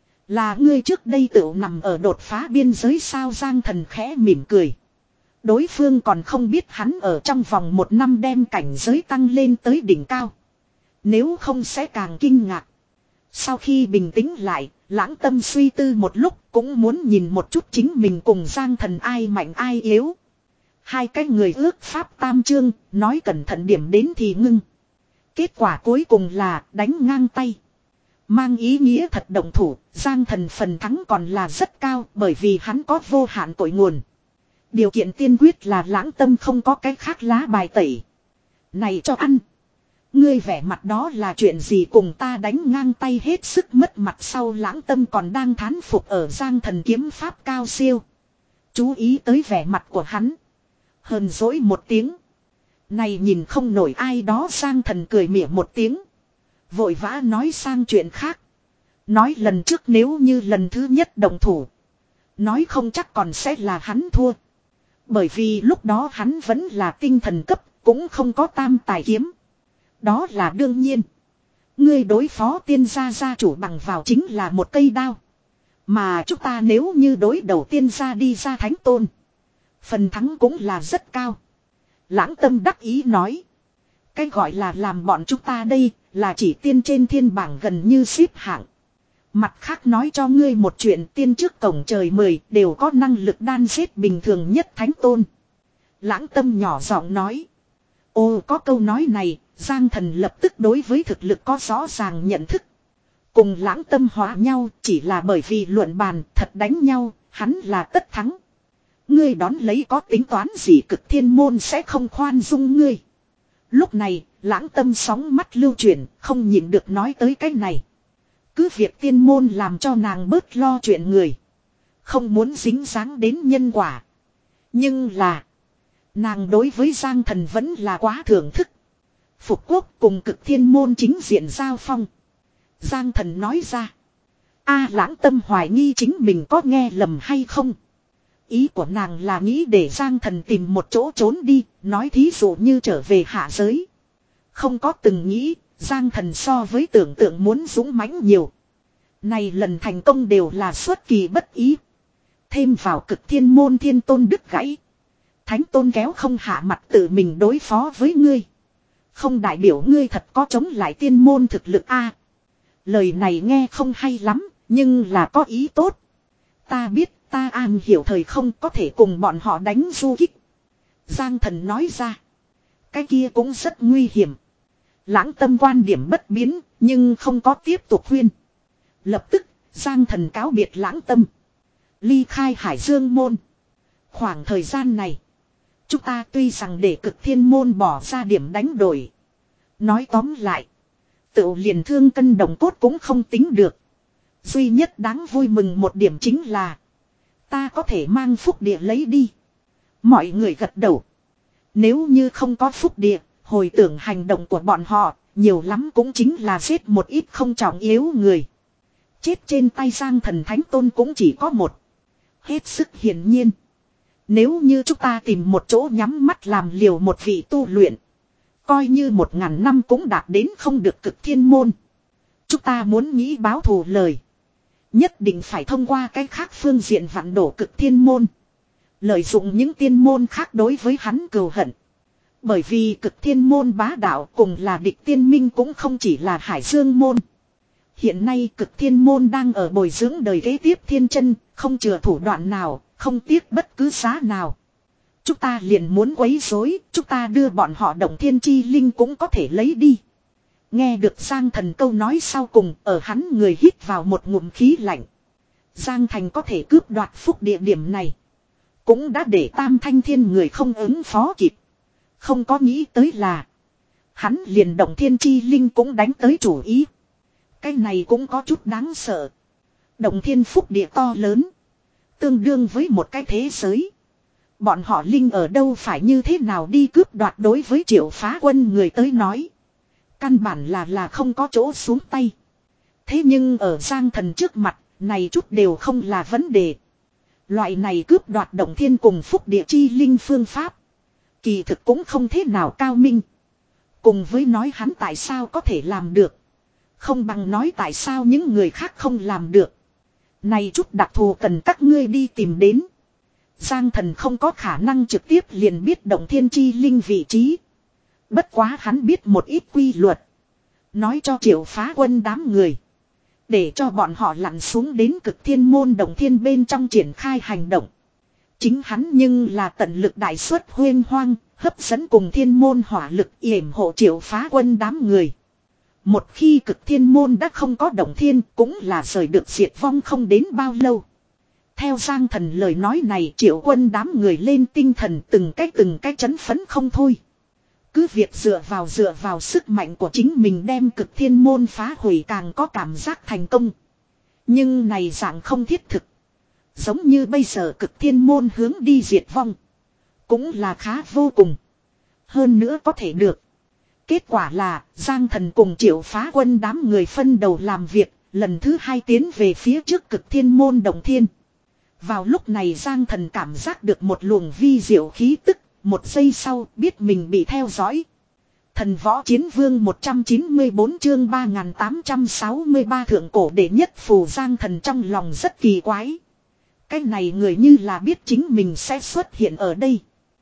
Là ngươi trước đây tự nằm ở đột phá biên giới sao? Giang thần khẽ mỉm cười. Đối phương còn không biết hắn ở trong vòng một năm đem cảnh giới tăng lên tới đỉnh cao. Nếu không sẽ càng kinh ngạc. Sau khi bình tĩnh lại, Lãng Tâm suy tư một lúc cũng muốn nhìn một chút chính mình cùng Giang thần ai mạnh ai yếu. Hai cái người ước pháp tam chương, nói cẩn thận điểm đến thì ngưng. Kết quả cuối cùng là đánh ngang tay. Mang ý nghĩa thật động thủ, Giang thần phần thắng còn là rất cao bởi vì hắn có vô hạn cội nguồn. Điều kiện tiên quyết là Lãng Tâm không có cái khác lá bài tẩy. Này cho ăn. Ngươi vẻ mặt đó là chuyện gì cùng ta đánh ngang tay hết sức mất mặt sau. Lãng Tâm còn đang thán phục ở Giang thần kiếm pháp cao siêu. Chú ý tới vẻ mặt của hắn. Hờn dỗi một tiếng. Này nhìn không nổi ai đó. Giang thần cười mỉa một tiếng. Vội vã nói sang chuyện khác. Nói lần trước nếu như lần thứ nhất đồng thủ. Nói không chắc còn sẽ là hắn thua. Bởi vì lúc đó hắn vẫn là tinh thần cấp. Cũng không có tam tài kiếm. Đó là đương nhiên. Ngươi đối phó tiên gia gia chủ bằng vào chính là một cây đao. Mà chúng ta nếu như đối đầu tiên gia đi ra thánh tôn. Phần thắng cũng là rất cao. Lãng Tâm đắc ý nói. Cái gọi là làm bọn chúng ta đây là chỉ tiên trên thiên bảng gần như xếp hạng. Mặt khác nói cho ngươi một chuyện, tiên trước cổng trời mười đều có năng lực đan giết bình thường nhất thánh tôn. Lãng Tâm nhỏ giọng nói. Ồ, có câu nói này, Giang thần lập tức đối với thực lực có rõ ràng nhận thức. Cùng Lãng Tâm hóa nhau chỉ là bởi vì luận bàn thật đánh nhau, hắn là tất thắng. Ngươi đón lấy có tính toán gì cực thiên môn sẽ không khoan dung ngươi. Lúc này, Lãng Tâm sóng mắt lưu chuyển, không nhịn được nói tới cái này. Cứ việc tiên môn làm cho nàng bớt lo chuyện người. Không muốn dính dáng đến nhân quả. Nhưng là, nàng đối với Giang thần vẫn là quá thưởng thức. Phục quốc cùng cực thiên môn chính diện giao phong. Giang thần nói ra. A Lãng Tâm hoài nghi chính mình có nghe lầm hay không. Ý của nàng là nghĩ để Giang thần tìm một chỗ trốn đi, nói thí dụ như trở về hạ giới. Không có từng nghĩ, Giang thần so với tưởng tượng muốn dũng mãnh nhiều. Này lần thành công đều là xuất kỳ bất ý. Thêm vào cực thiên môn thiên tôn đứt gãy. Thánh tôn kéo không hạ mặt tự mình đối phó với ngươi. Không đại biểu ngươi thật có chống lại tiên môn thực lực a. Lời này nghe không hay lắm, nhưng là có ý tốt. Ta biết ta am hiểu thời không có thể cùng bọn họ đánh du kích. Giang Thần nói ra. Cái kia cũng rất nguy hiểm. Lãng Tâm quan điểm bất biến, nhưng không có tiếp tục khuyên. Lập tức, Giang Thần cáo biệt Lãng Tâm. Ly khai Hải Dương môn. Khoảng thời gian này, chúng ta tuy rằng để Cực Thiên môn bỏ ra điểm đánh đổi. Nói tóm lại, tự liền thương cân đồng cốt cũng không tính được. Duy nhất đáng vui mừng một điểm chính là ta có thể mang phúc địa lấy đi. Mọi người gật đầu. Nếu như không có phúc địa, hồi tưởng hành động của bọn họ, nhiều lắm cũng chính là giết một ít không trọng yếu người. Chết trên tay Giang Thần Thánh Tôn cũng chỉ có một. Hết sức hiển nhiên. Nếu như chúng ta tìm một chỗ nhắm mắt làm liều một vị tu luyện, coi như một ngàn năm cũng đạt đến không được Cực Thiên môn. Chúng ta muốn nghĩ báo thù lời, nhất định phải thông qua cái khác phương diện vặn đổ Cực Thiên môn. Lợi dụng những tiên môn khác đối với hắn cừu hận. Bởi vì Cực Thiên môn bá đạo cùng là địch tiên minh cũng không chỉ là Hải Dương môn. Hiện nay Cực Thiên môn đang ở bồi dưỡng đời kế tiếp thiên chân, không chừa thủ đoạn nào, không tiếc bất cứ giá nào. Chúng ta liền muốn quấy rối, chúng ta đưa bọn họ Động Thiên Chi Linh cũng có thể lấy đi. Nghe được Giang Thần câu nói sau cùng, ở hắn người hít vào một ngụm khí lạnh. Giang Thành có thể cướp đoạt phúc địa điểm này, cũng đã để Tam Thanh Thiên người không ứng phó kịp. Không có nghĩ tới là hắn liền Động Thiên Chi Linh cũng đánh tới chủ ý. Cái này cũng có chút đáng sợ. Động Thiên phúc địa to lớn, tương đương với một cái thế giới. Bọn họ Linh ở đâu phải như thế nào đi cướp đoạt, đối với Triệu Phá Quân người tới nói, căn bản là là không có chỗ xuống tay. Thế nhưng ở Giang Thần trước mặt, này chút đều không là vấn đề. Loại này cướp đoạt Động Thiên cùng phúc địa chi linh phương pháp, kỳ thực cũng không thế nào cao minh. Cùng với nói hắn tại sao có thể làm được, không bằng nói tại sao những người khác không làm được. Này chút đặc thù cần các ngươi đi tìm đến. Giang Thần không có khả năng trực tiếp liền biết Động Thiên Chi Linh vị trí. Bất quá hắn biết một ít quy luật, nói cho Triệu Phá Quân đám người, để cho bọn họ lặn xuống đến Cực Thiên môn Động Thiên bên trong triển khai hành động. Chính hắn nhưng là tận lực đại suất huyên hoang, hấp dẫn cùng thiên môn hỏa lực yểm hộ Triệu Phá Quân đám người. Một khi Cực Thiên môn đã không có Động Thiên, cũng là rời được diệt vong không đến bao lâu. Theo Giang Thần lời nói này, Triệu Quân đám người lên tinh thần, từng cái từng cái chấn phấn không thôi. Cứ việc dựa vào dựa vào sức mạnh của chính mình đem Cực Thiên môn phá hủy càng có cảm giác thành công. Nhưng này dạng không thiết thực. Giống như bây giờ Cực Thiên môn hướng đi diệt vong, cũng là khá vô cùng. Hơn nữa có thể được. Kết quả là Giang Thần cùng Triệu Phá Quân đám người phân đầu làm việc, lần thứ hai tiến về phía trước Cực Thiên môn Động Thiên. Vào lúc này Giang Thần cảm giác được một luồng vi diệu khí tức, một giây sau biết mình bị theo dõi. Thần Võ Chiến Vương một trăm chín mươi bốn chương ba nghìn tám trăm sáu mươi ba thượng cổ đệ nhất phù. Giang Thần trong lòng rất kỳ quái. Cái này người như là biết chính mình sẽ xuất hiện ở đây.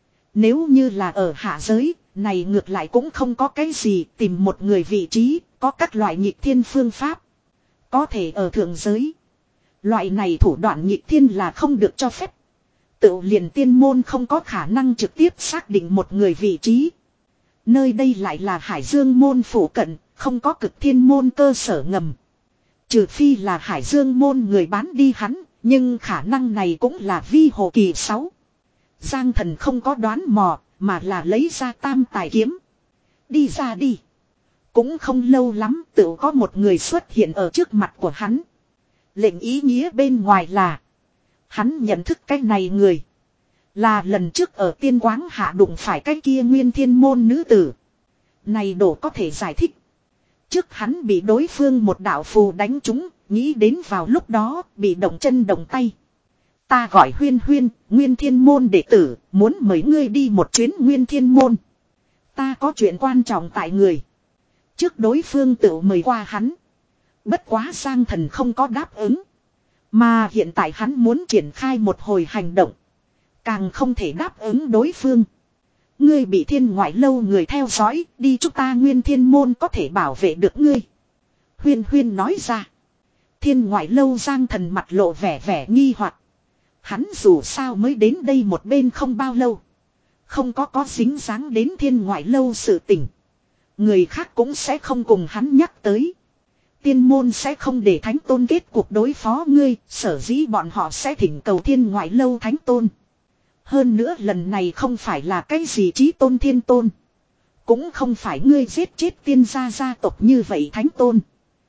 Nếu như là ở hạ giới, này ngược lại cũng không có cái gì, tìm một người vị trí, có các loại nhịp thiên phương pháp. Có thể ở thượng giới, loại này thủ đoạn nhịp thiên là không được cho phép. Tự liền tiên môn không có khả năng trực tiếp xác định một người vị trí. Nơi đây lại là Hải Dương môn phủ cận, không có Cực Thiên môn cơ sở ngầm. Trừ phi là Hải Dương môn người bán đi hắn, nhưng khả năng này cũng là vi hồ kỳ sáu. Giang Thần không có đoán mò, mà là lấy ra tam tài kiếm. Đi ra đi. Cũng không lâu lắm tự có một người xuất hiện ở trước mặt của hắn. Lệnh ý nghĩa bên ngoài là hắn nhận thức cái này người là lần trước ở Tiên Quáng hạ đụng phải cái kia Nguyên Thiên môn nữ tử. Này đổ có thể giải thích. Trước hắn bị đối phương một đạo phù đánh trúng, nghĩ đến vào lúc đó bị động chân động tay. Ta gọi Huyên Huyên, Nguyên Thiên môn đệ tử, muốn mời ngươi đi một chuyến Nguyên Thiên môn. Ta có chuyện quan trọng tại người. Trước đối phương tự mời qua hắn. Bất quá Giang Thần không có đáp ứng. Mà hiện tại hắn muốn triển khai một hồi hành động, càng không thể đáp ứng đối phương. Ngươi bị Thiên Ngoại lâu người theo dõi, đi chúng ta Nguyên Thiên môn có thể bảo vệ được ngươi. Huyên huyên nói ra. Thiên ngoại lâu Giang Thần mặt lộ vẻ vẻ nghi hoặc. Hắn dù sao mới đến đây một bên không bao lâu. Không có có dính dáng đến thiên ngoại lâu sự tình. Người khác cũng sẽ không cùng hắn nhắc tới. Tiên môn sẽ không để thánh tôn kết cuộc đối phó ngươi. Sở dĩ bọn họ sẽ thỉnh cầu thiên ngoại lâu thánh tôn. Hơn nữa lần này không phải là cái gì chí tôn thiên tôn. Cũng không phải ngươi giết chết tiên gia gia tộc như vậy thánh tôn.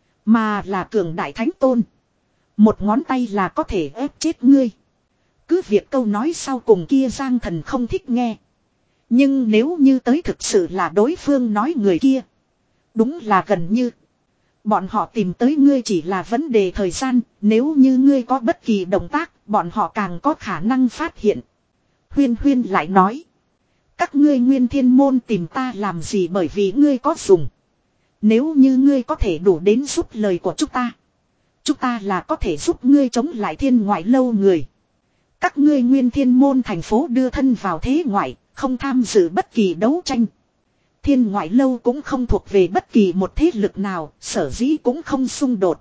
Mà là cường đại thánh tôn. Một ngón tay là có thể ép chết ngươi. Cứ việc câu nói sau cùng kia Giang Thần không thích nghe. Nhưng nếu như tới thực sự là đối phương nói người kia. Đúng là gần như. Bọn họ tìm tới ngươi chỉ là vấn đề thời gian. Nếu như ngươi có bất kỳ động tác, bọn họ càng có khả năng phát hiện. Huyên huyên lại nói. Các ngươi nguyên thiên môn tìm ta làm gì bởi vì ngươi có dùng. Nếu như ngươi có thể đủ đến giúp lời của chúng ta. Chúng ta là có thể giúp ngươi chống lại thiên ngoại lâu người. Các ngươi nguyên thiên môn thành phố đưa thân vào thế ngoại, không tham dự bất kỳ đấu tranh. Thiên ngoại lâu cũng không thuộc về bất kỳ một thế lực nào, sở dĩ cũng không xung đột.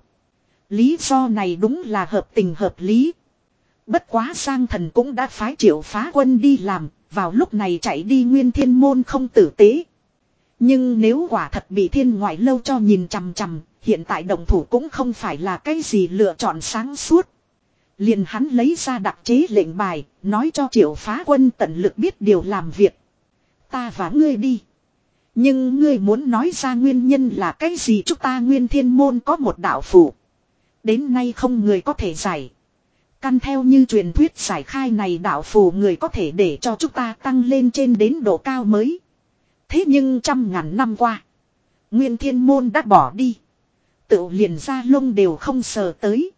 Lý do này đúng là hợp tình hợp lý. Bất quá Giang Thần cũng đã phái Triệu Phá Quân đi làm, vào lúc này chạy đi nguyên thiên môn không tử tế. Nhưng nếu quả thật bị thiên ngoại lâu cho nhìn chằm chằm, hiện tại động thủ cũng không phải là cái gì lựa chọn sáng suốt. Liền hắn lấy ra đặc chế lệnh bài, nói cho Triệu Phá Quân tận lực biết điều làm việc. Ta và ngươi đi. Nhưng ngươi muốn nói ra nguyên nhân là cái gì chúng ta nguyên thiên môn có một đạo phù. Đến nay không người có thể giải. Căn theo như truyền thuyết giải khai này đạo phù người có thể để cho chúng ta tăng lên trên đến độ cao mới. Thế nhưng trăm ngàn năm qua. Nguyên thiên môn đã bỏ đi. Tự liền ra lông đều không sờ tới.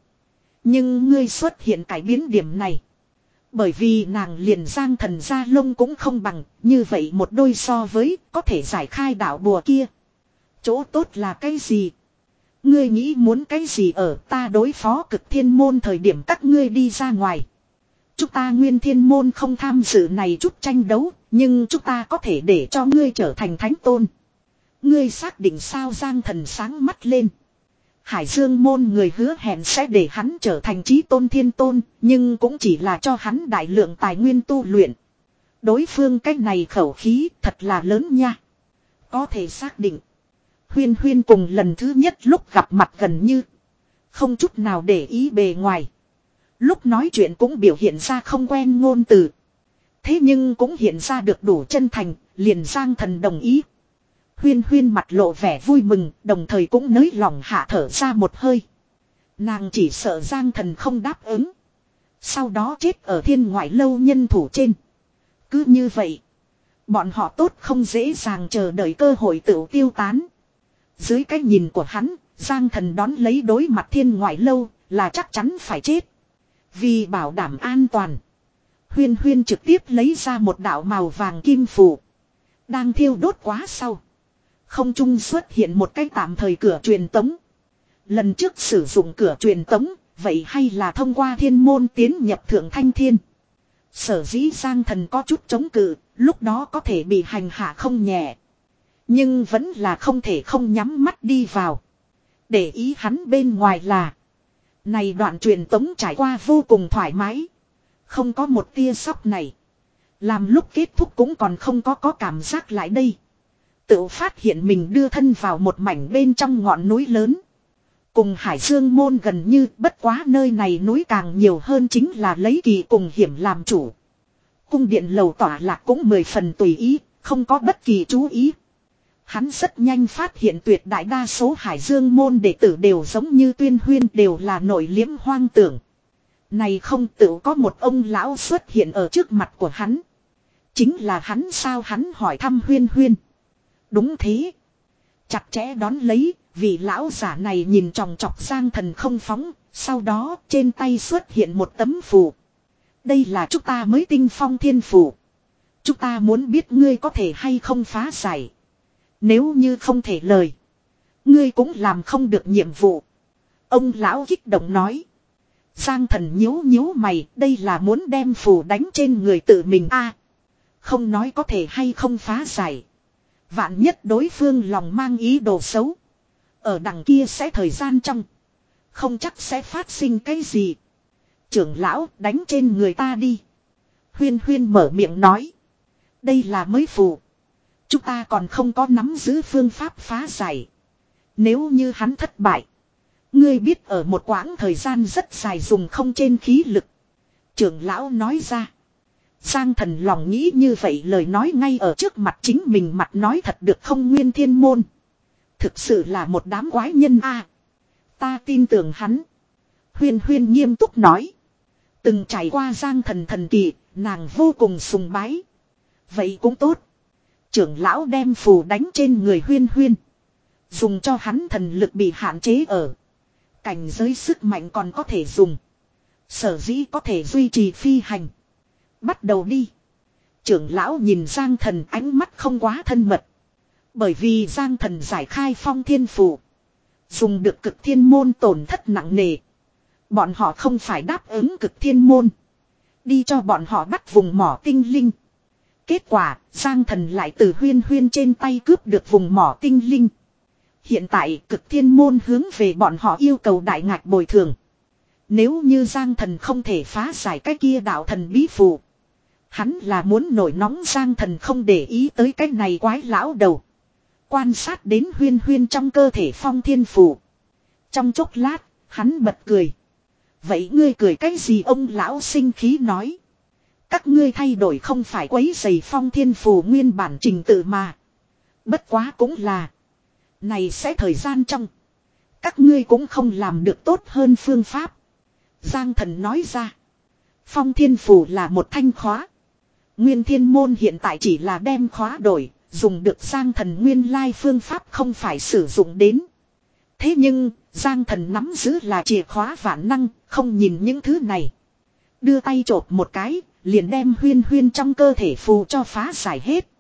Nhưng ngươi xuất hiện cải biến điểm này. Bởi vì nàng liền Giang Thần ra lông cũng không bằng. Như vậy một đôi so với có thể giải khai đạo bùa kia. Chỗ tốt là cái gì? Ngươi nghĩ muốn cái gì ở ta đối phó cực thiên môn thời điểm các ngươi đi ra ngoài. Chúng ta nguyên thiên môn không tham dự này chút tranh đấu. Nhưng chúng ta có thể để cho ngươi trở thành thánh tôn. Ngươi xác định sao Giang Thần sáng mắt lên. Hải Dương môn người hứa hẹn sẽ để hắn trở thành chí tôn thiên tôn. Nhưng cũng chỉ là cho hắn đại lượng tài nguyên tu luyện. Đối phương cách này khẩu khí thật là lớn nha. Có thể xác định. Huyên huyên cùng lần thứ nhất lúc gặp mặt gần như. Không chút nào để ý bề ngoài. Lúc nói chuyện cũng biểu hiện ra không quen ngôn từ. Thế nhưng cũng hiện ra được đủ chân thành, liền Giang Thần đồng ý. Huyên huyên mặt lộ vẻ vui mừng, đồng thời cũng nới lòng hạ thở ra một hơi. Nàng chỉ sợ Giang Thần không đáp ứng. Sau đó chết ở thiên ngoại lâu nhân thủ trên. Cứ như vậy, bọn họ tốt không dễ dàng chờ đợi cơ hội tự tiêu tán. Dưới cái nhìn của hắn, Giang Thần đón lấy đối mặt thiên ngoại lâu là chắc chắn phải chết. Vì bảo đảm an toàn. Huyên huyên trực tiếp lấy ra một đạo màu vàng kim phù. Đang thiêu đốt quá sau. Không trung xuất hiện một cái tạm thời cửa truyền tống. Lần trước sử dụng cửa truyền tống, vậy hay là thông qua thiên môn tiến nhập thượng thanh thiên. Sở dĩ Giang Thần có chút chống cự, lúc đó có thể bị hành hạ không nhẹ. Nhưng vẫn là không thể không nhắm mắt đi vào. Để ý hắn bên ngoài là. Này đoạn truyền tống trải qua vô cùng thoải mái. Không có một tia sóc này. Làm lúc kết thúc cũng còn không có có cảm giác lại đây. Tự phát hiện mình đưa thân vào một mảnh bên trong ngọn núi lớn. Cùng Hải Dương môn gần như bất quá nơi này núi càng nhiều hơn chính là lấy kỳ cùng hiểm làm chủ. Cung điện lầu tỏa lạc cũng mười phần tùy ý, không có bất kỳ chú ý. Hắn rất nhanh phát hiện tuyệt đại đa số Hải Dương môn đệ tử đều giống như Tuyên Huyên đều là nội liễm hoang tưởng. Này không tự có một ông lão xuất hiện ở trước mặt của hắn. Chính là hắn sao hắn hỏi thăm Huyên Huyên. Đúng thế. Chặt chẽ đón lấy, vị lão giả này nhìn tròng trọc Giang Thần không phóng, sau đó trên tay xuất hiện một tấm phù. Đây là chúng ta mới tinh phong thiên phù. Chúng ta muốn biết ngươi có thể hay không phá giải. Nếu như không thể lời, ngươi cũng làm không được nhiệm vụ. Ông lão kích động nói. Giang Thần nhíu nhíu mày, đây là muốn đem phù đánh trên người tự mình a à, không nói có thể hay không phá giải. Vạn nhất đối phương lòng mang ý đồ xấu. Ở đằng kia sẽ thời gian trong. Không chắc sẽ phát sinh cái gì. Trưởng lão đánh trên người ta đi. Huyên Huyên mở miệng nói. Đây là mới phù. Chúng ta còn không có nắm giữ phương pháp phá giải. Nếu như hắn thất bại. Ngươi biết ở một quãng thời gian rất dài dùng không trên khí lực. Trưởng lão nói ra. Giang Thần lòng nghĩ như vậy lời nói ngay ở trước mặt chính mình mặt nói thật được không Nguyên Thiên Môn. Thực sự là một đám quái nhân a. Ta tin tưởng hắn. Huyên Huyên nghiêm túc nói. Từng trải qua Giang Thần thần kỳ, nàng vô cùng sùng bái. Vậy cũng tốt. Trưởng lão đem phù đánh trên người Huyên Huyên. Dùng cho hắn thần lực bị hạn chế ở. Cảnh giới sức mạnh còn có thể dùng. Sở dĩ có thể duy trì phi hành. Bắt đầu đi. Trưởng lão nhìn Giang Thần ánh mắt không quá thân mật. Bởi vì Giang Thần giải khai phong thiên phù. Dùng được cực thiên môn tổn thất nặng nề. Bọn họ không phải đáp ứng cực thiên môn. Đi cho bọn họ bắt vùng mỏ tinh linh. Kết quả, Giang Thần lại từ Huyên Huyên trên tay cướp được vùng mỏ tinh linh. Hiện tại cực thiên môn hướng về bọn họ yêu cầu đại ngạch bồi thường. Nếu như Giang Thần không thể phá giải cái kia đạo thần bí phù. Hắn là muốn nổi nóng. Giang Thần không để ý tới cái này quái lão đầu. Quan sát đến Huyên Huyên trong cơ thể phong thiên phù. Trong chốc lát, hắn bật cười. Vậy ngươi cười cái gì? Ông lão sinh khí nói. Các ngươi thay đổi không phải quấy rầy phong thiên phù nguyên bản trình tự mà. Bất quá cũng là. Này sẽ thời gian trong. Các ngươi cũng không làm được tốt hơn phương pháp. Giang Thần nói ra. Phong thiên phù là một thanh khóa. Nguyên Thiên Môn hiện tại chỉ là đem khóa đổi. Dùng được Giang Thần nguyên lai phương pháp không phải sử dụng đến. Thế nhưng Giang Thần nắm giữ là chìa khóa vạn năng. Không nhìn những thứ này. Đưa tay chộp một cái. Liền đem Huyên Huyên trong cơ thể phù cho phá giải hết.